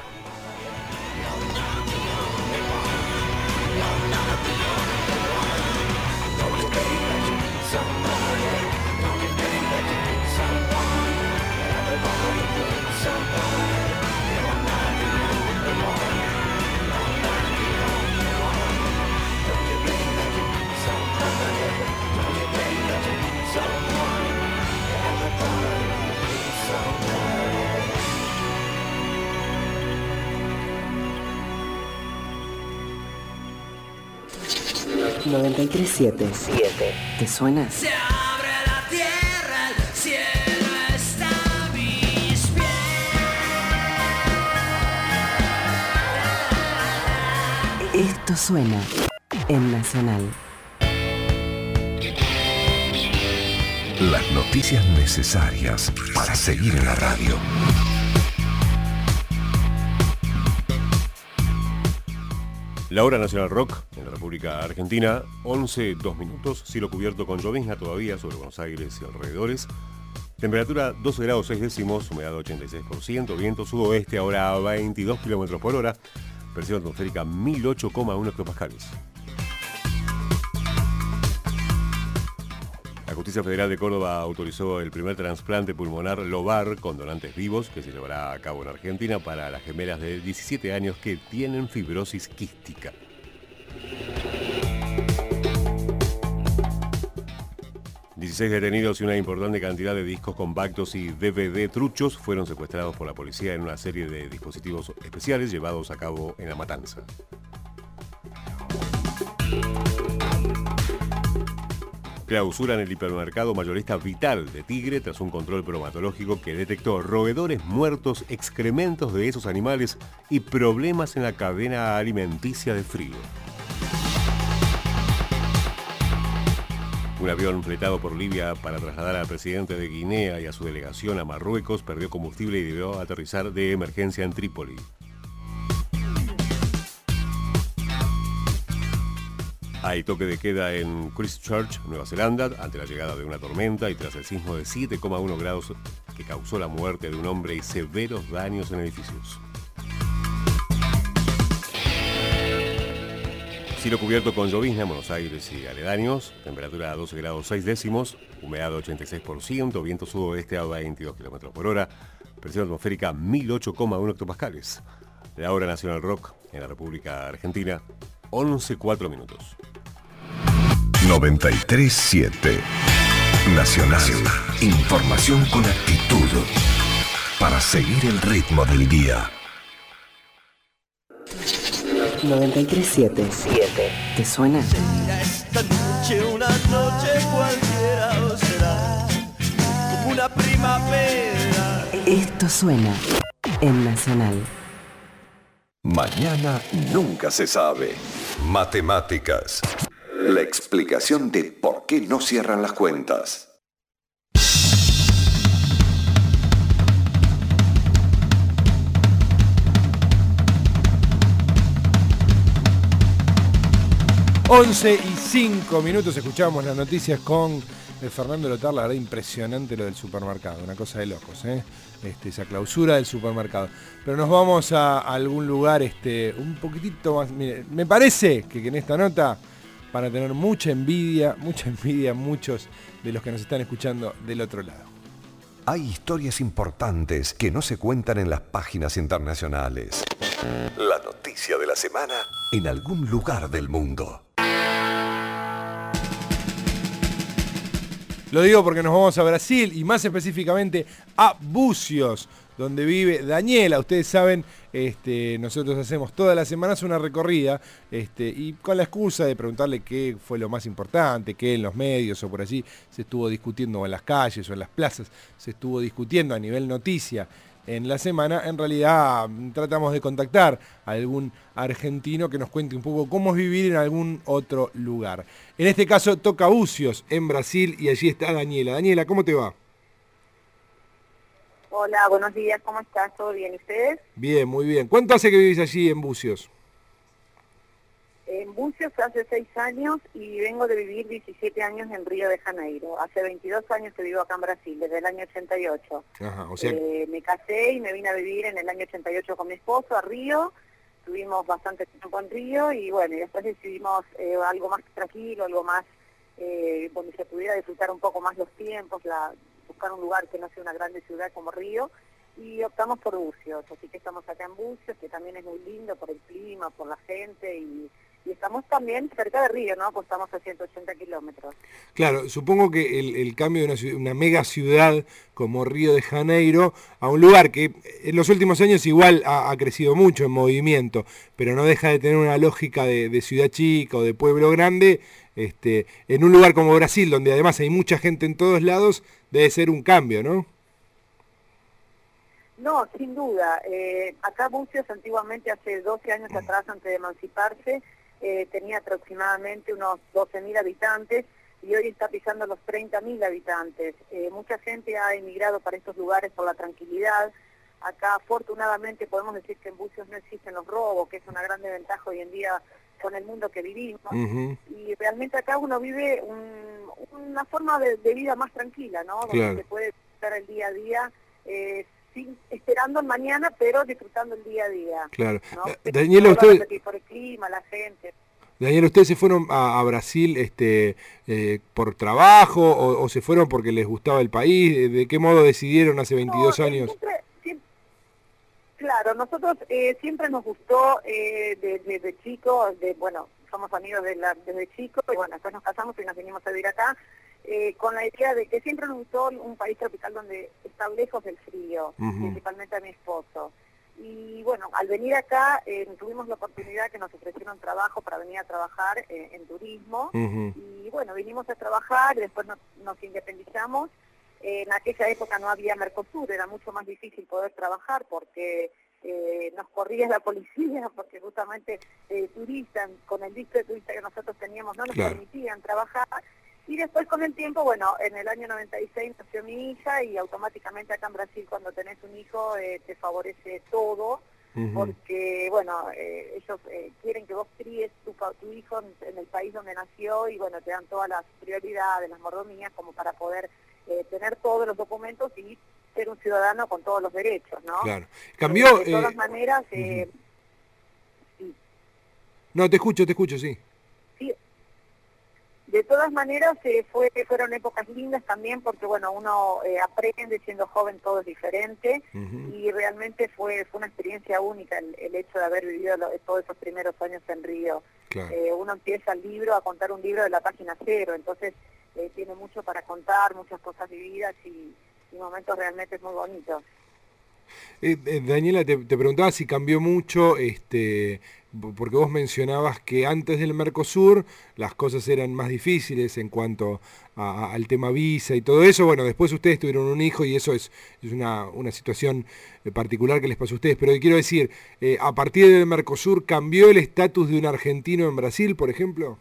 noventa y tres siete. ¿Te suena? Se abre la tierra, el cielo está a mis pies. Esto suena en Nacional. Las noticias necesarias para seguir en la radio. La hora nacional rock en la República Argentina, once, dos minutos, cielo cubierto con llovizna todavía sobre Buenos Aires y alrededores. Temperatura doce grados seis décimos, humedad ochenta y seis por ciento, viento sudoeste ahora a veintidós kilómetros por hora, presión atmosférica mil ocho coma uno hectopascales. La Justicia Federal de Córdoba autorizó el primer trasplante pulmonar lobar con donantes vivos que se llevará a cabo en Argentina para las gemelas de diecisiete años que tienen fibrosis quística. dieciséis detenidos y una importante cantidad de discos compactos y D V D truchos fueron secuestrados por la policía en una serie de dispositivos especiales llevados a cabo en La Matanza. Clausuran el hipermercado mayorista Vital de Tigre tras un control bromatológico que detectó roedores muertos, excrementos de esos animales y problemas en la cadena alimenticia de frío. Un avión fletado por Libia para trasladar al presidente de Guinea y a su delegación a Marruecos perdió combustible y debió aterrizar de emergencia en Trípoli. Hay toque de queda en Christchurch, Nueva Zelanda, ante la llegada de una tormenta y tras el sismo de siete coma uno grados que causó la muerte de un hombre y severos daños en edificios. Cielo cubierto con llovizna en Buenos Aires y aledaños, temperatura a doce grados seis décimos, humedad ochenta y seis por ciento, viento sudoeste a veintidós kilómetros por hora, presión atmosférica mil ocho coma uno hectopascales. La hora nacional rock en la República Argentina, once cuatro minutos. noventa y tres siete. Nacional. Información con actitud. Para seguir el ritmo del día. noventa y tres siete. ¿Te suena? Esta noche una noche cualquiera o será como una primavera. Esto suena en Nacional. Mañana nunca se sabe. Matemáticas. La explicación de por qué no cierran las cuentas. once y cinco minutos, escuchamos las noticias con eh, Fernando Lotar. La verdad, impresionante lo del supermercado, una cosa de locos, ¿eh? Este, esa clausura del supermercado. Pero nos vamos a, a algún lugar este, un poquitito más. Mire, me parece que, que en esta nota van a tener mucha envidia, mucha envidia muchos de los que nos están escuchando del otro lado. Hay historias importantes que no se cuentan en las páginas internacionales. La noticia de la semana en algún lugar del mundo. Lo digo porque nos vamos a Brasil y más específicamente a Búzios, donde vive Daniela. Ustedes saben, este, nosotros hacemos todas las semanas una recorrida este, y con la excusa de preguntarle qué fue lo más importante, qué en los medios o por allí se estuvo discutiendo, o en las calles o en las plazas se estuvo discutiendo a nivel noticia en la semana. En realidad tratamos de contactar a algún argentino que nos cuente un poco cómo es vivir en algún otro lugar. En este caso toca Búzios, en Brasil, y allí está Daniela. Daniela, ¿cómo te va? Hola, buenos días, ¿cómo estás? ¿Todo bien? ¿Y ustedes? Bien, muy bien. ¿Cuánto hace que vivís allí en Búzios? En Búzios hace seis años y vengo de vivir diecisiete años en Río de Janeiro. Hace veintidós años que vivo acá en Brasil, desde el año ochenta y ocho. Ajá, o sea... eh, me casé y me vine a vivir en el año ochenta y ocho con mi esposo a Río. Tuvimos bastante tiempo en Río y bueno, y después decidimos eh, algo más tranquilo, algo más eh, donde se pudiera disfrutar un poco más los tiempos, la, buscar un lugar que no sea una grande ciudad como Río. Y optamos por Búzios, así que estamos acá en Búzios, que también es muy lindo por el clima, por la gente y... Y estamos también cerca de Río, ¿no? Pues estamos a ciento ochenta kilómetros. Claro, supongo que el, el cambio de una, ciudad, una mega ciudad como Río de Janeiro a un lugar que en los últimos años igual ha, ha crecido mucho en movimiento, pero no deja de tener una lógica de, de ciudad chica o de pueblo grande, este, en un lugar como Brasil, donde además hay mucha gente en todos lados, debe ser un cambio, ¿no? No, sin duda. Eh, acá Búzios antiguamente, hace doce años atrás, antes de emanciparse, Eh, tenía aproximadamente unos doce mil habitantes y hoy está pisando los treinta mil habitantes. Eh, mucha gente ha emigrado para estos lugares por la tranquilidad. Acá afortunadamente podemos decir que en Búzios no existen los robos, que es una gran ventaja hoy en día con el mundo que vivimos. Uh-huh. Y realmente acá uno vive un, una forma de, de vida más tranquila, ¿no? Donde claro. se puede estar el día a día eh, sin, esperando el mañana, pero disfrutando el día a día. Claro. ¿no? Daniela, usted... Por el clima, la gente. Daniela, ¿ustedes se fueron a, a Brasil este, eh, por trabajo o, o se fueron porque les gustaba el país? ¿De, de qué modo decidieron hace veintidós no, años? Siempre, siempre, claro, nosotros eh, siempre nos gustó eh, desde de chicos, de, bueno, somos amigos de la, desde chicos, y bueno, después nos casamos y nos vinimos a vivir acá. Eh, con la idea de que siempre nos gustó un país tropical donde está lejos del frío, uh-huh. principalmente a mi esposo. Y bueno, al venir acá eh, tuvimos la oportunidad que nos ofrecieron trabajo para venir a trabajar eh, en turismo. Uh-huh. Y bueno, vinimos a trabajar y después nos, nos independizamos. Eh, en aquella época no había Mercosur, era mucho más difícil poder trabajar porque eh, nos corría la policía, porque justamente eh, turistas, con el visto de turista que nosotros teníamos, no nos claro. permitían trabajar. Y después con el tiempo, bueno, en el año noventa y seis nació mi hija y automáticamente acá en Brasil cuando tenés un hijo eh, te favorece todo, uh-huh. porque, bueno, eh, ellos eh, quieren que vos críes tu, tu hijo en, en el país donde nació y, bueno, te dan todas las prioridades, las mordomías como para poder eh, tener todos los documentos y ser un ciudadano con todos los derechos, ¿no? Claro. Cambió... Eh, de todas eh... maneras... Eh, uh-huh. sí. No, te escucho, te escucho, sí. Sí. De todas maneras, eh, fue, fueron épocas lindas también porque, bueno, uno eh, aprende siendo joven, todo es diferente, uh-huh. y realmente fue fue una experiencia única el, el hecho de haber vivido lo, todos esos primeros años en Río. Claro. Eh, uno empieza el libro a contar un libro de la página cero, entonces eh, tiene mucho para contar, muchas cosas vividas y, y momentos realmente muy bonitos. Eh, eh, Daniela, te, te preguntaba si cambió mucho, este, porque vos mencionabas que antes del Mercosur las cosas eran más difíciles en cuanto a, a, al tema visa y todo eso. Bueno, después ustedes tuvieron un hijo y eso es, es una, una situación particular que les pasó a ustedes. Pero quiero decir, eh, a partir del Mercosur, ¿cambió el estatus de un argentino en Brasil, por ejemplo?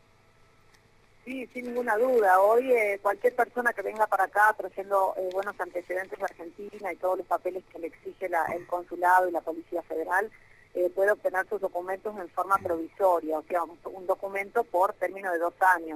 Sí, sin ninguna duda. Hoy eh, cualquier persona que venga para acá trayendo eh, buenos antecedentes de Argentina y todos los papeles que le exige la, el consulado y la Policía Federal, eh, puede obtener sus documentos en forma provisoria, o sea, un, un documento por término de dos años.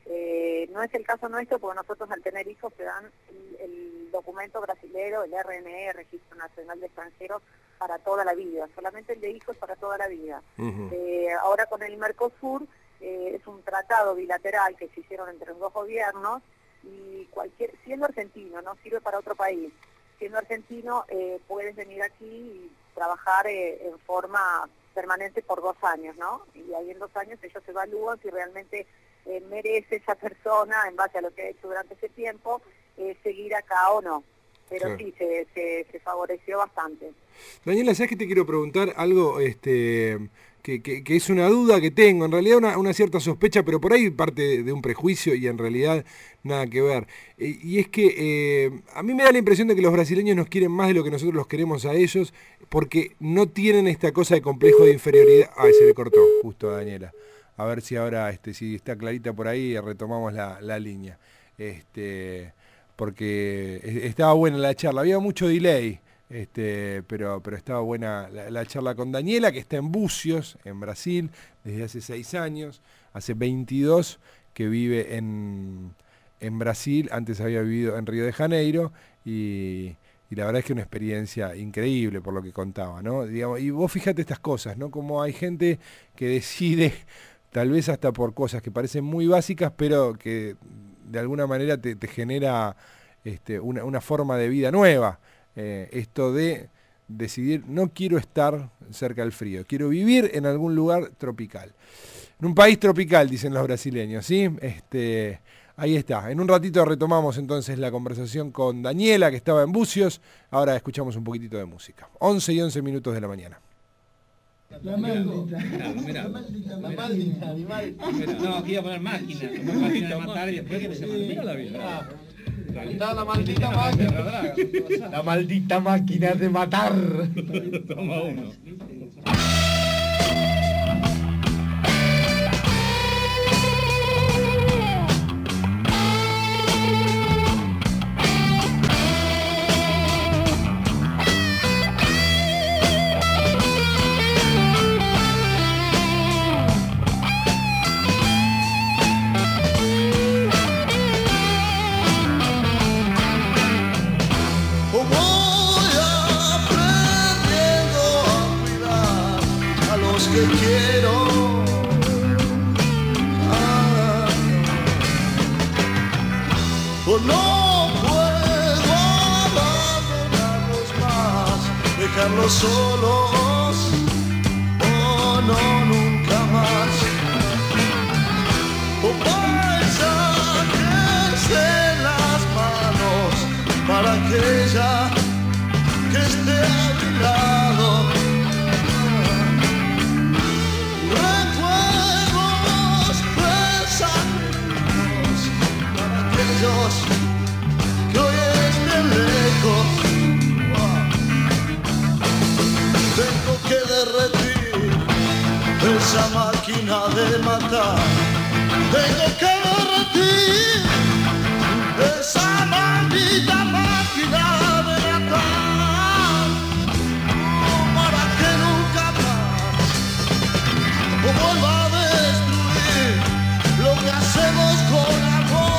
Eh, no es el caso nuestro porque nosotros al tener hijos te dan el, el documento brasilero, el R N E, Registro Nacional de Extranjeros, para toda la vida, solamente el de hijos para toda la vida. Uh-huh. eh, ahora con el Mercosur, Eh, es un tratado bilateral que se hicieron entre los dos gobiernos y cualquier, siendo argentino, no sirve para otro país, siendo argentino eh, puedes venir aquí y trabajar eh, en forma permanente por dos años, ¿no? Y ahí en dos años ellos evalúan si realmente eh, merece esa persona, en base a lo que ha hecho durante ese tiempo, eh, seguir acá o no. Pero claro, sí, se, se, se favoreció bastante. Daniela, ¿sabes que te quiero preguntar algo este, que, que, que es una duda que tengo? En realidad una, una cierta sospecha, pero por ahí parte de, de un prejuicio y en realidad nada que ver. Eh, y es que eh, a mí me da la impresión de que los brasileños nos quieren más de lo que nosotros los queremos a ellos, porque no tienen esta cosa de complejo de inferioridad. Ay, se le cortó justo a Daniela. A ver si ahora, este, si está clarita por ahí, retomamos la, la línea. Este... porque estaba buena la charla, había mucho delay, este, pero, pero estaba buena la, la charla con Daniela, que está en Bucios, en Brasil, desde hace seis años, hace veintidós que vive en, en Brasil, antes había vivido en Río de Janeiro, y, y la verdad es que una experiencia increíble por lo que contaba, ¿no? Digamos, y vos fíjate estas cosas, ¿no? Como hay gente que decide, tal vez hasta por cosas que parecen muy básicas, pero que de alguna manera te, te genera este, una, una forma de vida nueva. Eh, esto de decidir, no quiero estar cerca del frío, quiero vivir en algún lugar tropical. En un país tropical, dicen los brasileños, ¿sí? Este, ahí está. En un ratito retomamos entonces la conversación con Daniela, que estaba en Bucios. Ahora escuchamos un poquitito de música. once y once minutos de la mañana. La maldita. La maldita, la maldita animal. No, aquí iba a poner máquina. Máquina de matar y después que se maldita la vida. Está la maldita máquina. La maldita máquina de matar. Toma uno. Quiero ah, oh, no puedo abandonarlos más, dejarlos solos, oh no, nunca más. Oh, paisajes en las manos para aquella que esté a mi lado. Que hoy estén lejos, tengo que derretir esa máquina de matar, tengo que derretir esa maldita máquina de matar, para que nunca más vuelva a destruir lo que hacemos con amor.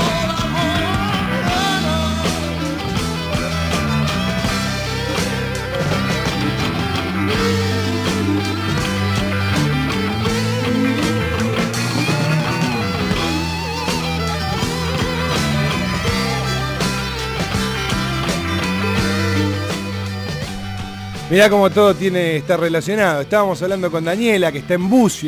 Mirá cómo todo tiene, está relacionado. Estábamos hablando con Daniela, que está en Bucios,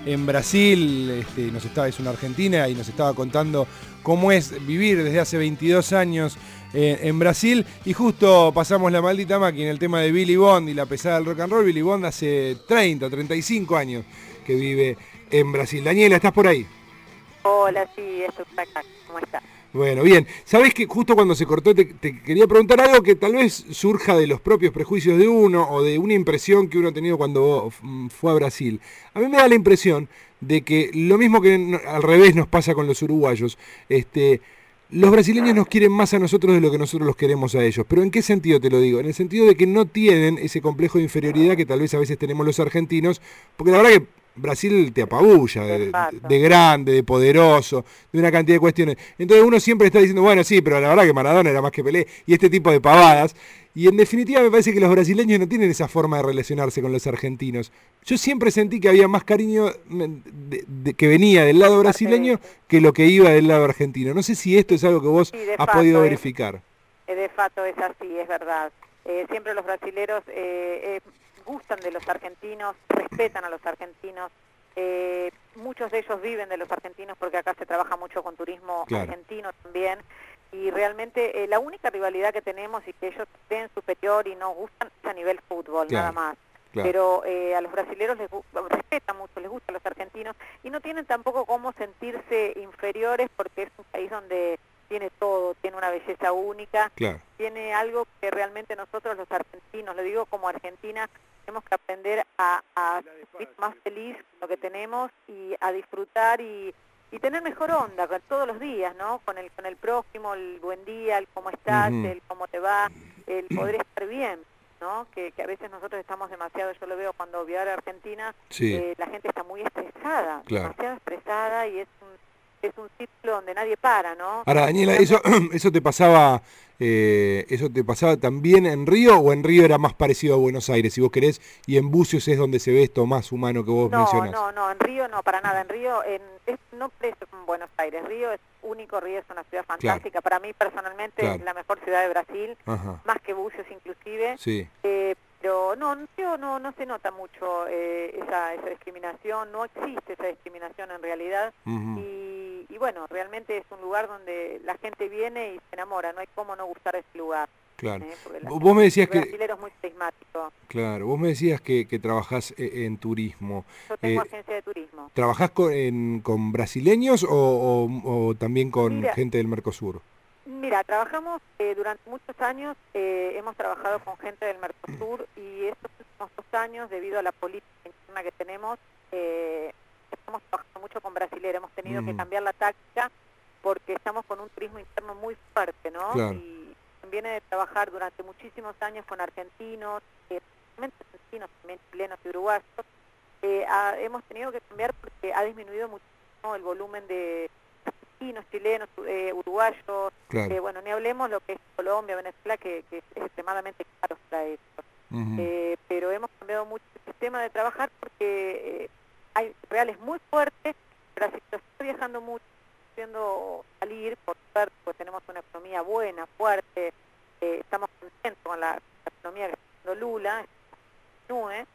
en Brasil, este, nos estaba, es una argentina y nos estaba contando cómo es vivir desde hace veintidós años eh, en Brasil, y justo pasamos la maldita máquina, el tema de Billy Bond y la pesada del rock and roll. Billy Bond hace treinta, treinta y cinco años que vive en Brasil. Daniela, ¿estás por ahí? Hola, sí, estoy acá. ¿Cómo estás? Bueno, bien. Sabés que justo cuando se cortó te, te quería preguntar algo que tal vez surja de los propios prejuicios de uno o de una impresión que uno ha tenido cuando fue a Brasil. A mí me da la impresión de que lo mismo que al revés nos pasa con los uruguayos, este, los brasileños nos quieren más a nosotros de lo que nosotros los queremos a ellos. ¿Pero en qué sentido te lo digo? En el sentido de que no tienen ese complejo de inferioridad que tal vez a veces tenemos los argentinos, porque la verdad que Brasil te apabulla, de, de grande, de poderoso, de una cantidad de cuestiones. Entonces uno siempre está diciendo, bueno, sí, pero la verdad que Maradona era más que Pelé, y este tipo de pavadas. Y en definitiva me parece que los brasileños no tienen esa forma de relacionarse con los argentinos. Yo siempre sentí que había más cariño de, de, que venía del lado brasileño que lo que iba del lado argentino. No sé si esto es algo que vos sí, has podido es, verificar. De facto es así, es verdad. Eh, siempre los brasileros... Eh, eh, gustan de los argentinos, respetan a los argentinos, eh, muchos de ellos viven de los argentinos porque acá se trabaja mucho con turismo claro. argentino también, y realmente eh, la única rivalidad que tenemos y que ellos ven superior y nos gustan es a nivel fútbol, claro. nada más. Claro. Pero eh, a los brasileros les respetan mucho, les gustan los argentinos, y no tienen tampoco cómo sentirse inferiores porque es un país donde tiene todo, tiene una belleza única, claro. tiene algo que realmente nosotros los argentinos, lo digo como Argentina, tenemos que aprender a, a ser más feliz lo que tenemos y a disfrutar y, y tener mejor onda con, todos los días, ¿no? Con el con el prójimo, el buen día, el cómo estás, uh-huh. el cómo te va, el poder estar bien, ¿no? Que, que a veces nosotros estamos demasiado, yo lo veo cuando voy a Argentina, sí. eh, la gente está muy estresada, claro. demasiado estresada, y es un es un ciclo donde nadie para, ¿no? Ahora, Daniela, ¿eso, eso te pasaba eh, eso te pasaba también en Río, o en Río era más parecido a Buenos Aires, si vos querés, y en Bucios es donde se ve esto más humano que vos no, mencionás? No, no, en Río no, para nada. En Río, en, es, no parece como Buenos Aires. Río es único, Río es una ciudad fantástica. Claro. Para mí, personalmente, claro. es la mejor ciudad de Brasil, Ajá. más que Bucios inclusive. Sí. Eh, pero no, en Río no, no se nota mucho eh, esa, esa discriminación, no existe esa discriminación en realidad, uh-huh. y, y bueno, realmente es un lugar donde la gente viene y se enamora, no hay cómo no gustar ese lugar. Claro. ¿eh? Vos gente, me decías que... El brasilero es muy carismático. Claro, vos me decías que, que trabajás en turismo. Yo tengo eh, agencia de turismo. ¿Trabajás con, en, con brasileños o, o, o también con Mira, gente del Mercosur? Mira, trabajamos eh, durante muchos años, eh, hemos trabajado con gente del Mercosur, y estos últimos dos años, debido a la política interna que tenemos, eh, estamos trabajando mucho con brasileros, hemos tenido mm. que cambiar la táctica porque estamos con un turismo interno muy fuerte, ¿no? Claro. Y viene de trabajar durante muchísimos años con argentinos, eh, argentinos, también chilenos y uruguayos. Eh, ha, hemos tenido que cambiar porque ha disminuido muchísimo el volumen de argentinos, chilenos, eh, uruguayos, claro. eh, bueno, ni hablemos lo que es Colombia, Venezuela, que, que es extremadamente caro para eso. Uh-huh. eh, pero hemos cambiado mucho el sistema de trabajar porque eh, hay reales muy fuertes, pero así se está viajando mucho, haciendo salir, por suerte, pues tenemos una economía buena, fuerte, eh, estamos contentos con la, la economía que está haciendo Lula, continúe,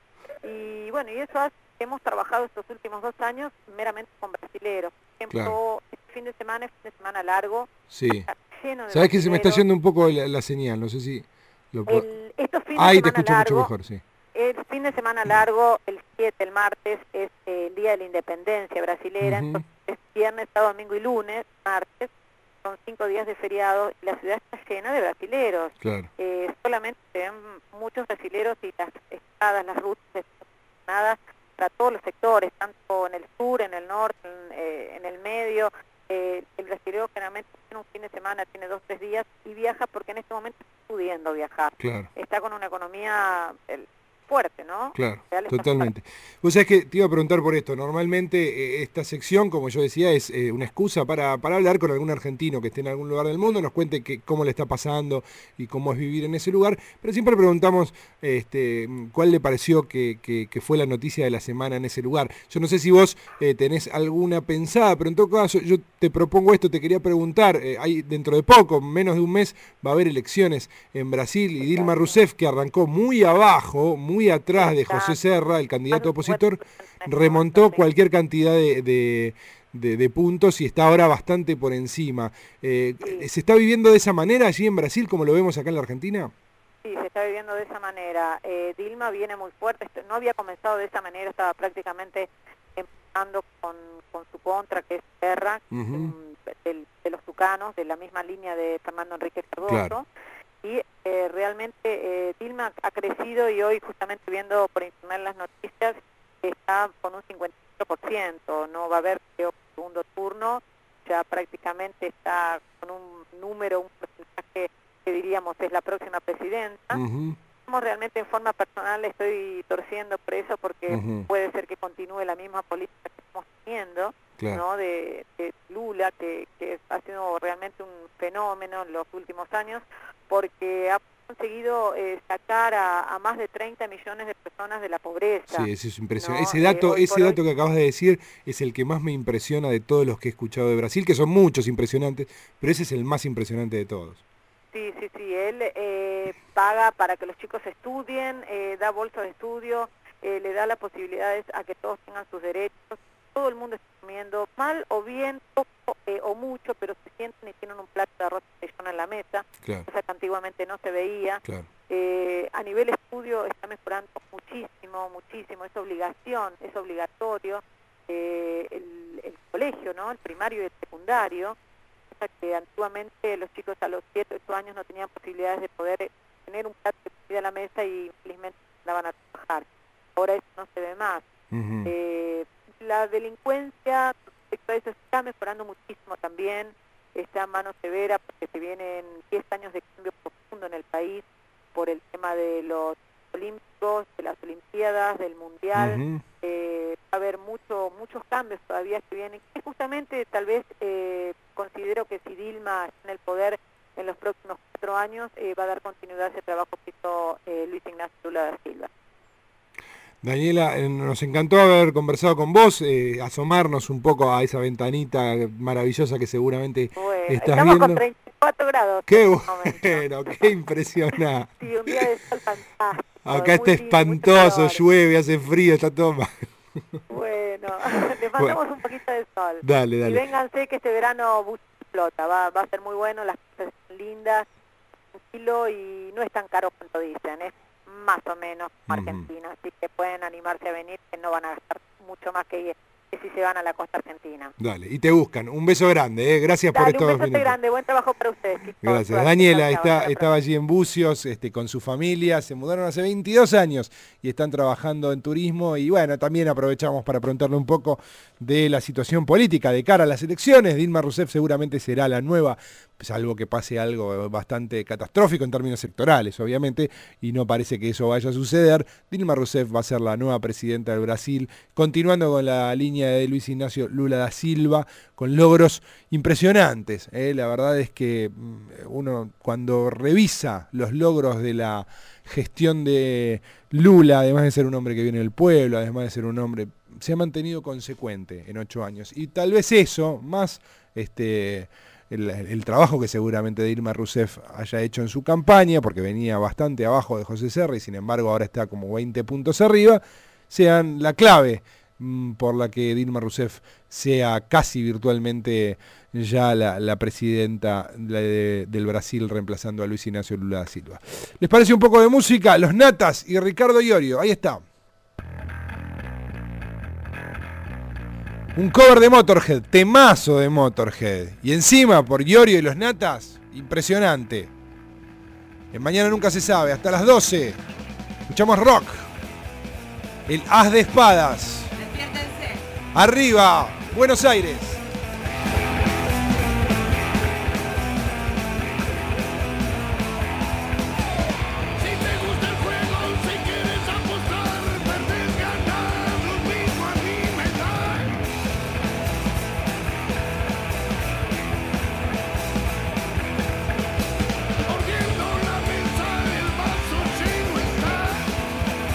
y bueno, y eso hace que hemos trabajado estos últimos dos años meramente con brasileros. Por ejemplo, claro. este fin de semana es fin de semana largo. Sí. ¿Sabés que se me está yendo un poco la, la señal? No sé si... Lo puedo... el, estos fines Ahí de te semana escucho largo, mucho mejor, sí. El fin de semana largo, el siete, el martes, es eh, el Día de la Independencia brasilera, uh-huh. entonces es viernes, sábado, domingo y lunes, martes, son cinco días de feriado, y la ciudad está llena de brasileros. Claro. Eh, solamente se ven muchos brasileros, y las estradas, las rutas estacionadas para todos los sectores, tanto en el sur, en el norte, en, eh, en el medio. Eh, el brasilero generalmente tiene un fin de semana, tiene dos, tres días, y viaja porque en este momento está pudiendo viajar. Claro. Está con una economía... El, fuerte, ¿no? Claro, totalmente. Vos sabés que te iba a preguntar por esto. Normalmente eh, esta sección, como yo decía, es eh, una excusa para, para hablar con algún argentino que esté en algún lugar del mundo, nos cuente que, cómo le está pasando y cómo es vivir en ese lugar, pero siempre preguntamos este, cuál le pareció que, que, que fue la noticia de la semana en ese lugar. Yo no sé si vos eh, tenés alguna pensada, pero en todo caso yo te propongo esto, te quería preguntar, eh, hay dentro de poco, menos de un mes, va a haber elecciones en Brasil, y Dilma Rousseff, que arrancó muy abajo, muy muy atrás de José Serra, el candidato opositor, remontó cualquier cantidad de, de, de, de puntos y está ahora bastante por encima. Eh, sí. ¿Se está viviendo de esa manera allí en Brasil como lo vemos acá en la Argentina? Sí, se está viviendo de esa manera. Eh, Dilma viene muy fuerte, no había comenzado de esa manera, estaba prácticamente empezando con, con su contra, que es Serra, uh-huh. de, de los tucanos, de la misma línea de Fernando Enrique Cardoso. Claro. Y eh, realmente eh, Dilma ha crecido y hoy justamente viendo por internet las noticias está con un cincuenta y cinco por ciento, no va a haber creo, segundo turno, ya prácticamente está con un número, un porcentaje que diríamos es la próxima presidenta. Uh-huh. Realmente en forma personal estoy torciendo por eso porque uh-huh. puede ser que continúe la misma política que estamos teniendo, claro. ¿no? de, de Lula, que, que ha sido realmente un fenómeno en los últimos años, porque ha conseguido eh, sacar a, a más de treinta millones de personas de la pobreza. Sí, eso es impresionante. ¿No? Ese dato, eh, ese dato hoy... que acabas de decir es el que más me impresiona de todos los que he escuchado de Brasil, que son muchos impresionantes, pero ese es el más impresionante de todos. Sí, sí, sí, él eh, paga para que los chicos estudien, eh, da bolsa de estudio, eh, le da las posibilidades a que todos tengan sus derechos. Todo el mundo está comiendo mal o bien, poco eh, o mucho, pero se sienten y tienen un plato de arroz en la mesa, claro. cosa que antiguamente no se veía. Claro. Eh, a nivel estudio está mejorando muchísimo, muchísimo, es obligación, es obligatorio eh, el, el colegio, ¿no? El primario y el secundario. Que antiguamente los chicos a los siete, ocho años no tenían posibilidades de poder tener un plato de comida a la mesa y felizmente andaban a trabajar. Ahora eso no se ve más. Uh-huh. Eh, la delincuencia respecto a eso está mejorando muchísimo también, está en mano severa porque se vienen diez años de cambio profundo en el país por el tema de los olímpicos, de las olimpiadas, del mundial. Uh-huh. eh, va a haber mucho, muchos cambios todavía que vienen, que justamente tal vez eh, considero que si Dilma está en el poder en los próximos cuatro años, eh, va a dar continuidad a ese trabajo que hizo eh, Luis Ignacio Lula da Silva. Daniela, eh, nos encantó haber conversado con vos, eh, asomarnos un poco a esa ventanita maravillosa que seguramente bueno, estás estamos viendo. Con treinta y cuatro grados. Qué bueno, qué impresionante. Sí, un día de sol fantástico. Acá está espantoso, llueve, hace frío, está todo mal. Bueno, le mandamos bueno. un poquito de sol. Dale, dale. Y vénganse que este verano bus flota, va, va a ser muy bueno, las cosas son lindas, tranquilo y no es tan caro cuanto dicen, es más o menos como uh-huh. Argentina, así que pueden animarse a venir, que no van a gastar mucho más que, que si se van a la costa argentina. Dale, y te buscan. Un beso grande, ¿eh? Gracias Dale, por estos un beso minutos. grande, buen trabajo para ustedes. Chicos. Gracias. Daniela está, estaba allí en Bucios este, con su familia, se mudaron hace veintidós años y están trabajando en turismo y bueno, también aprovechamos para preguntarle un poco de la situación política de cara a las elecciones. Dilma Rousseff seguramente será la nueva, salvo que pase algo bastante catastrófico en términos sectorales, obviamente, y no parece que eso vaya a suceder. Dilma Rousseff va a ser la nueva presidenta del Brasil, continuando con la línea de Luis Ignacio Lula da Silva, con logros impresionantes. ¿eh? La verdad es que uno cuando revisa los logros de la gestión de Lula, además de ser un hombre que viene del pueblo, además de ser un hombre, se ha mantenido consecuente en ocho años. Y tal vez eso, más este... El, el trabajo que seguramente Dilma Rousseff haya hecho en su campaña, porque venía bastante abajo de José Serra y sin embargo ahora está como veinte puntos arriba, sean la clave mmm, por la que Dilma Rousseff sea casi virtualmente ya la, la presidenta de, del Brasil, reemplazando a Luis Ignacio Lula da Silva. ¿Les parece un poco de música? Los Natas y Ricardo Iorio, ahí está. Un cover de Motorhead, temazo de Motorhead. Y encima, por Iorio y los Natas, impresionante. En Mañana Nunca Se Sabe, hasta las doce. Escuchamos rock. El As de Espadas. Despiértense. Arriba, Buenos Aires.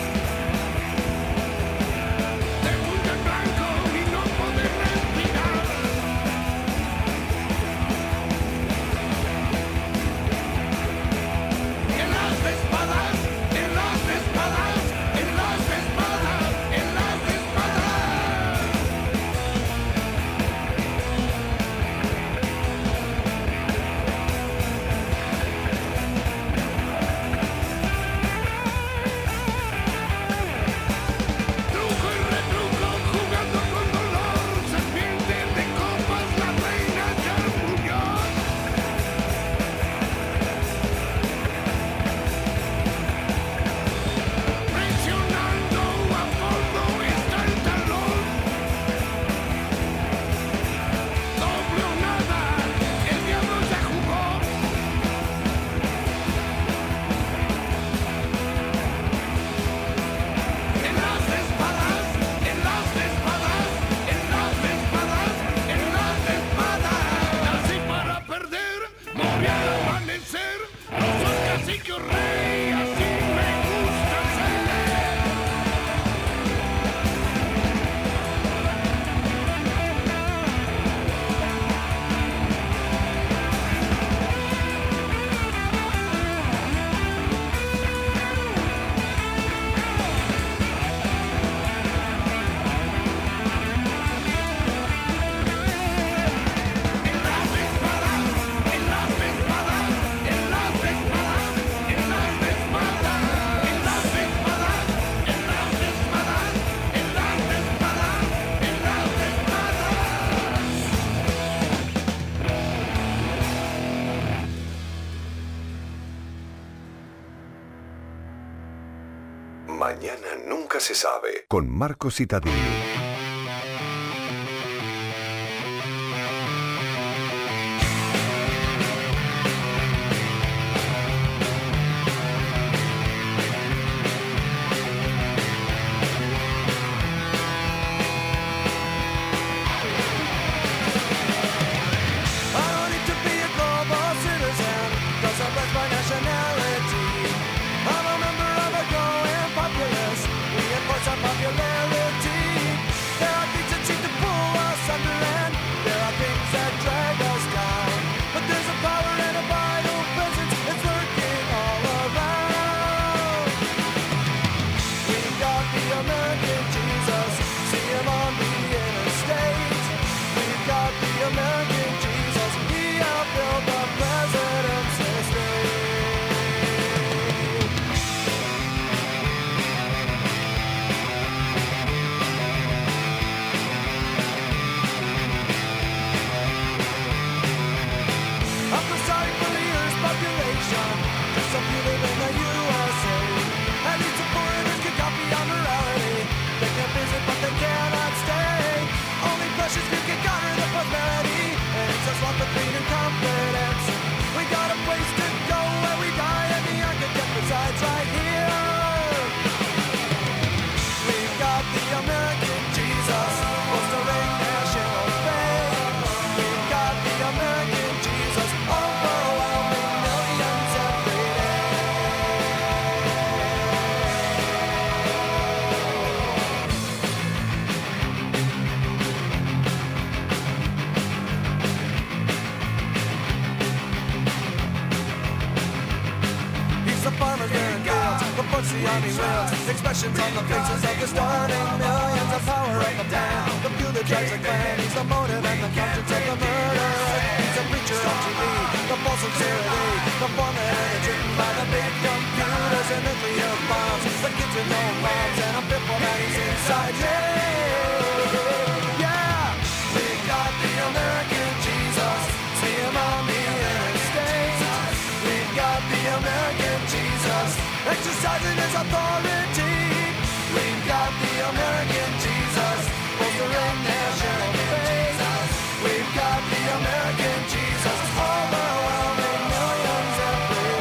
Respirar Mañana nunca se sabe. Con Marco Citadini. Expressions on the faces of the starting millions, the power of the plan, the fuel that drives the clan. He's the motive and the conscience of the murder. He's a preacher on T V, the false sincerity, the formula that's written by the big computers and nuclear bombs, the kids with no moms, and a pitbull that he's inside jail. Yeah, we got the American Jesus, see him on the interstate. We got the American Jesus, exercising his authority. We've got the American Jesus, bolstering national faith. We've got the American Jesus, overwhelming millions every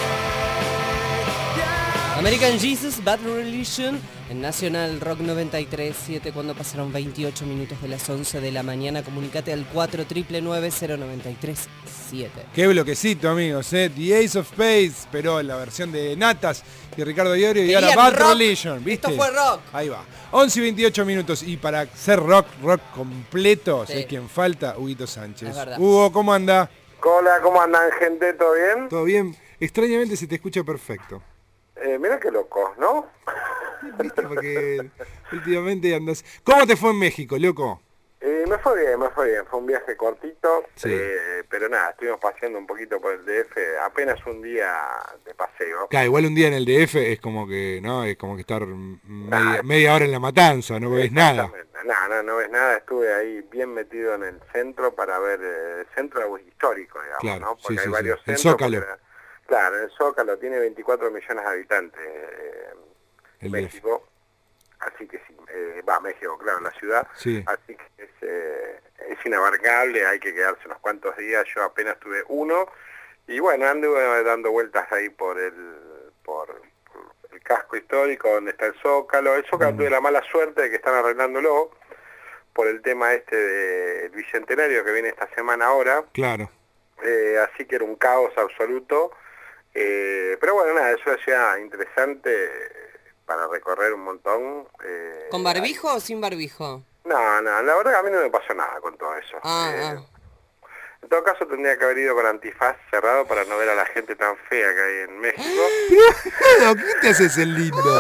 day. Yeah. American Jesus, Bad Religion, en Nacional Rock noventa y tres punto siete, cuando pasaron veintiocho minutos de las once de la mañana. Comunicate al cuatro nueve nueve cero nueve tres siete. Qué bloquecito, amigos, ¿eh? The Ace of Spades, pero la versión de Natas y Ricardo Iorio, y ahora Bad Religion, ¿viste? Esto fue rock. Ahí va. once y veintiocho minutos, y para ser rock, rock completo, Sí. ¿sabés quién falta? Huguito Sánchez. Es verdad. Hugo, ¿cómo anda? Hola, ¿cómo andan, gente? ¿Todo bien? ¿Todo bien? Extrañamente se te escucha perfecto. Eh, mira qué loco, ¿no? ¿Viste? Porque últimamente andas... ¿Cómo te fue en México, loco? Eh, me fue bien, me fue bien. Fue un viaje cortito, Sí. eh, pero nada, estuvimos paseando un poquito por el D F, apenas un día de paseo. Claro, igual un día en el D F es como que, ¿no? Es como que estar media, media hora en la matanza, no ves nada. No, no, no ves nada, estuve ahí bien metido en el centro para ver eh, el centro histórico, digamos, Claro, ¿no? Porque sí, hay sí, varios sí. El centros. Zócalo. porque- claro, el Zócalo tiene veinticuatro millones de habitantes, eh, El D F. México, así que sí, eh, va, México, claro, la ciudad, Sí. así que es, eh, es inabarcable, hay que quedarse unos cuantos días, yo apenas tuve uno, y bueno, anduve dando vueltas ahí por el, por, por el casco histórico donde está el Zócalo. El Zócalo tuve la mala suerte de que están arreglándolo por el tema este del Bicentenario que viene esta semana ahora, Claro. eh, así que era un caos absoluto, eh, pero bueno, nada, es una ciudad interesante para recorrer un montón. eh, ¿Con barbijo o sin barbijo? No, no, la verdad que a mí no me pasó nada con todo eso. Ah, Eh, ah. En todo caso tendría que haber ido con antifaz cerrado para no ver a la gente tan fea que hay en México. Pero, ¿qué te haces el lindo?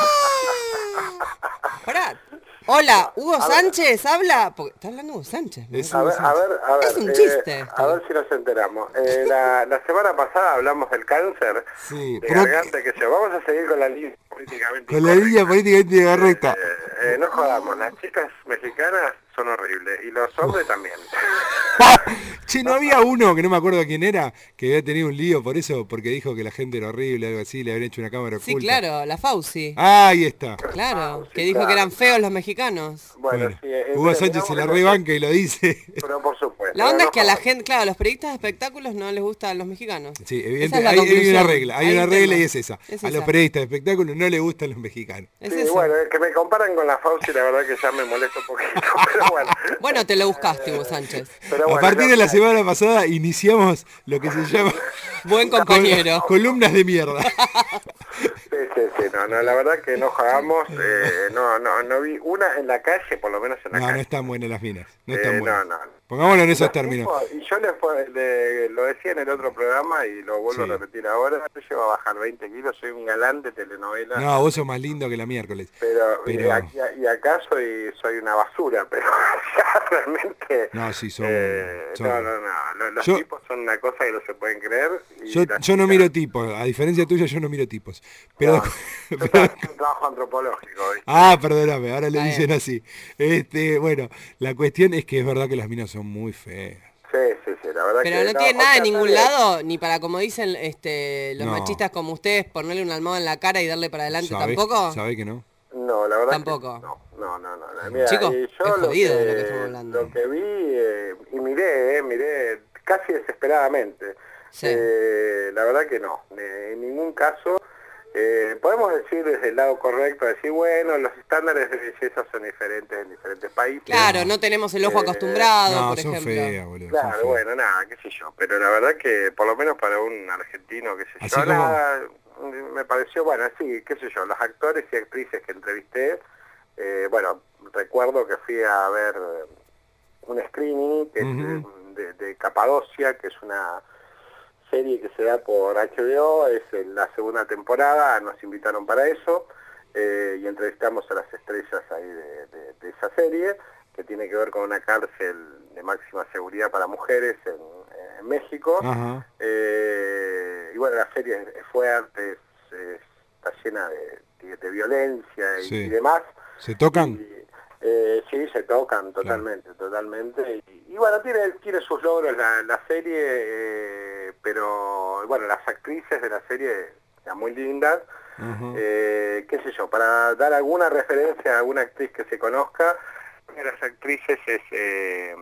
Pará. Hola, Hugo Sánchez, habla. Porque está hablando Hugo Sánchez. ¿no? A ver, a ver, a ver. Es un eh, chiste esto. a ver si nos enteramos. Eh, la, la semana pasada hablamos del cáncer Sí, de pero- garganta, que yo. Vamos a seguir con la línea, políticamente Con la línea políticamente correcta. Eh, no jodamos, las chicas mexicanas son horribles y los hombres también. Che, ¿no había uno, que no me acuerdo quién era, que había tenido un lío por eso, porque dijo que la gente era horrible, algo así, le habían hecho una cámara oculta? Sí, claro, la Fauci. Ah, ahí está. Claro, que sí, dijo claro. que eran feos los mexicanos. Bueno, Bueno, sí, eh, Hugo eh, Sánchez digamos se la que- rebanca y lo dice. Pero por supuesto. La onda no es que a la jodas. gente, claro, a los periodistas de espectáculos no les gustan los mexicanos. Sí, Esa evidente, es la hay, hay conclusión. una regla, hay Hay una un regla tema. y es esa. Es a los esa. periodistas de espectáculos no les gustan los mexicanos. Es Sí, eso. bueno, que me comparan con la Fauci, la verdad que ya me molesta un poquito, pero bueno. Bueno, te lo buscaste, Hugo Sánchez. Pero A bueno, partir ya- de la semana pasada iniciamos lo que se llama Buen compañero. col- columnas de mierda. Sí, sí, sí, no, no, la verdad que no jugamos, eh, no, no, no vi una en la calle, por lo menos en la No, no calle. están buenas las minas. No Eh, están no, buenas. no. Pongámoslo en esos Los términos. tipos- y yo le, fue- le- lo decía en el otro programa y lo vuelvo Sí. a repetir ahora, yo llevo a bajar veinte kilos, soy un galán de telenovela. No, vos sos más lindo que la miércoles. Pero, Pero- Y, aquí- y acá soy soy una basura, pero ya realmente... No, sí, son... eh, son- no, no, no, lo- los Yo- tipos son una cosa que no se pueden creer. Y Yo, las yo no chicas- miro tipos, a diferencia tuya yo no miro tipos. Pero, Yo pero- trabajo en un trabajo antropológico, ¿viste? ah, perdóname, ahora le Está dicen bien. así. Este, bueno, la cuestión es que es verdad que las minas son muy feas. Sí, sí, sí, la verdad Pero que... no tiene o nada sea, en ningún está bien. lado, ni para, como dicen este, los No. machistas como ustedes, ponerle una almohada en la cara y darle para adelante, ¿Sabés- ¿tampoco? ¿Sabés que no? No, la verdad Tampoco. que no, no, no, no. no. Mira, Chicos, y es yo lo jodido que, de lo que estamos hablando. lo que vi, eh, y miré, eh, miré casi desesperadamente. Sí. Eh, la verdad que no, eh, en ningún caso. Eh, podemos decir desde el lado correcto, decir, bueno, los estándares de belleza son diferentes en diferentes países. Claro, no tenemos el ojo Eh, acostumbrado, No, por son ejemplo. feas, boludo. son Claro, feas. bueno, nada, qué sé yo, pero la verdad que por lo menos para un argentino, qué sé Así yo, como- nada, me pareció, bueno, sí, qué sé yo, los actores y actrices que entrevisté, eh, bueno, recuerdo que fui a ver eh, un screening que es, Ujú. eh, de, de Capadocia, que es una serie que se da por H B O, es en la segunda temporada, nos invitaron para eso, eh, y entrevistamos a las estrellas ahí de, de- de esa serie, que tiene que ver con una cárcel de máxima seguridad para mujeres en, en México. Ajá. Eh, y bueno, la serie es, es fuerte, es- es- está llena de, de- de violencia y, Sí. y demás. ¿Se tocan? Y, eh, sí, se tocan totalmente, totalmente. Y, y bueno, tiene, tiene sus logros la, la serie, eh, pero bueno, las actrices de la serie eran muy lindas. Ajá. Eh, qué sé yo, para dar alguna referencia a alguna actriz que se conozca, una de las actrices es eh,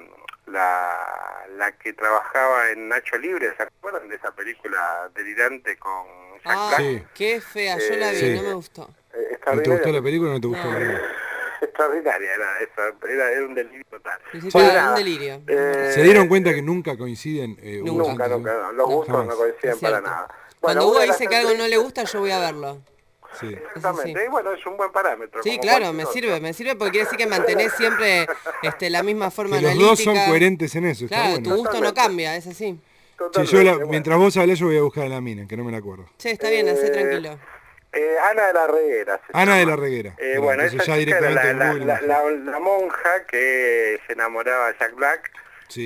la, la que trabajaba en Nacho Libre, ¿se acuerdan de esa película delirante con Jack Ah, Black? Sí. qué fea, yo la vi, Sí. no me gustó. Eh, ¿No te extraordinaria. gustó la película o no te gustó No. la película? Extraordinaria era, esa, era, era un delirio total. Sí, sí, Bueno, sí, nada, un delirio. eh, ¿Se dieron cuenta que nunca coinciden? Eh, Hugo Nunca, Nunca, Sánchez, nunca, ¿no? no, los No, gustos jamás. no coinciden Es para cierto. nada. Cuando Bueno, Hugo una de las dice que algo no le actrices- gusta, yo voy a verlo. Sí. Exactamente, y bueno, es un buen parámetro. Sí, como claro, cualquier me otro. sirve, me sirve porque quiere decir que mantenés siempre este, la misma forma Que los analítica. dos son coherentes en eso, está Claro, bueno. tu gusto no Totalmente. cambia, es así. Sí, Totalmente, yo la- bueno. mientras vos hablás yo voy a buscar a la mina, que no me la acuerdo. Che, está bien, hacé Eh, tranquilo. Eh, Ana de la Reguera. se Ana de llama. la Reguera. Eh, Mirá, bueno, entonces esa ya chica era directamente la, en la, Google la, me- la- la monja que se enamoraba de Jack Black. Sí.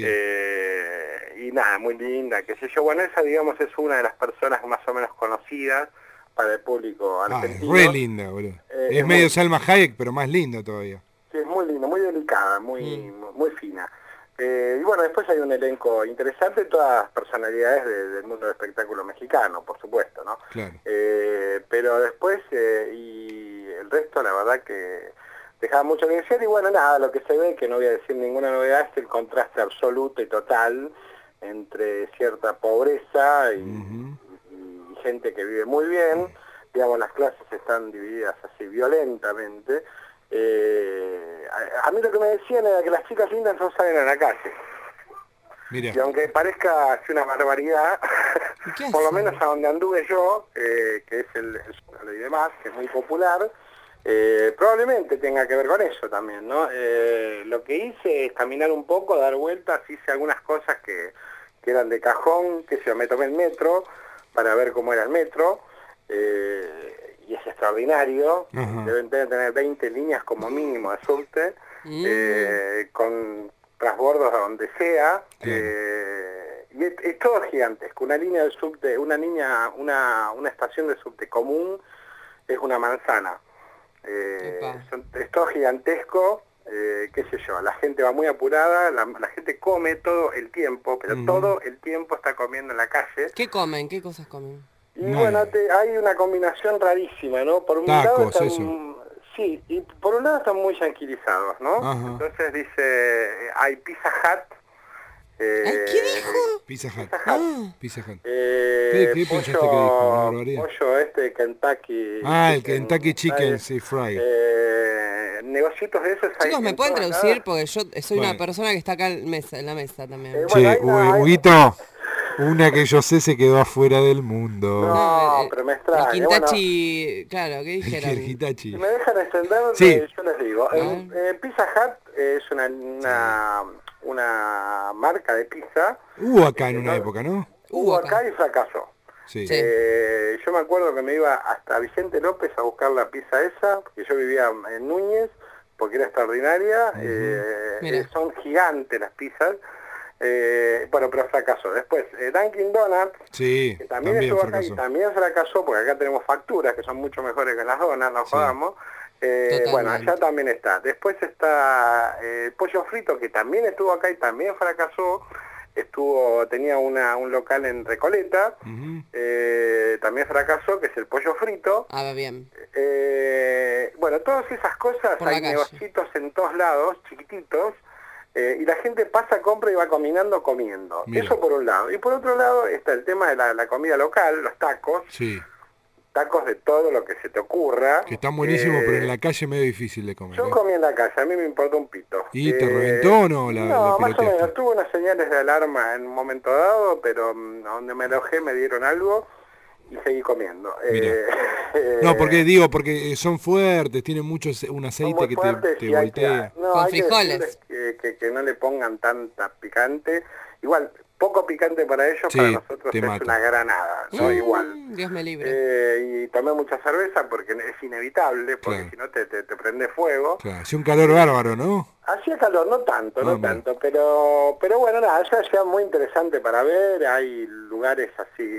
Eh, y nada, muy linda, qué sé yo. Bueno, esa, digamos, es una de las personas más o menos conocidas para el público Ah, es argentino. re linda, boludo. Eh, es es medio muy- Salma Hayek, pero más linda todavía. Sí, es muy linda, muy delicada, muy, Mm. muy fina. Eh, y bueno, después hay un elenco interesante, todas personalidades de- del mundo del espectáculo mexicano, por supuesto, ¿no? Claro. Eh, pero después, eh, y el resto, la verdad que dejaba mucho que decir, y bueno, nada, lo que se ve, que no voy a decir ninguna novedad, es el contraste absoluto y total entre cierta pobreza y, Ujú. y gente que vive muy bien, digamos, las clases están divididas así violentamente. Eh, a, a mí lo que me decían era que las chicas lindas no salen a la calle. Mira, Y aunque parezca así una barbaridad, ¿Y qué por lo hacen? menos a donde anduve yo, eh, que es el, el Zócalo y demás, que es muy popular, eh, probablemente tenga que ver con eso también, ¿no? Eh, lo que hice es caminar un poco, dar vueltas, hice algunas cosas que, que eran de cajón, que se me tomé el metro para ver cómo era el metro, eh, y es extraordinario, Ajá. deben tener veinte líneas como mínimo de subte, Mm. eh, con transbordos a donde sea, Claro. eh, y es, es todo gigantesco, una línea de subte, una línea, una, una estación de subte común es una manzana. Eh, son, es todo gigantesco, eh, qué sé yo, la gente va muy apurada, la, la gente come todo el tiempo, pero Mm. todo el tiempo está comiendo en la calle. ¿Qué comen? ¿Qué cosas comen? Y bueno, te- hay una combinación rarísima, ¿no? Por un lado Tacos, están, eso. sí, y por un lado están muy yanquilizados, ¿no? Ajá. Entonces dice, hay Pizza Hut. Eh, ¿Qué dijo? Pizza Hut. Pizza Hut. Pizza Hut. Eh, ¿Qué, qué pollo, pensaste que dijo? Una barbaridad. pollo este Kentucky. Ah, el Chicken Kentucky Chicken, Nuggets. sí, fry. Eh, negocios de esos hay Chicos, ¿me en pueden todos traducir? lados. Porque yo soy una Bueno. persona que está acá en, mesa, en la mesa también. Eh, Che, bueno, hay una- hay- Huguito, una que yo sé se quedó afuera del mundo. No, el- pero me El extraña. Quintachi, claro, ¿qué El dijeron? Hitachi. Si me dejan extender, Sí. eh, yo les digo. Eh, eh, Pizza Hut es una, una, una marca de pizza. Hubo acá en una época, ¿no? Hubo acá y fracasó. Sí. Eh, yo me acuerdo que me iba hasta Vicente López a buscar la pizza esa, porque yo vivía en Núñez, porque era extraordinaria. eh, Mira. eh, son gigantes las pizzas. Eh, bueno, pero fracasó. Después, eh, Dunkin' Donuts, Sí, que también, también estuvo acá y fracasó. también fracasó, porque acá tenemos facturas que son mucho mejores que las donas, no jodamos. Eh, Totalmente. bueno, allá también está. Después está eh, Pollo Frito, que también estuvo acá y también fracasó. Estuvo, tenía una, un local en Recoleta, eh, también fracasó, que es el Pollo Frito. Ah, va bien. Eh, bueno, todas esas cosas, Por la hay calle. negocios en todos lados, chiquititos, eh, y la gente pasa, compra y va combinando, comiendo. Mira. Eso por un lado. Y por otro lado está el tema de la, la comida local, los tacos, Sí, tacos de todo lo que se te ocurra. que están buenísimos, Eh, pero en la calle es medio difícil de comer. Yo ¿eh? comí en la calle, a mí me importa un pito. ¿Y te Eh, reventó o no la, no, la más o pirotesta? menos. Tuve unas señales de alarma en un momento dado, pero mm, donde me alojé me dieron algo y seguí comiendo. Mira. Eh, No, porque digo, porque son fuertes, tienen mucho ace- un aceite muy que te, fuertes te y hay que- voltea. no, Con hay que frijoles. decirles Que, que- que no le pongan tanta picante. Igual, poco picante para ellos, Sí, para nosotros te es mata. una granada, ¿no? Mm, Igual. Dios me libre. Eh, y tomé mucha cerveza porque es inevitable, porque Claro. si no te, te, te prende fuego. Claro, hace un calor bárbaro, ¿no? Hacía calor, no tanto, no Ah, mira. tanto, pero pero bueno, nada, es una ciudad muy interesante para ver, hay lugares así,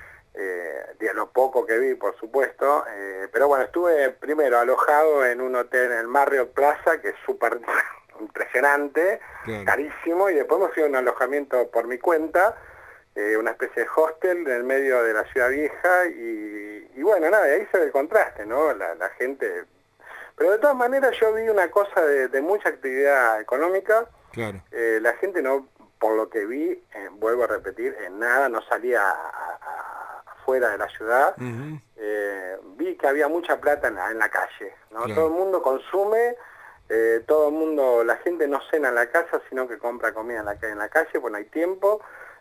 eh, de lo poco que vi, por supuesto, eh, pero bueno, estuve primero alojado en un hotel en el Marriott Plaza, que es súper impresionante, Claro. carísimo, y después me fui a un alojamiento por mi cuenta, eh, una especie de hostel en el medio de la ciudad vieja, y, y bueno, nada, y ahí se ve el contraste, ¿no? La, la gente... Pero de todas maneras yo vi una cosa de, de mucha actividad económica, Claro. eh, la gente no, por lo que vi, eh, vuelvo a repetir, en nada, no salía a- a- afuera de la ciudad, Ujú. eh, vi que había mucha plata en la, en la calle, ¿no? Claro. Todo el mundo consume, eh, todo el mundo, la gente no cena en la casa, sino que compra comida en la, ca- en la calle, pues no hay tiempo.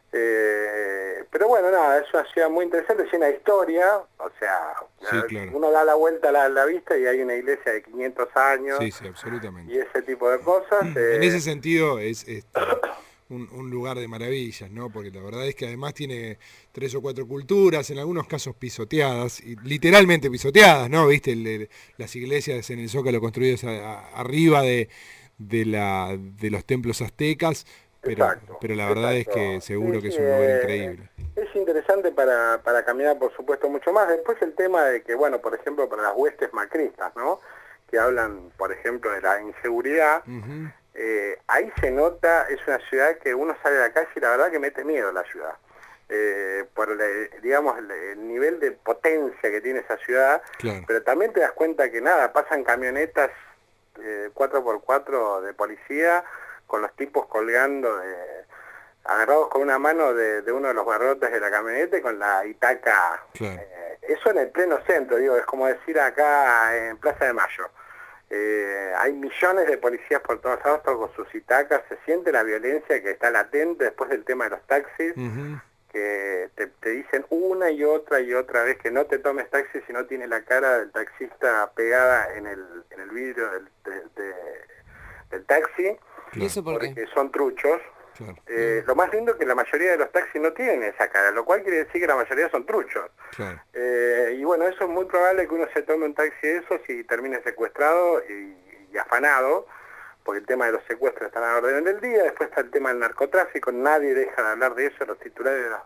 Eh, pero bueno, nada, es una ciudad muy interesante, llena de historia, o sea, Sí, eh, claro. uno da la vuelta a la, la vista y hay una iglesia de quinientos años Sí, sí, absolutamente. y ese tipo de cosas. En eh, ese sentido es este, un, un lugar de maravillas, ¿no? Porque la verdad es que además tiene tres o cuatro culturas, en algunos casos pisoteadas, y literalmente pisoteadas, ¿no? Viste, El- el- las iglesias en el Zócalo construidas a- a- arriba de, de, la, de los templos aztecas, pero, Exacto, pero la verdad exacto. es que seguro Sí, que es sí, un lugar eh, increíble. Es interesante para, para caminar, por supuesto, mucho más. Después el tema de que, bueno, por ejemplo, para las huestes macristas, ¿no? Que hablan, por ejemplo, de la inseguridad, Ujú. eh, ahí se nota, es una ciudad que uno sale a la calle y la verdad que mete miedo la ciudad. Eh, por, el, digamos, el, el nivel de potencia que tiene esa ciudad, Claro. pero también te das cuenta que nada, pasan camionetas eh, cuatro por cuatro de policía, con los tipos colgando, de, agarrados con una mano de, de uno de los barrotes de la camioneta y con la itaca. Claro. Eh, eso en el pleno centro, digo, es como decir acá en Plaza de Mayo. Eh, hay millones de policías por todos lados, todos con sus itacas, se siente la violencia que está latente después del tema de los taxis, Ujú. que te, te dicen una y otra y otra vez que no te tomes taxi si no tiene la cara del taxista pegada en el, en el vidrio del, de- de- del taxi. ¿Y eso por qué? Porque son truchos. Claro. Eh, lo más lindo es que la mayoría de los taxis no tienen esa cara, lo cual quiere decir que la mayoría son truchos. Claro. Eh, y bueno, eso es muy probable que uno se tome un taxi de esos y termine secuestrado y, y afanado, porque el tema de los secuestros está a la orden del día. Después está el tema del narcotráfico, nadie deja de hablar de eso, los titulares de los,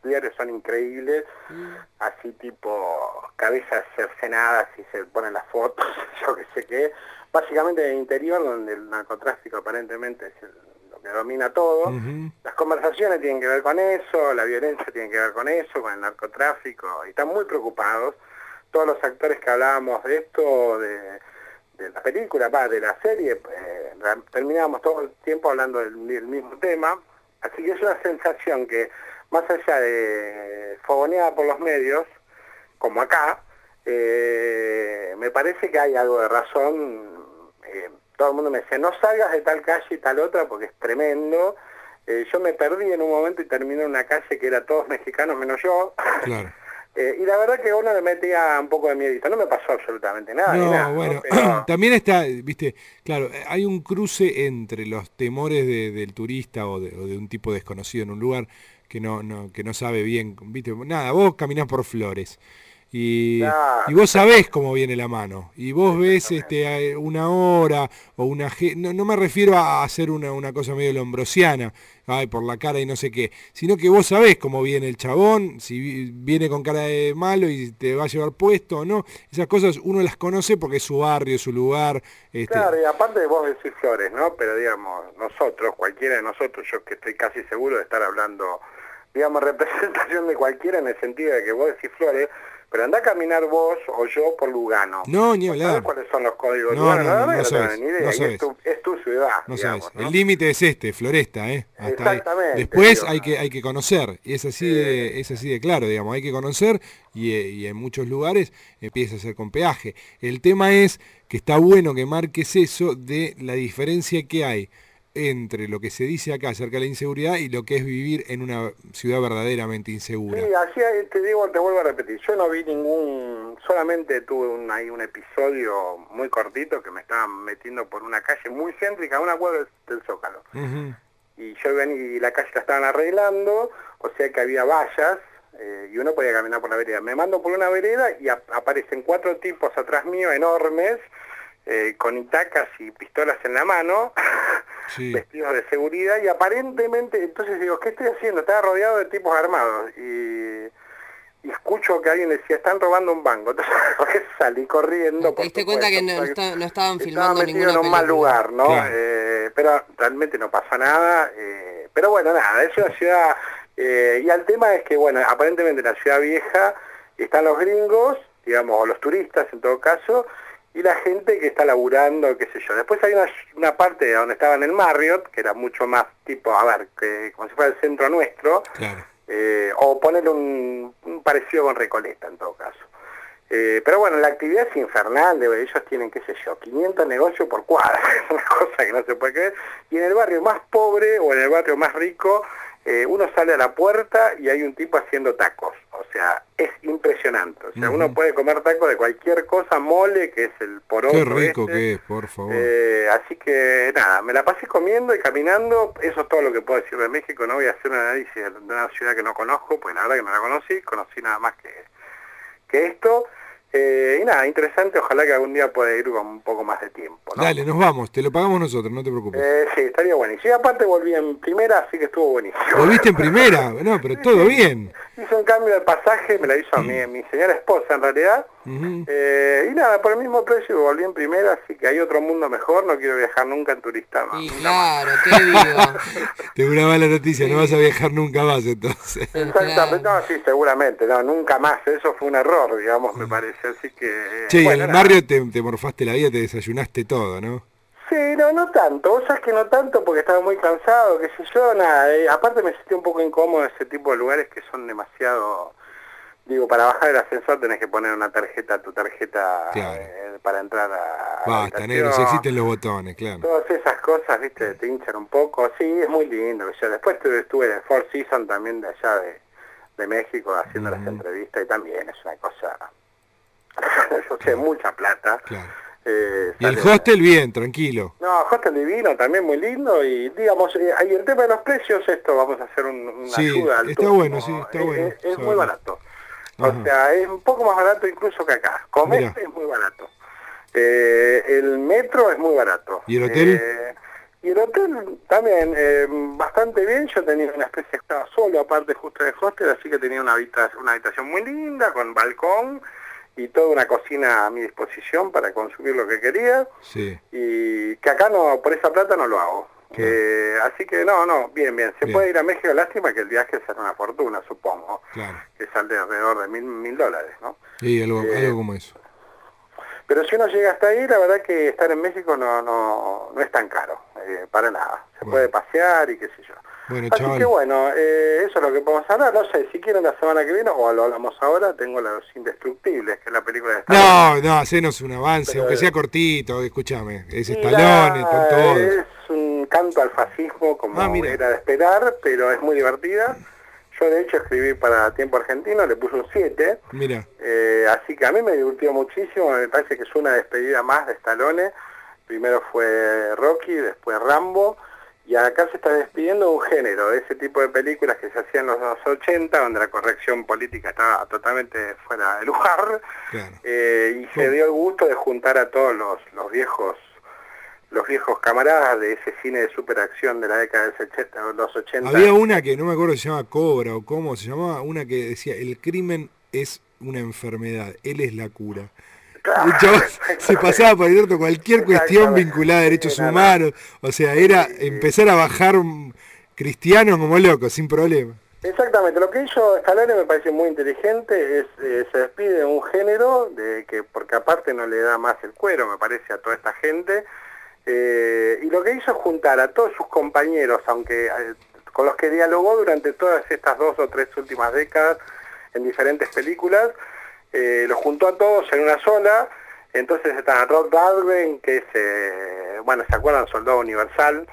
diarios son increíbles, así tipo cabezas cercenadas y se ponen las fotos, yo que sé qué, básicamente en el interior donde el narcotráfico aparentemente es el, lo que domina todo. Uh-huh. Las conversaciones tienen que ver con eso, la violencia tiene que ver con eso, con el narcotráfico, y están muy preocupados. Todos los actores que hablábamos de esto, de, de la película, va, de la serie, eh, terminábamos todo el tiempo hablando del, del mismo tema, así que es una sensación que, más allá de fogoneada por los medios, como acá, eh, me parece que hay algo de razón. Eh, todo el mundo me dice, no salgas de tal calle y tal otra porque es tremendo. Eh, yo me perdí en un momento y terminé en una calle que era todos mexicanos menos yo. Claro. eh, y la verdad que uno le metía un poco de miedito. No me pasó absolutamente nada. No, nada, bueno, ¿no? Pero... también está, viste, claro, hay un cruce entre los temores de, del turista o de, o de un tipo desconocido en un lugar que no, no, que no sabe bien, viste, nada, vos caminás por Flores. Y, claro. y vos sabés cómo viene la mano, y vos ves este una hora o una... No, no me refiero a hacer una, una cosa medio lombrosiana, ay, por la cara y no sé qué, sino que vos sabés cómo viene el chabón, si viene con cara de malo y te va a llevar puesto o no. Esas cosas uno las conoce porque es su barrio, su lugar. Este... Claro, y aparte de vos decís Flores, ¿no? Pero digamos, nosotros, cualquiera de nosotros, yo que estoy casi seguro de estar hablando, digamos, representación de cualquiera en el sentido de que vos decís Flores, pero andá a caminar vos o yo por Lugano. No, ni hablar. ¿Sabés cuáles son los códigos de no, Lugano? No, no, no, no, no sabes, ni idea. No es, tu, es tu ciudad, no digamos, sabes. ¿no? El límite es este, Floresta, ¿eh? Hasta exactamente. Ahí. Después digo, hay que hay que conocer, y es así, eh, de, es así de claro, digamos, hay que conocer, y, y en muchos lugares empieza a ser con peaje. El tema es que está bueno que marques eso de la diferencia que hay entre lo que se dice acá acerca de la inseguridad y lo que es vivir en una ciudad verdaderamente insegura. Sí, así te digo, te vuelvo a repetir, yo no vi ningún, solamente tuve un, ahí un episodio muy cortito que me estaban metiendo por una calle muy céntrica, una cuadra del, del Zócalo. Uh-huh. Y yo ven y la calle la estaban arreglando, o sea que había vallas, eh, y uno podía caminar por la vereda. Me mando por una vereda y ap- aparecen cuatro tipos atrás mío, enormes, Eh, con itacas y pistolas en la mano, sí. vestidos de seguridad, y aparentemente, entonces digo, ¿qué estoy haciendo? Estaba rodeado de tipos armados, y, y escucho que alguien decía, están robando un banco, entonces salí corriendo. ¿Te diste cuenta que no, está, no estaban filmando estaba metido en un mal lugar, ¿no? Claro. Eh, pero realmente no pasa nada, eh, pero bueno, nada, es una ciudad, eh, y el tema es que, bueno, aparentemente en la ciudad vieja están los gringos, digamos, o los turistas en todo caso, y la gente que está laburando, qué sé yo. Después hay una, una parte donde estaba en el Marriott, que era mucho más tipo, a ver, que como si fuera el centro nuestro, claro. eh, o ponerle un, un parecido con Recoleta en todo caso. Eh, pero bueno, la actividad es infernal, de, ellos tienen, qué sé yo, quinientos negocios por cuadra, es una cosa que no se puede creer. Y en el barrio más pobre o en el barrio más rico, eh, uno sale a la puerta y hay un tipo haciendo tacos. O sea, es impresionante. O sea, uh-huh. uno puede comer tacos de cualquier cosa, mole, que es el poroto. Qué rico este. que es, por favor. Eh, así que nada, me la pasé comiendo y caminando. Eso es todo lo que puedo decir de México. No voy a hacer un análisis de una ciudad que no conozco, pues la verdad que no la conocí. Conocí nada más que, que esto. Eh, y nada, interesante, ojalá que algún día pueda ir con un poco más de tiempo, ¿no? Dale, nos vamos, te lo pagamos nosotros, no te preocupes. Eh, sí, estaría buenísimo. Y aparte volví en primera, así que estuvo buenísimo. ¿Volviste en primera? No, pero todo bien. Hice un cambio de pasaje, me la hizo mi, mi señora esposa en realidad. Uh-huh. eh, y nada, por el mismo precio volví en primera, así que hay otro mundo mejor, no quiero viajar nunca en turista más. Y claro, qué digo. Tengo una mala noticia, sí. No vas a viajar nunca más entonces. Exactamente, claro. No, sí, seguramente, no, nunca más, eso fue un error, digamos, me parece, así que... Eh, che, bueno, en el barrio te, te morfaste la vida, te desayunaste todo, ¿no? Sí, no, no tanto, vos sabés que no tanto porque estaba muy cansado, qué sé yo, nada, eh, aparte me sentí un poco incómodo en ese tipo de lugares que son demasiado... Digo, para bajar el ascensor tenés que poner una tarjeta, tu tarjeta claro. eh, para entrar a... Basta, negro, si existen los botones, claro. Todas esas cosas, viste, te hinchan un poco. Sí, es muy lindo. Yo después estuve, estuve en el Four Seasons también de allá de, de México haciendo uh-huh. las entrevistas y también es una cosa... Yo sé, mucha plata. Claro. Eh, y el hostel bien, tranquilo. No, hostel divino, también muy lindo y digamos, eh, ahí el tema de los precios, esto vamos a hacer un, una sí, ayuda al está turismo. bueno, sí, está es, bueno. Es, es muy barato. O Ajá. sea, es un poco más barato incluso que acá. Comer Mirá. es muy barato. Eh, el metro es muy barato. ¿Y el hotel? Eh, Y el hotel también, eh, bastante bien. Yo tenía una especie, estaba solo aparte justo de hostel, así que tenía una habitación, una habitación muy linda, con balcón y toda una cocina a mi disposición para consumir lo que quería. Sí. Y que acá no, por esa plata no lo hago. Claro. Eh, así que no, no, bien, bien. Se Bien. puede ir a México, lástima que el viaje será una fortuna, supongo. Claro. Que sale alrededor de mil, mil dólares, ¿no? Y algo, Eh, algo como eso. Pero si uno llega hasta ahí, la verdad que estar en México no no, no es tan caro, eh, para nada. Se Bueno. puede pasear y qué sé yo. Bueno, Así chaval. que bueno, eh, eso es lo que podemos hablar. No sé, si quieren la semana que viene, o lo hablamos ahora, tengo Los Indestructibles, que es la película de Stallone. No, no, hacenos un avance, Pero, aunque sea eh, cortito, escúchame. Es Y Stallone, la- con todo. Es un canto al fascismo, como Ah, mira. era de esperar, pero es muy divertida. Yo de hecho escribí para Tiempo Argentino, le puse un siete. Mira, Eh, así que a mí me divirtió muchísimo, me parece que es una despedida más de Stallone. Primero fue Rocky, después Rambo, y acá se está despidiendo un género, de ese tipo de películas que se hacían en los ochenta, donde la corrección política estaba totalmente fuera de lugar, claro. eh, y se dio el gusto de juntar a todos los, los viejos los viejos camaradas de ese cine de superacción de la década de ochenta, los ochenta. Había una que no me acuerdo si se llama Cobra o cómo se llamaba, una que decía, el crimen es una enfermedad, él es la cura. Claro, El chabón se pasaba por el orto cualquier cuestión vinculada a derechos Era, humanos, o sea, era empezar a bajar un cristianos como loco, sin problema. Exactamente, lo que hizo Stallone me parece muy inteligente, es eh, se despide de un género, de que porque aparte no le da más el cuero, me parece, a toda esta gente, eh, y lo que hizo es juntar a todos sus compañeros, aunque eh, con los que dialogó durante todas estas dos o tres últimas décadas en diferentes películas, eh, los juntó a todos en una sola. Entonces está Rod Dalgren, que es, eh, bueno, ¿se acuerdan? Soldado Universal.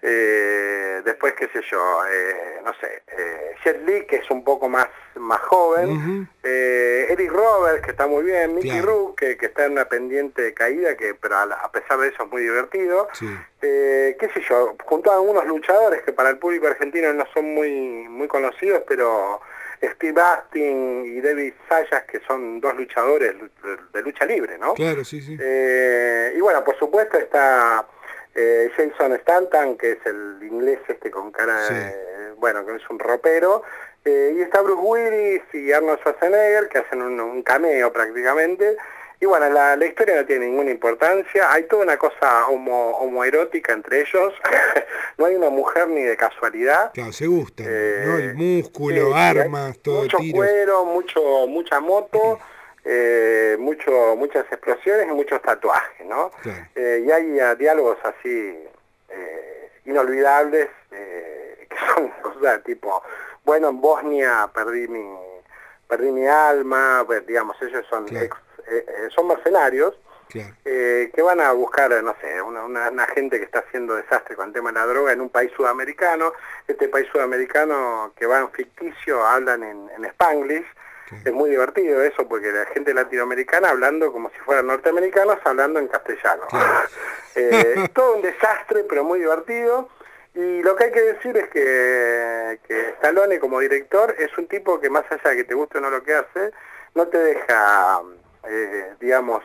Eh, después, qué sé yo, eh, no sé, eh, Jet Li, que es un poco más, más joven. Ujú. eh, Eric Roberts, que está muy bien. Mickey Claro. Rourke, que, que está en una pendiente de caída, que pero a, la- a pesar de eso es muy divertido. Sí. Eh, qué sé yo, junto a algunos luchadores que para el público argentino no son muy, muy conocidos, pero Steve Austin y David Sayas, que son dos luchadores de, de lucha libre, ¿no? Claro, sí, sí. Eh, y bueno, por supuesto está eh, Jason Stanton, que es el inglés este con cara Sí. de, bueno, que es un ropero, eh, y está Bruce Willis y Arnold Schwarzenegger, que hacen un, un cameo prácticamente. Y bueno, la, la historia no tiene ninguna importancia, hay toda una cosa homo, homoerótica entre ellos, no hay una mujer ni de casualidad. Claro, se gustan, Eh, ¿no? El músculo, sí, sí, hay armas, todo mucho tiros. cuero, mucho, mucha moto, eh, mucho, muchas explosiones y muchos tatuajes, ¿no? Claro. Eh, y hay ah, diálogos así eh, inolvidables, eh, que son cosas tipo, bueno, en Bosnia perdí mi, perdí mi alma, pues, digamos, ellos son Claro. ex, eh, eh, son mercenarios, Claro. eh, que van a buscar, no sé, una, una, una gente que está haciendo desastre con el tema de la droga en un país sudamericano. Este país sudamericano que va en ficticio, hablan en, en Spanglish. Es muy divertido eso, porque la gente latinoamericana hablando como si fueran norteamericanos, hablando en castellano. Eh, es todo un desastre, pero muy divertido. Y lo que hay que decir es que, que Stallone como director es un tipo que más allá de que te guste o no lo que hace, no te deja, eh, digamos,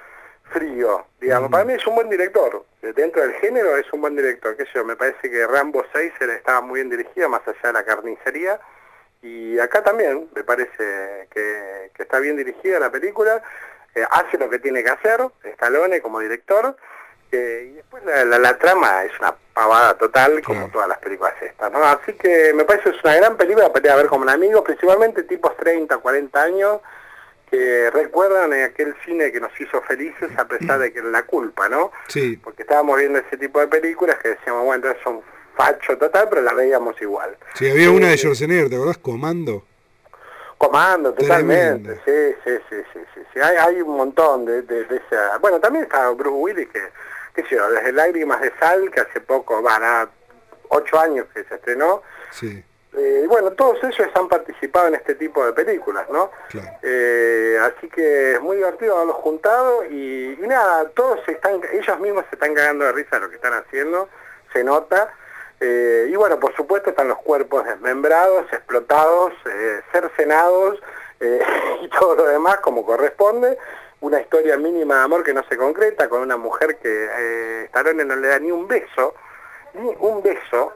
frío. Digamos, para mí es un buen director. Dentro del género es un buen director. ¿Qué sé yo? Me parece que Rambo seis estaba muy bien dirigida, más allá de la carnicería. Y acá también me parece que, que está bien dirigida la película. Eh, hace lo que tiene que hacer, Stallone como director. Eh, y después la, la, la trama es una pavada total, como todas las películas estas, ¿no? Así que me parece que es una gran película para ir a ver como un amigo, principalmente tipos treinta, cuarenta años, que recuerdan en aquel cine que nos hizo felices a pesar de que era la culpa, ¿no? Sí. Porque estábamos viendo ese tipo de películas que decíamos, bueno, entonces son facho total, pero la veíamos igual. Sí, había una de Eh, Schwarzenegger, ¿te acordás? Comando. Comando, totalmente, Tremenda. sí, sí, sí, sí, sí, sí. Hay, hay un montón de, de, de esa... Bueno, también está Bruce Willis, que, qué sé yo, desde Lágrimas de Sal, que hace poco, van a ocho años que se estrenó. Sí. Eh, y bueno, todos ellos han participado en este tipo de películas, ¿no? Claro. Eh, así que es muy divertido haberlos juntado y, y nada, todos se están, ellos mismos se están cagando de risa de lo que están haciendo, se nota. Eh, y bueno, por supuesto están los cuerpos desmembrados, explotados, eh, cercenados eh, y todo lo demás como corresponde. Una historia mínima de amor que no se concreta, con una mujer que eh, Stallone no le da ni un beso, ni un beso,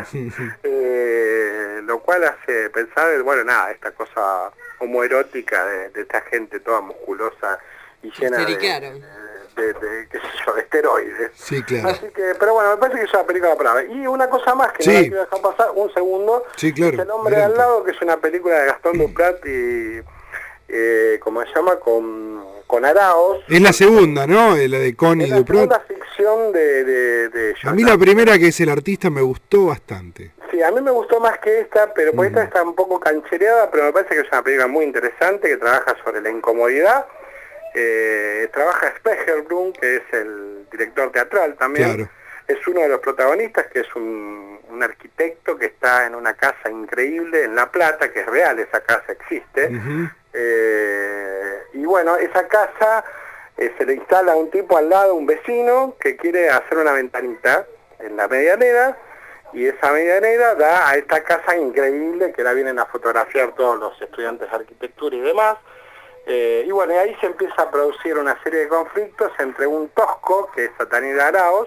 eh, lo cual hace pensar, bueno, nada, esta cosa homoerótica de, de esta gente toda musculosa y llena de, de, de, qué sé yo, de esteroides. Sí, claro. Así que, pero bueno, me parece que es una película para ver. Y una cosa más que sí. no la quiero dejar pasar, un segundo, sí, claro. es El hombre de al lado, que es una película de Gastón Duprat y, eh, ¿cómo se llama? Con, con Araos. Es la segunda, ¿no? La de Connie es la Duprat. segunda ficción de, de, de A mí la primera, que es El artista, me gustó bastante. Sí, a mí me gustó más que esta, pero por mm. esta está un poco canchereada, pero me parece que es una película muy interesante, que trabaja sobre la incomodidad. Eh, trabaja Spegelbrun, que es el director teatral también. Claro. Es uno de los protagonistas, que es un, un arquitecto que está en una casa increíble en La Plata, que es real, esa casa existe. Uh-huh. eh, y bueno, esa casa eh, se le instala a un tipo al lado, un vecino, que quiere hacer una ventanita en la medianera, y esa medianera da a esta casa increíble que la vienen a fotografiar todos los estudiantes de arquitectura y demás. Eh, y bueno, y ahí se empieza a producir una serie de conflictos entre un tosco, que es Satánida de Araos,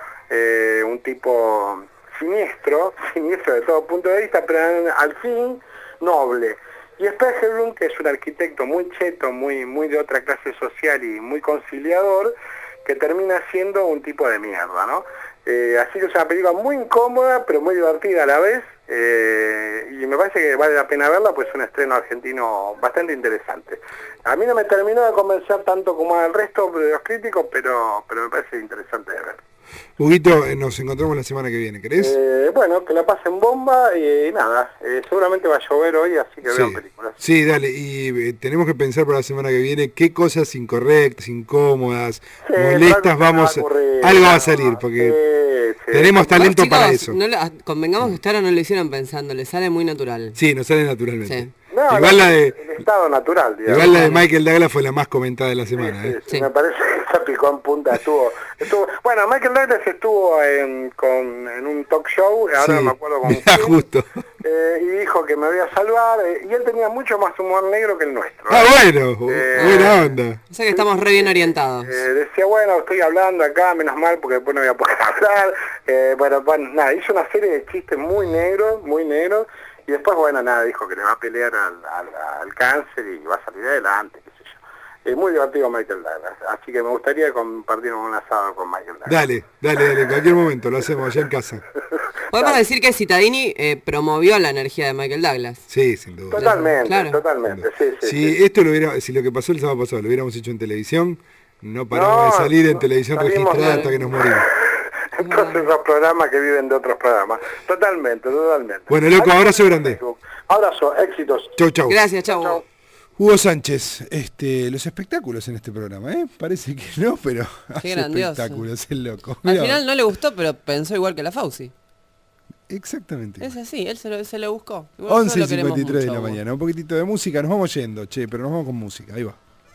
eh, un tipo siniestro, siniestro de todo punto de vista, pero al fin noble. Y Spegelbrun, que es un arquitecto muy cheto, muy, muy de otra clase social y muy conciliador, que termina siendo un tipo de mierda, ¿no? Eh, así que es una película muy incómoda, pero muy divertida a la vez, eh, y me parece que vale la pena verla, pues es un estreno argentino bastante interesante. A mí no me terminó de convencer tanto como al resto de los críticos, pero, pero me parece interesante de ver. Huguito, nos encontramos la semana que viene, ¿querés? Eh, bueno, que la pasen bomba y, y nada, eh, seguramente va a llover hoy, así que sí. vean películas. Sí, dale, y eh, tenemos que pensar para la semana que viene qué cosas incorrectas, incómodas, sí, molestas vamos a... Ocurrir, algo va a salir, porque sí, sí. tenemos talento chicos, para eso. No la, convengamos que hasta ahora no lo hicieron pensando, le sale muy natural. Sí, nos sale naturalmente. Sí. No, igual no, la de, el estado natural, digamos. Igual la de Michael Douglas fue la más comentada de la semana. Sí, sí, ¿eh? sí, sí. Me parece que se picó en punta. Estuvo, estuvo, bueno, Michael Douglas estuvo en, con, en un talk show, ahora sí, no me acuerdo con quién, justo. Eh, y dijo que me voy a salvar, eh, y él tenía mucho más humor negro que el nuestro. Ah, ¿eh? bueno, eh, buena onda. O sea que estamos re bien orientados. Eh, decía, bueno, estoy hablando acá, menos mal, porque después no voy a poder hablar. Eh, bueno, bueno, nada, hizo una serie de chistes muy negros, muy negros. Y después, bueno, nada, dijo que le va a pelear al, al, al cáncer y va a salir adelante, qué sé yo. Es muy divertido Michael Douglas, así que me gustaría compartir un asado con Michael Douglas. Dale, dale, dale, en cualquier momento lo hacemos allá en casa. Podemos decir que Citadini eh, promovió la energía de Michael Douglas. Sí, sin duda. Totalmente, claro. totalmente, sí, sí. Si sí. esto lo hubiera, si lo que pasó el sábado pasado lo hubiéramos hecho en televisión, no paramos no, de salir en televisión registrada hasta que nos morimos. Entonces los programas que viven de otros programas. Totalmente, totalmente. Bueno, loco, abrazo grande. Abrazo, éxitos. Chau, chau. Gracias, chau. chau. Hugo Sánchez, este, los espectáculos en este programa, ¿eh? Parece que no, pero qué hace grandioso. Espectáculos, el loco. Al Mirá. final no le gustó, pero pensó igual que la Fauci. Exactamente. Es así, él se lo, se lo buscó. Igual once y lo cincuenta y tres mucho, de la mañana, un poquitito de música, nos vamos yendo, che, pero nos vamos con música, ahí va.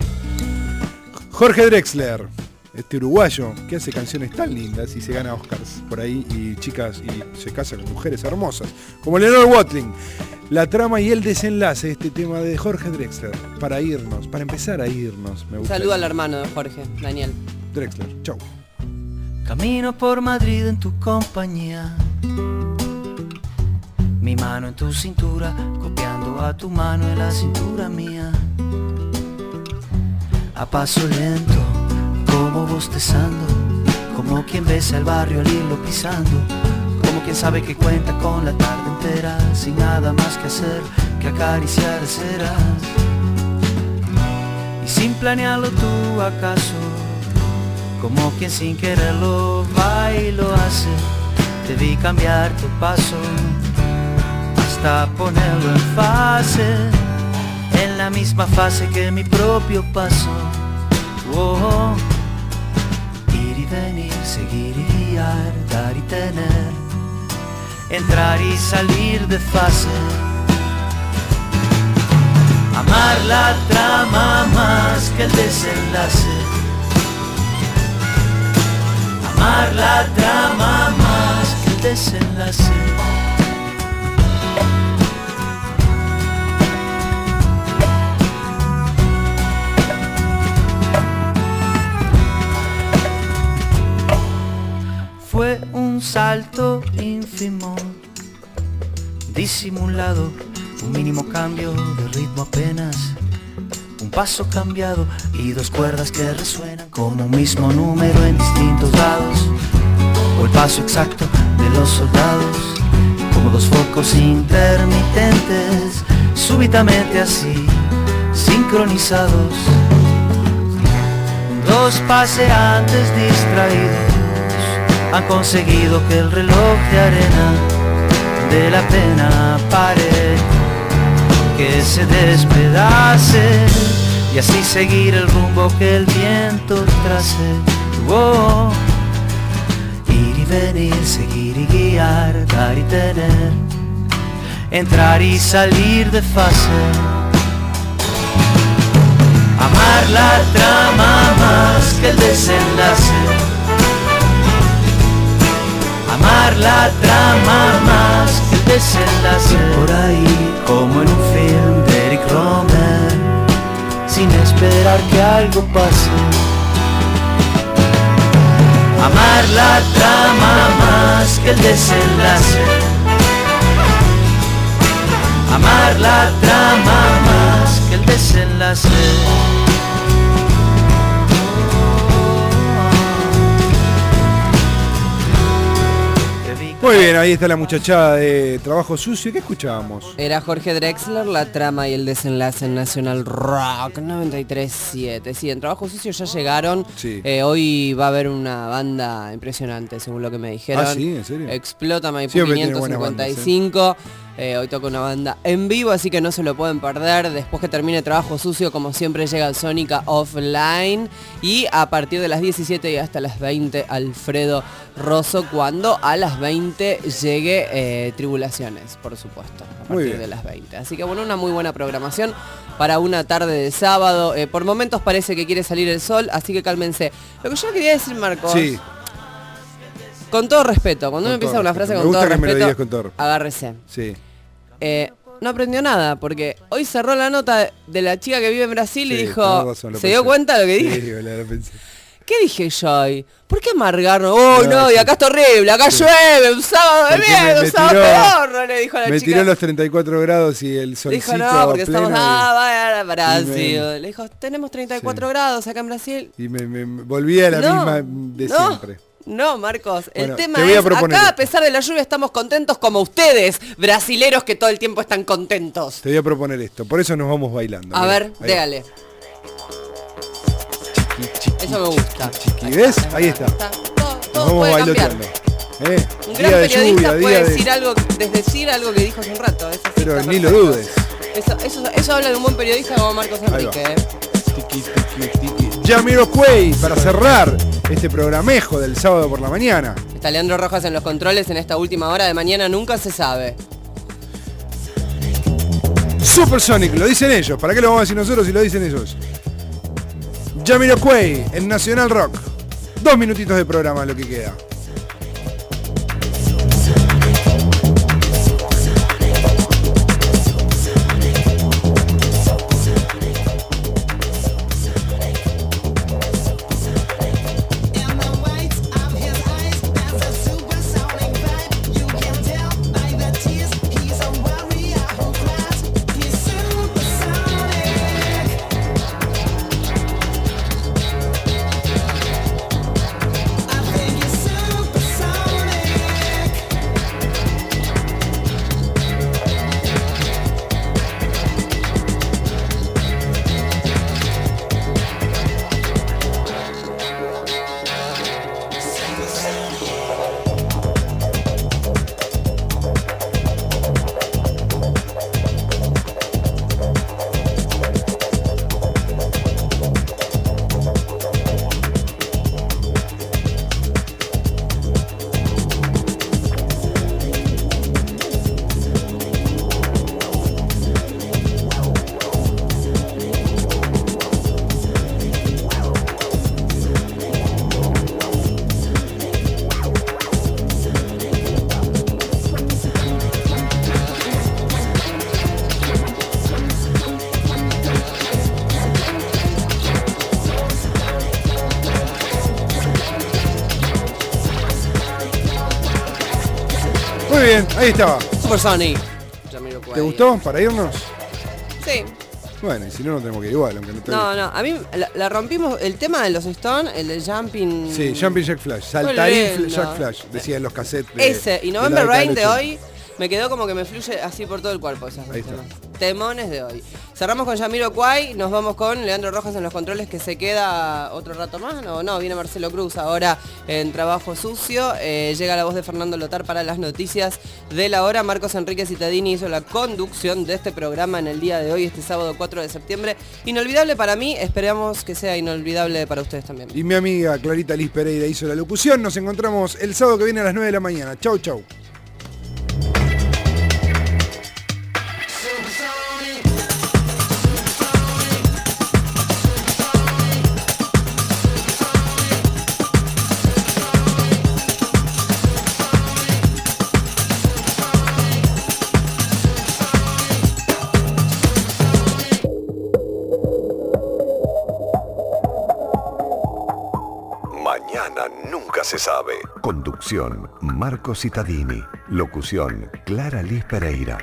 Jorge Drexler. Este uruguayo que hace canciones tan lindas y se gana Oscars por ahí y chicas y se casa con mujeres hermosas como Leonor Watling. La trama y el desenlace de este tema de Jorge Drexler para irnos, para empezar a irnos. Me gusta. Saluda al hermano de Jorge, Daniel Drexler. Chau. Camino por Madrid en tu compañía, mi mano en tu cintura, copiando a tu mano en la cintura mía. A paso lento, como bostezando, como quien besa el barrio al irlo pisando, como quien sabe que cuenta con la tarde entera, sin nada más que hacer que acariciar ceras. Y sin planearlo tú acaso, como quien sin quererlo va y lo hace, te vi cambiar tu paso, hasta ponerlo en fase, en la misma fase que mi propio paso. Oh, ir y venir, seguir y guiar, dar y tener, entrar y salir de fase. Amar la trama más que el desenlace. Amar la trama más que el desenlace. Fue un salto ínfimo, disimulado, un mínimo cambio de ritmo apenas, un paso cambiado y dos cuerdas que resuenan como un mismo número en distintos lados, o el paso exacto de los soldados, como dos focos intermitentes, súbitamente así, sincronizados, dos paseantes distraídos han conseguido que el reloj de arena de la pena pare, que se despedace y así seguir el rumbo que el viento trace. Oh, ir y venir, seguir y guiar, dar y tener, entrar y salir de fase, amar la trama más que el desenlace, amar la trama más que el desenlace, por ahí como en un film de Eric Romer, sin esperar que algo pase, amar la trama más que el desenlace, amar la trama más que el desenlace. Muy bien, ahí está la muchachada de Trabajo Sucio. ¿Qué escuchábamos? Era Jorge Drexler, la trama y el desenlace en National Rock noventa y tres punto siete. Sí, en Trabajo Sucio ya llegaron. Sí. Eh, hoy va a haber una banda impresionante, según lo que me dijeron. ¿Ah, sí? ¿En serio? Explota Maipú Siempre tiene quinientos cincuenta y buenas cinco. bandas, Eh, hoy toca una banda en vivo, así que no se lo pueden perder. Después que termine Trabajo Sucio, como siempre, llega Sónica Offline. Y a partir de las diecisiete y hasta las veinte, Alfredo Rosso, cuando a las veinte llegue eh, Tribulaciones, por supuesto. A Muy partir bien. de las veinte. Así que bueno, una muy buena programación para una tarde de sábado. Eh, por momentos parece que quiere salir el sol, así que cálmense. Lo que yo quería decir, Marcos... Sí. Con todo respeto, cuando Con uno empieza todo una respeto. frase Me con todo gusta que me lo respeto, digas con todo respeto. agárrese. Sí. Eh, no aprendió nada, porque hoy cerró la nota de la chica que vive en Brasil y Sí, dijo, tenés razón, lo ¿se pensé. dio cuenta de lo que Sí, dije? boludo, lo pensé. ¿Qué dije yo hoy? ¿Por qué amargarnos? ¡Uy, No, no! sí. Y acá está horrible, acá Sí. llueve, un sábado de Porque me- miedo, me un sábado tiró- pedorro, le dijo la Me chica. tiró los treinta y cuatro grados y el solcito Dijo, no, porque pleno estamos... Ah, vaya, Brasil. y me- Le dijo, tenemos treinta y cuatro grados acá en Brasil. y, y me, me- me volví a la No, misma de no. siempre. No, Marcos, el Bueno, tema te voy a es, proponer acá a esto. pesar de la lluvia estamos contentos como ustedes, brasileros que todo el tiempo están contentos. Te voy a proponer esto, por eso nos vamos bailando. A Mirá, ver, ahí va. dégale. Eso me gusta. ¿Y ves? Ahí está. Todo, Nos todo vamos puede bailoteando. cambiar. ¿Eh? Un Día gran de periodista lluvia, puede día de... decir algo, desdecir algo que dijo hace un rato. Eso sí Pero está ni lo perfecto. dudes. Eso, eso, eso habla de un buen periodista como Marcos Ahí va. Enrique. ¿eh? Tiki, tiki, tiki. Jamiroquai para cerrar este programejo del sábado por la mañana. Está Leandro Rojas en los controles en esta última hora de mañana, nunca se sabe. Supersonic, lo dicen ellos. ¿Para qué lo vamos a decir nosotros si lo dicen ellos? Jamiroquai en Nacional Rock. Dos minutitos de programa lo que queda. I think you're so bien, ahí estaba. Super Sonic. ¿Te gustó para irnos? Sí. Bueno, y si no, no tenemos que ir igual, aunque no te No, no, a mí la, la rompimos. El tema de los Stone, el de Jumping. Sí, Jumping Jack Flash, Saltarín lindo. Jack Flash, decía en los cassettes. De, Ese, y de November la década Rain del de ochenta. hoy me quedó como que me fluye así por todo el cuerpo esas Ahí temas. está. Temones de hoy. Cerramos con Jamiroquai, nos vamos con Leandro Rojas en los controles, que se queda otro rato más. No, no, viene Marcelo Cruz ahora en Trabajo Sucio. Eh, llega la voz de Fernando Lotar para las noticias de la hora. Marcos Enrique Cittadini hizo la conducción de este programa en el día de hoy, este sábado cuatro de septiembre. Inolvidable para mí, esperamos que sea inolvidable para ustedes también. Y mi amiga Clarita Liz Pereira hizo la locución. Nos encontramos el sábado que viene a las nueve de la mañana. Chau, chau. Mañana nunca se sabe. Conducción, Marco Cittadini. Locución, Clara Liz Pereira.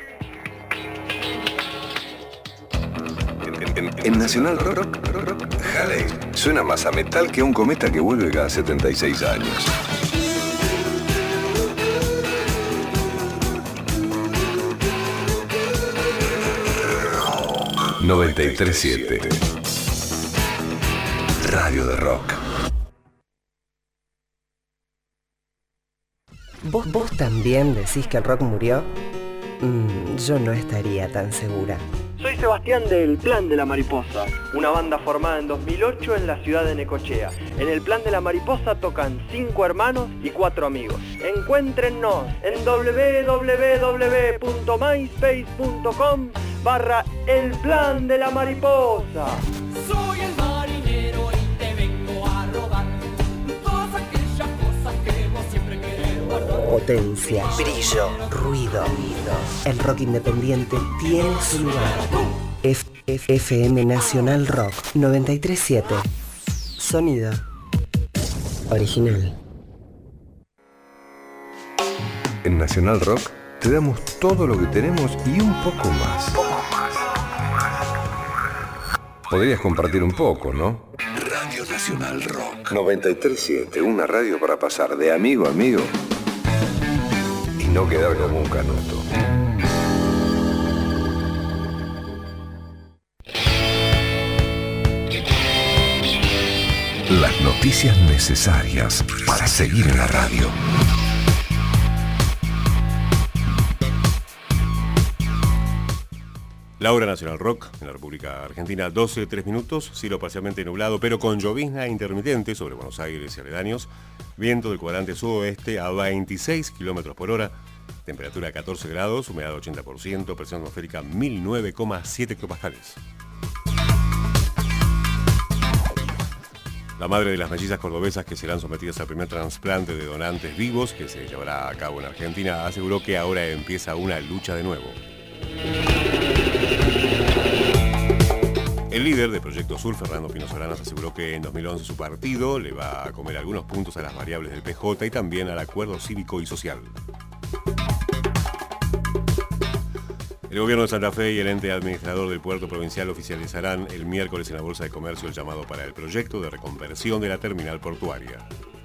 En, en- en Nacional Rock, rock, rock, rock, Halley suena más a metal que un cometa que vuelve cada setenta y seis años. noventa y tres siete. Radio de Rock. ¿Vos, ¿Vos también decís que el rock murió? Mm, yo no estaría tan segura. Soy Sebastián del Plan de la Mariposa, una banda formada en dos mil ocho en la ciudad de Necochea. En el Plan de la Mariposa tocan cinco hermanos y cuatro amigos. Encuéntrennos en w w w punto myspace punto com barra El Plan de la Mariposa. Soy el marinero y te vengo a robar todas aquellas cosas que vos siempre querés guardar. Potencia, brillo, ruido. El rock independiente tiene su lugar. F F F M Nacional Rock noventa y tres siete. Sonido original. En Nacional Rock te damos todo lo que tenemos y un poco más. Podrías compartir un poco, ¿no? Radio Nacional Rock noventa y tres siete, una radio para pasar de amigo a amigo y no quedar como un canuto. Las noticias necesarias para seguir en la radio. La hora Nacional Rock en la República Argentina, doce, tres minutos, cielo parcialmente nublado, pero con llovizna intermitente sobre Buenos Aires y aledaños, viento del cuadrante sudoeste a veintiséis kilómetros por hora, temperatura catorce grados, humedad ochenta por ciento, presión atmosférica mil nueve coma siete hectopascales. La madre de las mellizas cordobesas que serán sometidas al primer trasplante de donantes vivos que se llevará a cabo en Argentina aseguró que ahora empieza una lucha de nuevo. El líder de Proyecto Sur, Fernando Pino Solanas, aseguró que en dos mil once su partido le va a comer algunos puntos a las variables del P J y también al acuerdo cívico y social. El gobierno de Santa Fe y el ente administrador del puerto provincial oficializarán el miércoles en la Bolsa de Comercio el llamado para el proyecto de reconversión de la terminal portuaria.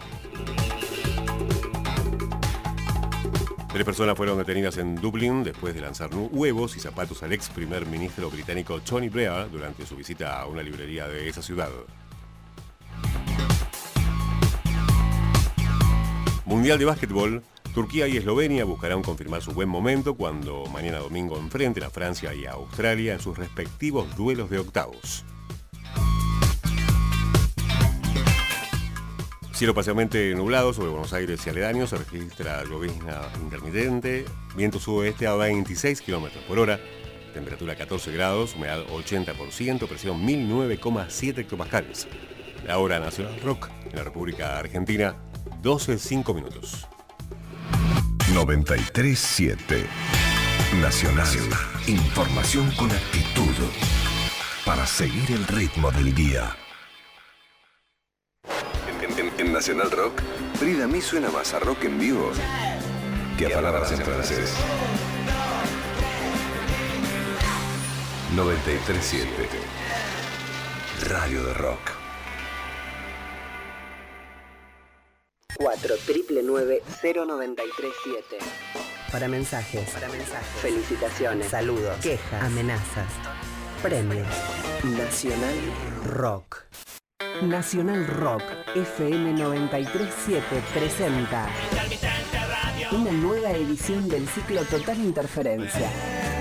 Tres personas fueron detenidas en Dublín después de lanzar huevos y zapatos al ex primer ministro británico Tony Blair durante su visita a una librería de esa ciudad. Mundial de Básquetbol. Turquía y Eslovenia buscarán confirmar su buen momento cuando mañana domingo enfrenten a Francia y a Australia en sus respectivos duelos de octavos. Cielo parcialmente nublado sobre Buenos Aires y aledaños, se registra llovizna intermitente, viento sudoeste a veintiséis kilómetros por hora, temperatura catorce grados, humedad ochenta por ciento, presión mil nueve coma siete hectopascales. La hora Nacional Rock en la República Argentina, doce cinco minutos. noventa y tres siete. Nacional. Información con actitud. Para seguir el ritmo del día. En, en- en Nacional Rock, Frida a mí suena más a rock en vivo que a palabras en francés. noventa y tres siete Radio de Rock. cuatro nueve nueve cero nueve tres siete. Para mensajes. Para mensajes. Felicitaciones. Saludos. Quejas. Amenazas. Premios. Nacional Rock. Nacional Rock F M noventa y tres siete presenta una nueva edición del ciclo Total Interferencia.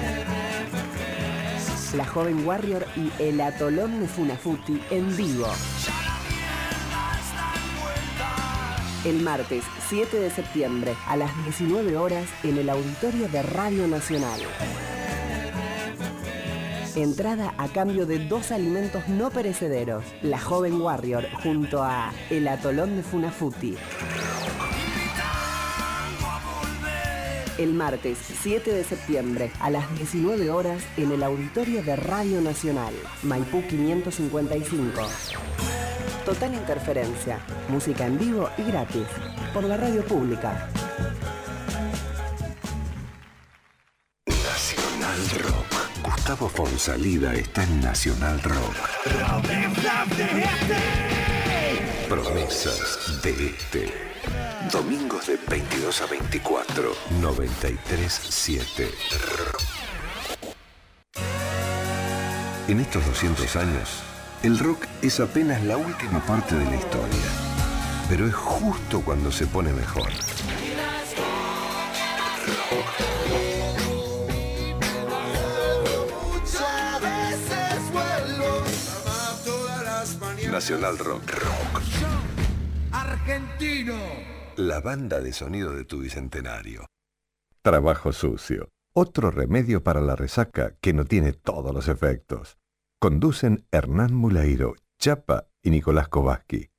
La Joven Warrior y el Atolón de Funafuti en vivo. El martes siete de septiembre a las diecinueve horas en el auditorio de Radio Nacional. Entrada a cambio de dos alimentos no perecederos. La Joven Warrior junto a el Atolón de Funafuti. El martes siete de septiembre a las diecinueve horas en el auditorio de Radio Nacional. Maipú quinientos cincuenta y cinco. Total Interferencia. Música en vivo y gratis. Por la radio pública. Nacional Rock. Gustavo Fonsalida está en Nacional Rock. Promesas de este. Domingos de veintidós a veinticuatro. noventa y tres siete. En estos doscientos años, el rock es apenas la última parte de la historia. Pero es justo cuando se pone mejor. Nacional Rock. Rock. Argentino. La banda de sonido de tu bicentenario. Trabajo sucio. Otro remedio para la resaca que no tiene todos los efectos. Conducen Hernán Mulairo, Chapa y Nicolás Kovaski.